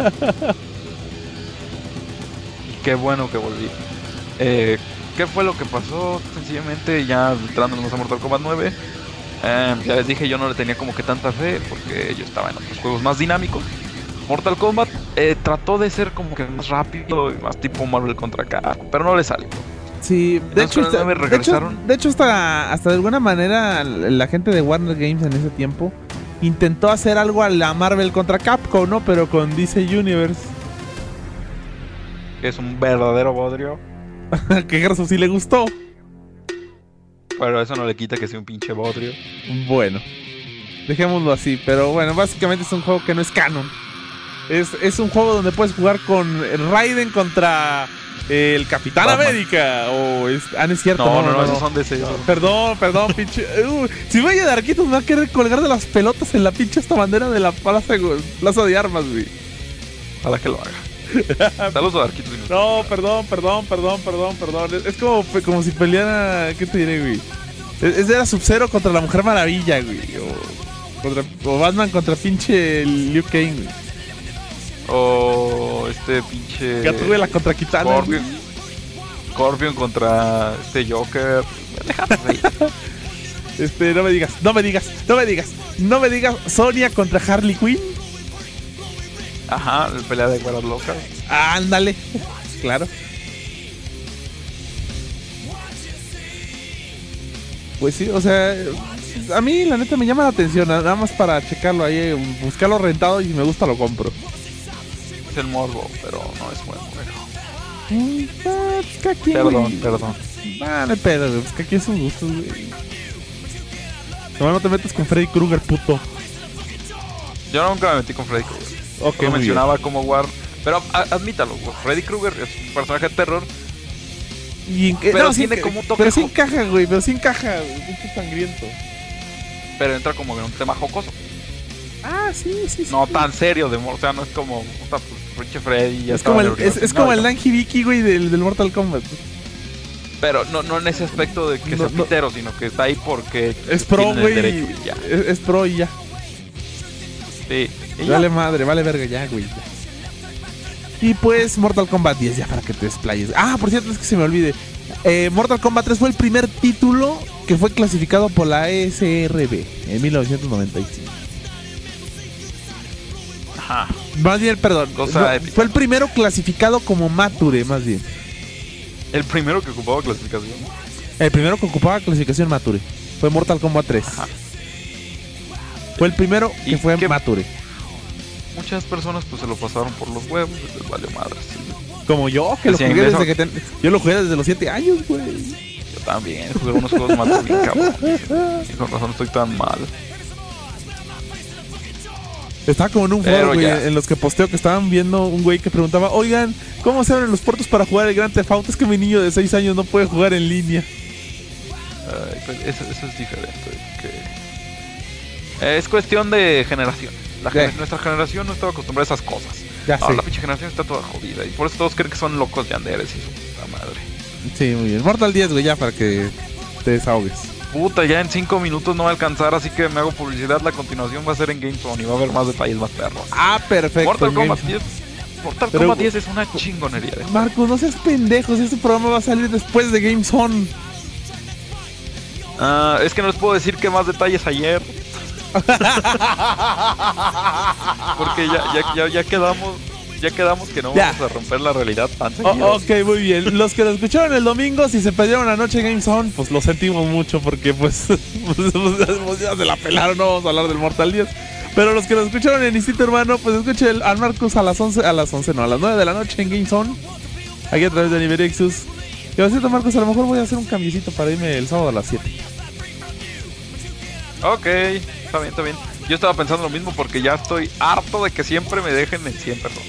Qué bueno que volví. Eh, ¿Qué fue lo que pasó? Sencillamente, ya entrándonos a Mortal Kombat nueve, eh, ya les dije, yo no le tenía como que tanta fe porque yo estaba en otros juegos más dinámicos. Mortal Kombat eh, trató de ser como que más rápido y más tipo Marvel contra Capcom, pero no le salió. Sí, de Entonces, hecho, con el nueve de hecho, regresaron. de hecho hasta, hasta de alguna manera la gente de Warner Games en ese tiempo intentó hacer algo a la Marvel contra Capcom, ¿no? Pero con D C Universe. Que es un verdadero bodrio. Que Gerson sí le gustó. Pero eso no le quita que sea un pinche bodrio. Bueno, dejémoslo así. Pero bueno, básicamente es un juego que no es canon. Es, es un juego donde puedes jugar con Raiden contra eh, el Capitán Batman. América. O es, ah, no es cierto. No, no, no, esos son de ese. Perdón, perdón, pinche. Uh, si vaya de Arquitos me va a querer colgar de las pelotas en la pinche esta bandera de la plaza, plaza de armas, güey. Ojalá que lo haga. Saludos a Arquitos. No, perdón, perdón, perdón, perdón, perdón. Es, es como, como si peleara. ¿Qué te diré, güey? Es, es de la Sub-Zero contra la Mujer Maravilla, güey. O, contra, o Batman contra pinche Liu Kang, güey. O este pinche. Gatúbela contra Kitana. Scorpion. Scorpion contra este Joker. Este, no me digas, no me digas, no me digas, no me digas Sonia contra Harley Quinn. Ajá, el pelea de güeras locas. Ándale, claro. Pues sí, o sea, a mí la neta me llama la atención, nada más para checarlo ahí, buscarlo rentado y si me gusta lo compro. Es el morbo, pero no es buen juego. Mm, ah, pues que aquí, Perdón, güey. perdón. Ah, no hay pedo, güey, pues que aquí es un gusto, güey. No, no te metas con Freddy Krueger, puto. Yo nunca me metí con Freddy Krueger. Ok, Lo muy mencionaba como War. Pero a- admítalo, Freddy Krueger es un personaje de terror. Y en- Pero no, sí tiene enca- como un toque Pero sí jo- encaja, güey, pero sí encaja, güey, mucho sangriento. Pero entra como en un tema jocoso. Ah, sí, sí, sí. No tan serio, de, o sea, no es como puta, pues, pinche Freddy. Ya Es como estaba el, en es, es original, como el ¿no? Nanji Vicky, güey, del, del Mortal Kombat. Pero no, no en ese aspecto de que No, sea no. pitero, sino que está ahí porque Es pro, tienen el güey. derecho y ya. Es, es pro y ya. Sí. Y ya. Vale madre, vale verga ya, güey. Y pues Mortal Kombat diez, ya para que te desplayes. Ah, por cierto, es que se me olvide. Eh, Mortal Kombat tres fue el primer título que fue clasificado por la E S R B en mil novecientos noventa y cinco. Ajá. Más bien, perdón. Cosa no, épica. fue el primero clasificado como Mature, más bien. El primero que ocupaba clasificación. El primero que ocupaba clasificación Mature fue Mortal Kombat tres. Ajá. Fue el primero que ¿Y fue qué- Mature. Muchas personas pues se lo pasaron por los huevos y les valió madres. Como yo, que lo Decían jugué eso. desde que ten... Yo lo jugué desde los siete años, güey. Yo también jugué unos juegos más bien cabrón. Y con razón estoy tan mal. Estaba como en un Pero foro, güey, ya. en los que posteo que estaban viendo un güey que preguntaba, oigan, ¿cómo se abren los puertos para jugar el Grand Theft Auto? Es que mi niño de seis años no puede jugar en línea. Ay, pues, eso, eso es diferente. Que... Es cuestión de generación. La ¿Qué? gener- Nuestra generación no estaba acostumbrada a esas cosas. Ya Ahora sé. la pinche generación está toda jodida. Y por eso todos creen que son locos yanderes y su puta madre. Sí, muy bien. Mortal diez, güey, ya para que te desahogues. Puta, ya en cinco minutos no va a alcanzar, así que me hago publicidad. La continuación va a ser en GameZone y va a haber más detalles más perros. Ah, perfecto. Mortal en Kombat Game- diez. Mortal Pero- Kombat diez es una chingonería. de- Marcos, no seas pendejos, este programa va a salir después de Game Zone. Ah, es que no les puedo decir qué más detalles ayer. Porque ya, ya, ya, ya quedamos. Ya quedamos que no Ya. vamos a romper la realidad tan Oh, seguido. ok, muy bien. Los que lo escucharon el domingo, si se perdieron la noche Game Zone, pues lo sentimos mucho porque pues, pues, pues, ya se la pelaron, no vamos a hablar del Mortal diez. Pero los que lo escucharon en Instinto Hermano, pues escuchen a Marcos a las once, a las once no, a las nueve de la noche en Game Zone, aquí a través de Niverexus. Y por cierto, Marcos, a lo mejor voy a hacer un cambiecito para irme el sábado a las siete. Ok, está bien, está bien. Yo estaba pensando lo mismo porque ya estoy harto de que siempre me dejen en cien personas.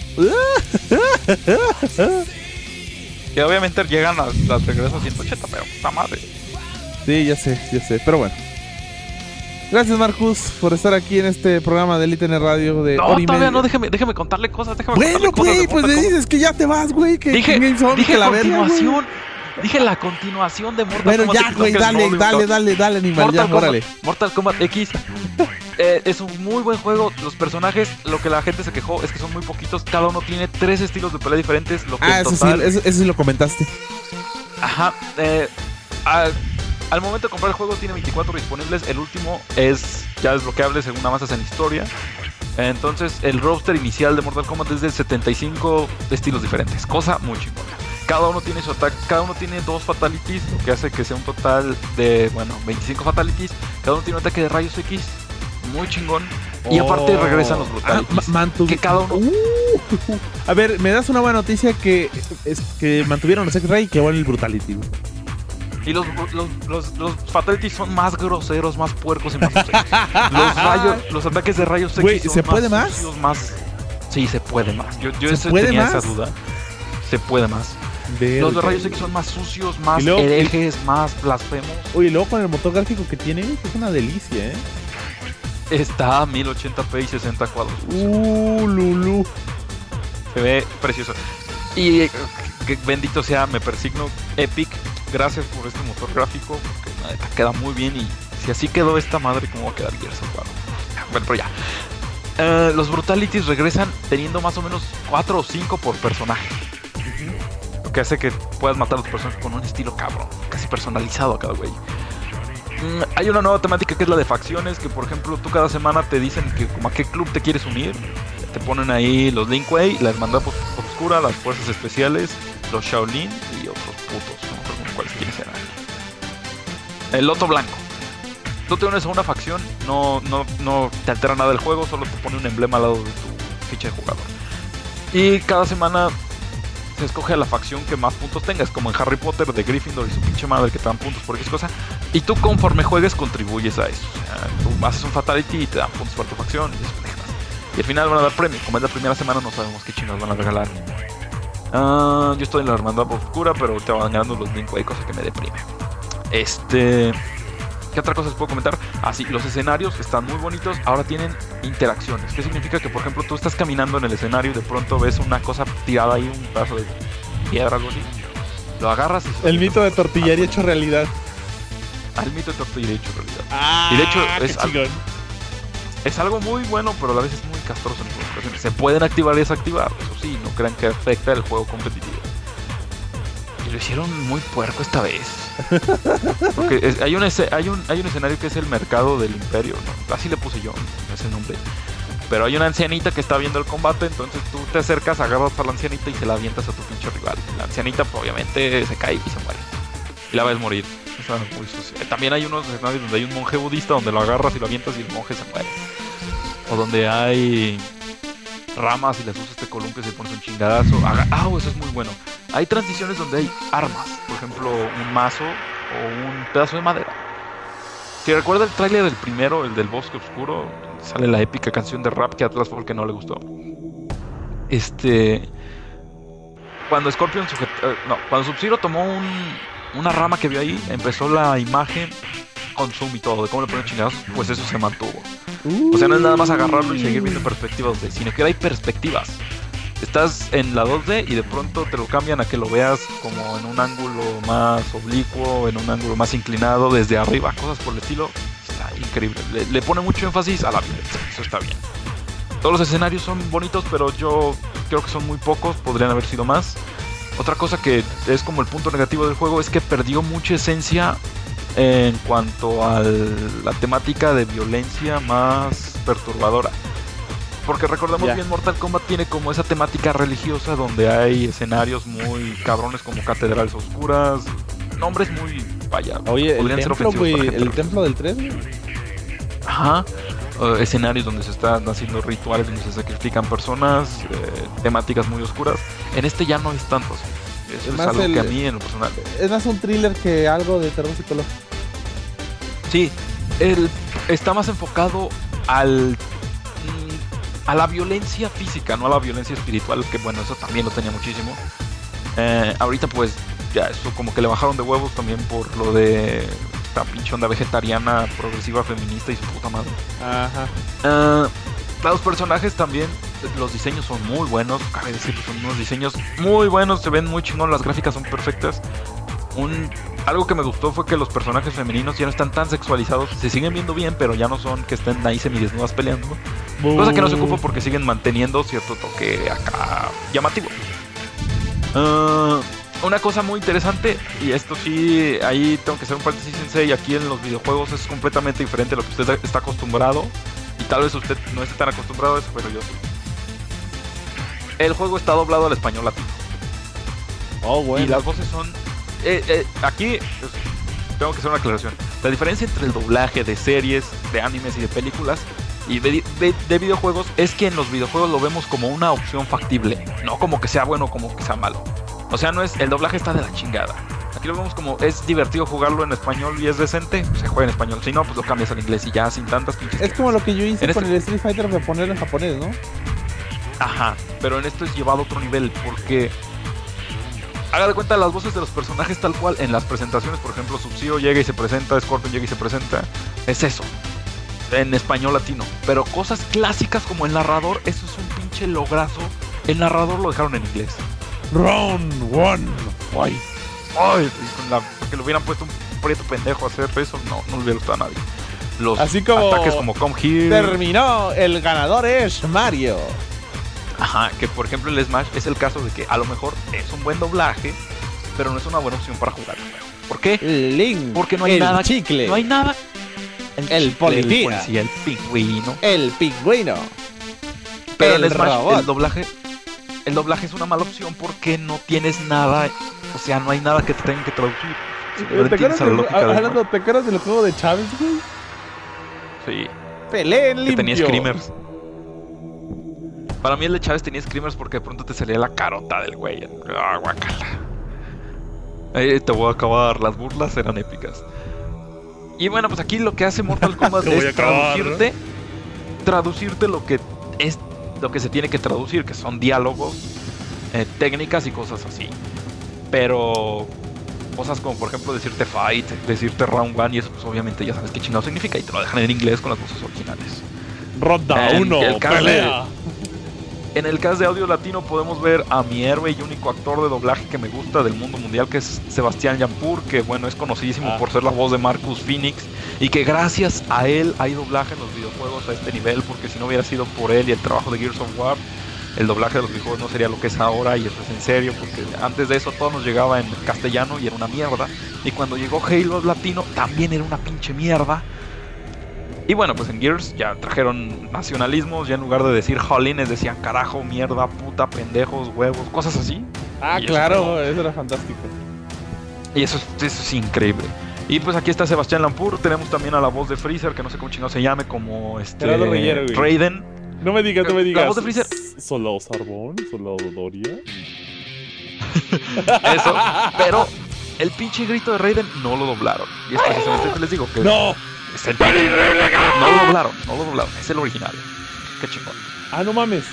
Que obviamente llegan a las regreso a ciento ochenta, pero puta madre. Sí, ya sé, ya sé, pero bueno. Gracias, Marcus, por estar aquí en este programa de Elite N Radio de No, hora y todavía media. no, déjeme, déjeme contarle cosas, déjeme Bueno, contarle cosas güey, de pues Mortal le Kombat. dices que ya te vas, güey, que Dije, que Games On, dije que la verga, güey. continuación, dije la continuación de Mortal Bueno, Kombat ya, X, güey, no, que dale, no, dale, no. dale, dale, animal, Mortal ya, Kombat, órale. Mortal Kombat X eh, es un muy buen juego. Los personajes, lo que la gente se quejó es que son muy poquitos. Cada uno tiene tres estilos de pelea diferentes. Lo que Ah, en eso total, sí, eso, eso sí lo comentaste. Ajá. Eh, al, al momento de comprar el juego tiene veinticuatro disponibles. El último es ya desbloqueable según avanzas en historia. Entonces el roster inicial de Mortal Kombat es de setenta y cinco estilos diferentes. Cosa muy chingona. Cada uno tiene su ataque, cada uno tiene dos fatalities, lo que hace que sea un total de, bueno, veinticinco fatalities. Cada uno tiene un ataque de rayos X, muy chingón. Y aparte regresan los brutalities. Ah, ma- mantu- que cada uno... Uh, a ver, me das una buena noticia que es que mantuvieron los X-Ray y que van el Brutality. güey. Y los, los, los, los fatalities son más groseros, más puercos y más sucios. Los rayos, los ataques de rayos X Güey, son ¿se puede más? más? sucios, más... Sí, se puede más. Yo, yo ¿Se ese- puede tenía más? esa duda. Se puede más. Verga. Los de rayos X son más sucios, más Y luego- herejes, más blasfemos. Oye, luego con el motor gráfico que tiene, es una delicia, ¿eh? Está a mil ochenta p y sesenta cuadros. Uh, Lulu. Se ve precioso. Y eh, que bendito sea, me persigno Epic. Gracias por este motor gráfico, porque la neta queda muy bien. Y si así quedó esta madre, ¿cómo va a quedar Gears of War? Bueno, pero ya. Eh, los Brutalities regresan teniendo más o menos cuatro o cinco por personaje. Lo que hace que puedas matar a los personajes con un estilo cabrón, casi personalizado a cada güey. Mm, hay una nueva temática que es la de facciones, que por ejemplo tú cada semana te dicen que como a qué club te quieres unir. Te ponen ahí los Lin Kuei, la Hermandad Obscura, las Fuerzas Especiales, los Shaolin y otros putos, no me acuerdo cuáles quiénes eran. El Loto Blanco. Tú te unes a una facción, no, no, no te altera nada el juego, solo te pone un emblema al lado de tu ficha de jugador. Y cada semana se escoge a la facción que más puntos tengas, como en Harry Potter de Gryffindor y su pinche madre que te dan puntos por X cosa. Y tú conforme juegues contribuyes a eso. O sea, tú haces un fatality y te dan puntos por tu facción y eso dejas. Y al final van a dar premios. Como es la primera semana no sabemos qué chinos van a regalar. Uh, yo estoy en la Hermandad Oscura, pero te van ganando los Link Way, cosa que me deprime. Este... ¿Qué otra cosa les puedo comentar? Ah, sí, los escenarios están muy bonitos. Ahora tienen interacciones. ¿Qué significa? Que, por ejemplo, tú estás caminando en el escenario y de pronto ves una cosa tirada ahí, un pedazo de piedra, algo así. Lo agarras y... se El lo mito de metes tortillería al- hecho realidad. Ah, el mito de tortillería hecho realidad. Ah, Y de hecho, qué es al- chingón. Es algo muy bueno, pero a la vez es muy castroso en algunas ocasiones. Se pueden activar y desactivar. Eso sí, no crean que afecta el juego competitivo. Y lo hicieron muy puerco esta vez. Porque es- hay, un ese- hay, un, hay un escenario que es el mercado del imperio, ¿no? Así le puse yo ese nombre. Pero hay una ancianita que está viendo el combate, entonces tú te acercas, agarras a la ancianita y se la avientas a tu pinche rival. La ancianita pues, obviamente se cae y se muere. Y la ves morir. O sea, muy sucio. Eh, También hay unos escenarios donde hay un monje budista donde lo agarras y lo avientas y el monje se muere. O donde hay ramas y les usas este columpio y se pones un chingadazo. Aga- Ah, eso es muy bueno. Hay transiciones donde hay armas, por ejemplo, un mazo o un pedazo de madera. Si recuerda el tráiler del primero, el del Bosque Oscuro, donde sale la épica canción de rap que a Atlas fue el que no le gustó. Este, cuando Scorpion sujet... eh, no, cuando Sub-Zero tomó un, una rama que vio ahí, empezó la imagen con zoom y todo de cómo le ponen chingados, pues eso se mantuvo. O sea, no es nada más agarrarlo y seguir viendo perspectivas de cine, que ahora hay perspectivas. Estás en la dos D y de pronto te lo cambian a que lo veas como en un ángulo más oblicuo, en un ángulo más inclinado, desde arriba, cosas por el estilo. Está increíble. Le, le pone mucho énfasis a la violencia, eso está bien. Todos los escenarios son bonitos, pero yo creo que son muy pocos, podrían haber sido más. Otra cosa que es como el punto negativo del juego es que perdió mucha esencia en cuanto a la temática de violencia más perturbadora. Porque recordemos Ya. bien, Mortal Kombat tiene como esa temática religiosa donde hay escenarios muy cabrones como catedrales oscuras, nombres muy, vaya, Oye, el podrían ser templo, ofensivos güey, para gente el religiosa. templo del tres, güey. Ajá. Uh, escenarios donde se están haciendo rituales, donde se sacrifican personas, eh, temáticas muy oscuras. En este ya no es tanto así. Eso es, más algo el- que a mí en lo personal. Es más un thriller que algo de terror psicológico. Sí, él está más enfocado al mm, a la violencia física, no a la violencia espiritual, que bueno, eso también lo tenía muchísimo. Eh, ahorita pues ya eso como que le bajaron de huevos también por lo de esta pinche onda vegetariana, progresiva, feminista y su puta madre. Ajá. Uh, los personajes también, los diseños son muy buenos, cabe decir que son unos diseños muy buenos, se ven muy chingón, las gráficas son perfectas. Un, algo que me gustó fue que los personajes femeninos ya no están tan sexualizados, se siguen viendo bien, pero ya no son que estén ahí semidesnudas peleando. Uh. Cosa que no se ocupa porque siguen manteniendo cierto toque acá llamativo. Uh, una cosa muy interesante, y esto sí, ahí tengo que hacer un paréntesis sensei, aquí en los videojuegos es completamente diferente a lo que usted está acostumbrado. Y tal vez usted no esté tan acostumbrado a eso, pero yo sí. El juego está doblado al español latino. Oh, bueno. Y las voces son... Eh, eh, aquí pues, tengo que hacer una aclaración. La diferencia entre el doblaje de series, de animes y de películas y de, de, de videojuegos es que en los videojuegos lo vemos como una opción factible. No como que sea bueno o como que sea malo. O sea, no es... El doblaje está de la chingada. Aquí lo vemos como es divertido jugarlo en español y es decente, pues se juega en español. Si no, pues lo cambias al inglés y ya sin tantas pinches. Es como lo que yo hice en con este... el Street Fighter de ponerlo en japonés, ¿no? Ajá, pero en esto es llevado a otro nivel porque haga de cuenta las voces de los personajes tal cual en las presentaciones, por ejemplo, Sub-Zero llega y se presenta, Scorpion llega y se presenta, es eso, en español latino. Pero cosas clásicas como el narrador, eso es un pinche lograzo. El narrador lo dejaron en inglés. Round one, fight. Ay, con la, porque le hubieran puesto un prieto pendejo a hacer eso, no, no le hubiera gustado a nadie. Los Así como ataques como Come Here. Terminó, el ganador es Mario. Ajá, que por ejemplo el Smash es el caso de que a lo mejor es un buen doblaje, pero no es una buena opción para jugar. ¿Por qué? Link, porque no hay el nada. chicle. No hay nada. El, el policía. El policía, el pingüino. El pingüino. Pero el en Smash robot. el doblaje. El doblaje es una mala opción porque no tienes nada. O sea, no hay nada que te tengan que traducir. Si no ¿Te entiendes a la acuerdas, lógica del, del hablando, ¿Te acuerdas del juego de Chávez, güey? Sí. Peleen limpio. Que tenía screamers. Para mí el de Chávez tenía screamers porque de pronto te salía la carota del güey. Ah, guacala. Eh, te voy a acabar. Las burlas eran épicas. Y bueno, pues aquí lo que hace Mortal Kombat es acabar, traducirte, ¿no? traducirte lo que es lo que se tiene que traducir, que son diálogos, eh, técnicas y cosas así. Pero cosas como por ejemplo decirte fight, decirte round one y eso pues obviamente ya sabes qué chingado significa y te lo dejan en inglés con las voces originales. Ronda uno, pelea. En el caso de audio latino podemos ver a mi héroe y único actor de doblaje que me gusta del mundo mundial, que es Sebastián Yampur, que bueno, es conocidísimo ah. por ser la voz de Marcus Phoenix y que gracias a él hay doblaje en los videojuegos a este nivel, porque si no hubiera sido por él y el trabajo de Gears of War, el doblaje de los videojuegos no sería lo que es ahora, y eso es en serio, porque antes de eso todo nos llegaba en castellano y era una mierda, y cuando llegó Halo latino también era una pinche mierda. Y bueno, pues en Gears ya trajeron nacionalismos, ya en lugar de decir jolines decían carajo, mierda, puta, pendejos, huevos, cosas así. Ah, y claro, eso, eso era fantástico. Y eso es, eso es increíble. Y pues aquí está Sebastián Lampur, tenemos también a la voz de Freezer, que no sé cómo chingado se llame, como este Reyero, Raiden. No me digas, no me digas. La voz de Freezer. Soldado Sarbón, Soldado Doria. Eso, pero el pinche grito de Raiden no lo doblaron. Y es precisamente que les digo que... ¡No! Es el pinche... No lo doblaron, no lo doblaron, es el original. Qué chingón. Ah, no mames.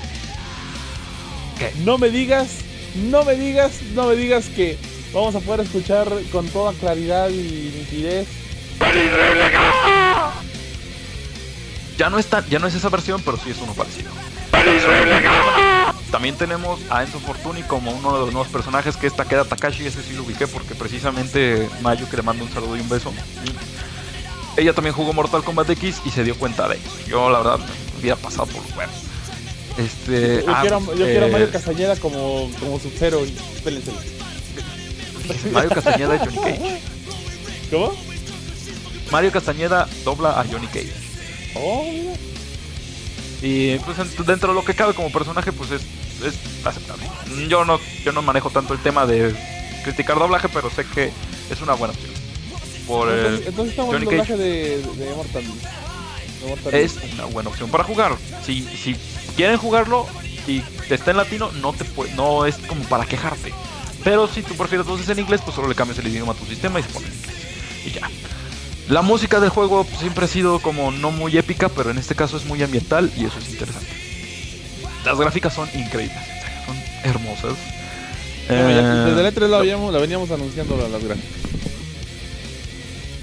¿Qué? No me digas, no me digas, no me digas que vamos a poder escuchar con toda claridad y nitidez. Ya no es tan, ya no es esa versión, pero sí es uno parecido. También tenemos a Enzo Fortuni como uno de los nuevos personajes, que es Takeda Takashi. Ese sí lo ubiqué porque precisamente Mayu, que le mando un saludo y un beso, ella también jugó Mortal Kombat X y se dio cuenta de eso. Yo la verdad me hubiera pasado por los huevos. Este, yo ah, quiero, yo eh, quiero a Mario Castañeda como, como Sub-Zero. Espérense. Mario Castañeda es Johnny Cage. ¿Cómo? Mario Castañeda dobla a Johnny Cage. Oh, mira. Y pues dentro de lo que cabe como personaje, pues es, es aceptable. Yo no, yo no manejo tanto el tema de criticar doblaje, pero sé que es una buena opción. Por entonces, el entonces estamos en el doblaje de, de Mortal. De Mortal es una buena opción para jugar. Si, si quieren jugarlo y está en latino, no te puede, no es como para quejarte. Pero si tú prefieres voces en inglés, pues solo le cambias el idioma a tu sistema y se pone en inglés. Y ya. La música del juego siempre ha sido como no muy épica, pero en este caso es muy ambiental y eso es interesante. Las gráficas son increíbles, son hermosas. Bueno, eh, ya, desde el E tres la, habíamos, la veníamos anunciando las, las gráficas.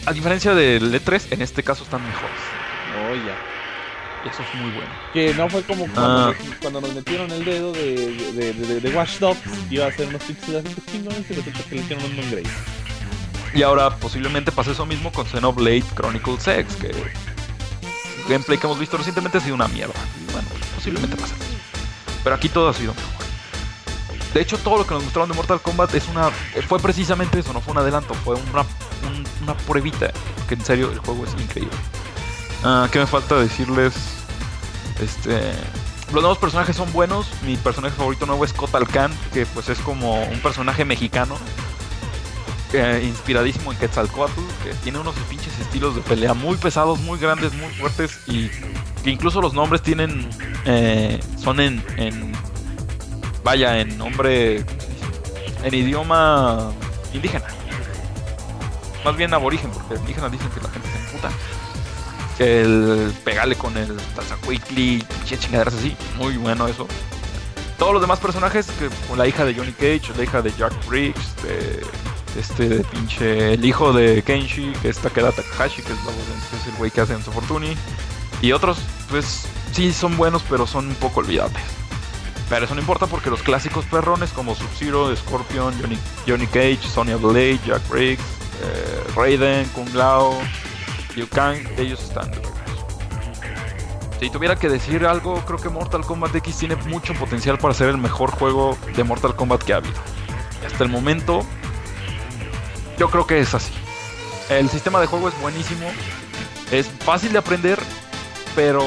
a diferencia del E tres, en este caso están mejores. Oh, ya. Y eso es muy bueno. Que no fue como cuando, Ah. nos, cuando nos metieron el dedo de, de, de, de, de Watch Dogs, que iba a hacer unos pixels chingones y resulta que le hicieron un downgrade. Y ahora posiblemente pase eso mismo con Xenoblade Chronicles X, que el gameplay que hemos visto recientemente ha sido una mierda. Y bueno, posiblemente pase eso. Pero aquí todo ha sido mejor. De hecho, todo lo que nos mostraron de Mortal Kombat es una, fue precisamente eso, no fue un adelanto, fue una, un, una pruebita. Que en serio el juego es increíble. Uh, ¿Qué me falta decirles? Este, los nuevos personajes son buenos. Mi personaje favorito nuevo es Kotal Kahn, que pues es como un personaje mexicano. Eh, inspiradísimo en Quetzalcóatl, que tiene unos pinches estilos de pelea muy pesados, muy grandes, muy fuertes, y que incluso los nombres tienen eh, son en, en vaya, en nombre, en idioma indígena, más bien aborigen, porque indígenas dicen que la gente se emputa. El pegarle con el Tazacuicli, pinche chingaderas así, muy bueno eso. Todos los demás personajes, que con la hija de Johnny Cage, la hija de Jack Briggs, de este de pinche el hijo de Kenshi, que es Takeda Takahashi, que es, la, que es el güey que hace Enzo Fortuny, y otros, pues sí son buenos, pero son un poco olvidables. Pero eso no importa porque los clásicos perrones como Sub-Zero, Scorpion, Johnny, Johnny Cage, Sonya Blade, Jack Briggs, eh, Raiden, Kung Lao, Liu Kang, ellos están de regreso. Si tuviera que decir algo, creo que Mortal Kombat X tiene mucho potencial para ser el mejor juego de Mortal Kombat que ha habido. Y hasta el momento, yo creo que es así. El sistema de juego es buenísimo, es fácil de aprender, pero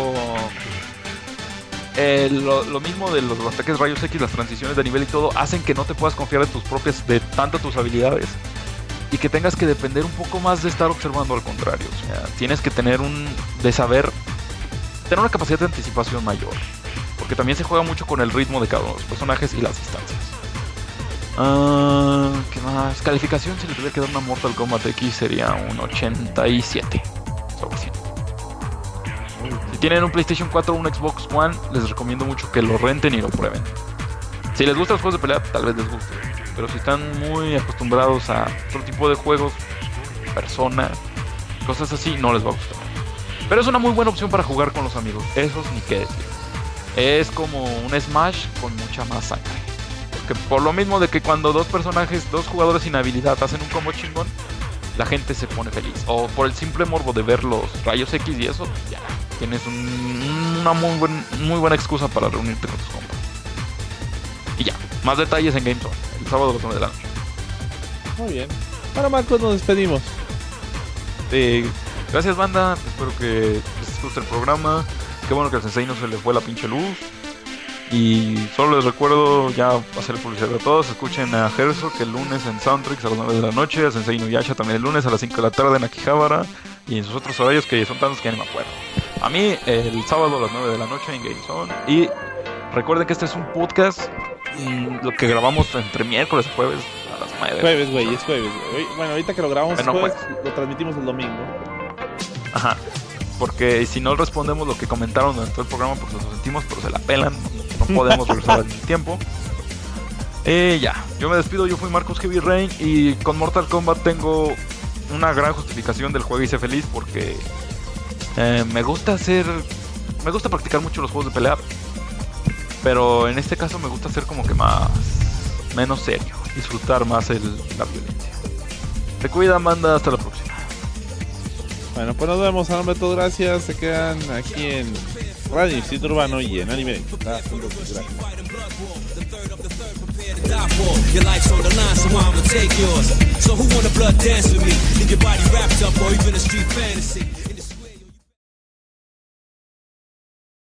eh, lo, lo mismo de los, los ataques rayos X, las transiciones de nivel y todo, hacen que no te puedas confiar de tus propias, de tanto tus habilidades, y que tengas que depender un poco más de estar observando al contrario. O sea, tienes que tener un, de saber, tener una capacidad de anticipación mayor, porque también se juega mucho con el ritmo de cada uno de los personajes y las distancias. Uh, ¿Qué más? Calificación, si le tuviera que dar una Mortal Kombat X, sería un ochenta y siete sobre cien. Si tienen un PlayStation cuatro o un Xbox One, les recomiendo mucho que lo renten y lo prueben. Si les gustan los juegos de pelea, tal vez les guste, pero si están muy acostumbrados a otro tipo de juegos, Persona, cosas así, no les va a gustar. Pero es una muy buena opción para jugar con los amigos, esos ni qué decir. Es como un Smash con mucha más sangre. Que por lo mismo de que cuando dos personajes, dos jugadores sin habilidad hacen un combo chingón, la gente se pone feliz. O por el simple morbo de ver los rayos X y eso, ya tienes un, una muy, buen, muy buena excusa para reunirte con tus compas. Y ya, más detalles en GameZone, el sábado a las nueve de la noche. Muy bien. Ahora, Marcos, nos despedimos. Eh, gracias, banda. Espero que les guste el programa. Qué bueno que al Sensei no se le fue la pinche luz. Y solo les recuerdo, ya hacer publicidad a todos, escuchen a Herzog el lunes en Soundtricks a las nueve de la noche, a Sensei Inuyasha también el lunes a las cinco de la tarde en Akihabara, y en sus otros horarios que son tantos que ya ni me acuerdo. A mí el sábado a las nueve de la noche en GameZone. Y recuerden que este es un podcast, mmm, lo que grabamos entre miércoles y jueves a las nueve. Jueves, güey, es jueves, güey. Bueno, ahorita que lo grabamos Bueno, jueves, jueves. lo transmitimos el domingo. Ajá. Porque si no respondemos lo que comentaron durante todo el programa, pues nos sentimos, pero se la pelan. No podemos regresar al tiempo. Eh, ya, yo me despido. Yo fui Marcos Heavy Rain. Y con Mortal Kombat tengo una gran justificación del juego y sé feliz porque eh, me gusta hacer. Me gusta practicar mucho los juegos de pelea. Pero en este caso me gusta hacer como que más. Menos serio. Disfrutar más el, la violencia. Te cuidan, banda. Hasta la próxima. Bueno, pues nos vemos. A nombre de todos, gracias. Se quedan aquí en Radio Distrito Urbano y en Anime. Ah, gracias. Your life's on the line, so I'm gonna take yours. So who wanna blood dance with me? Leave your body wrapped up or even a street fantasy.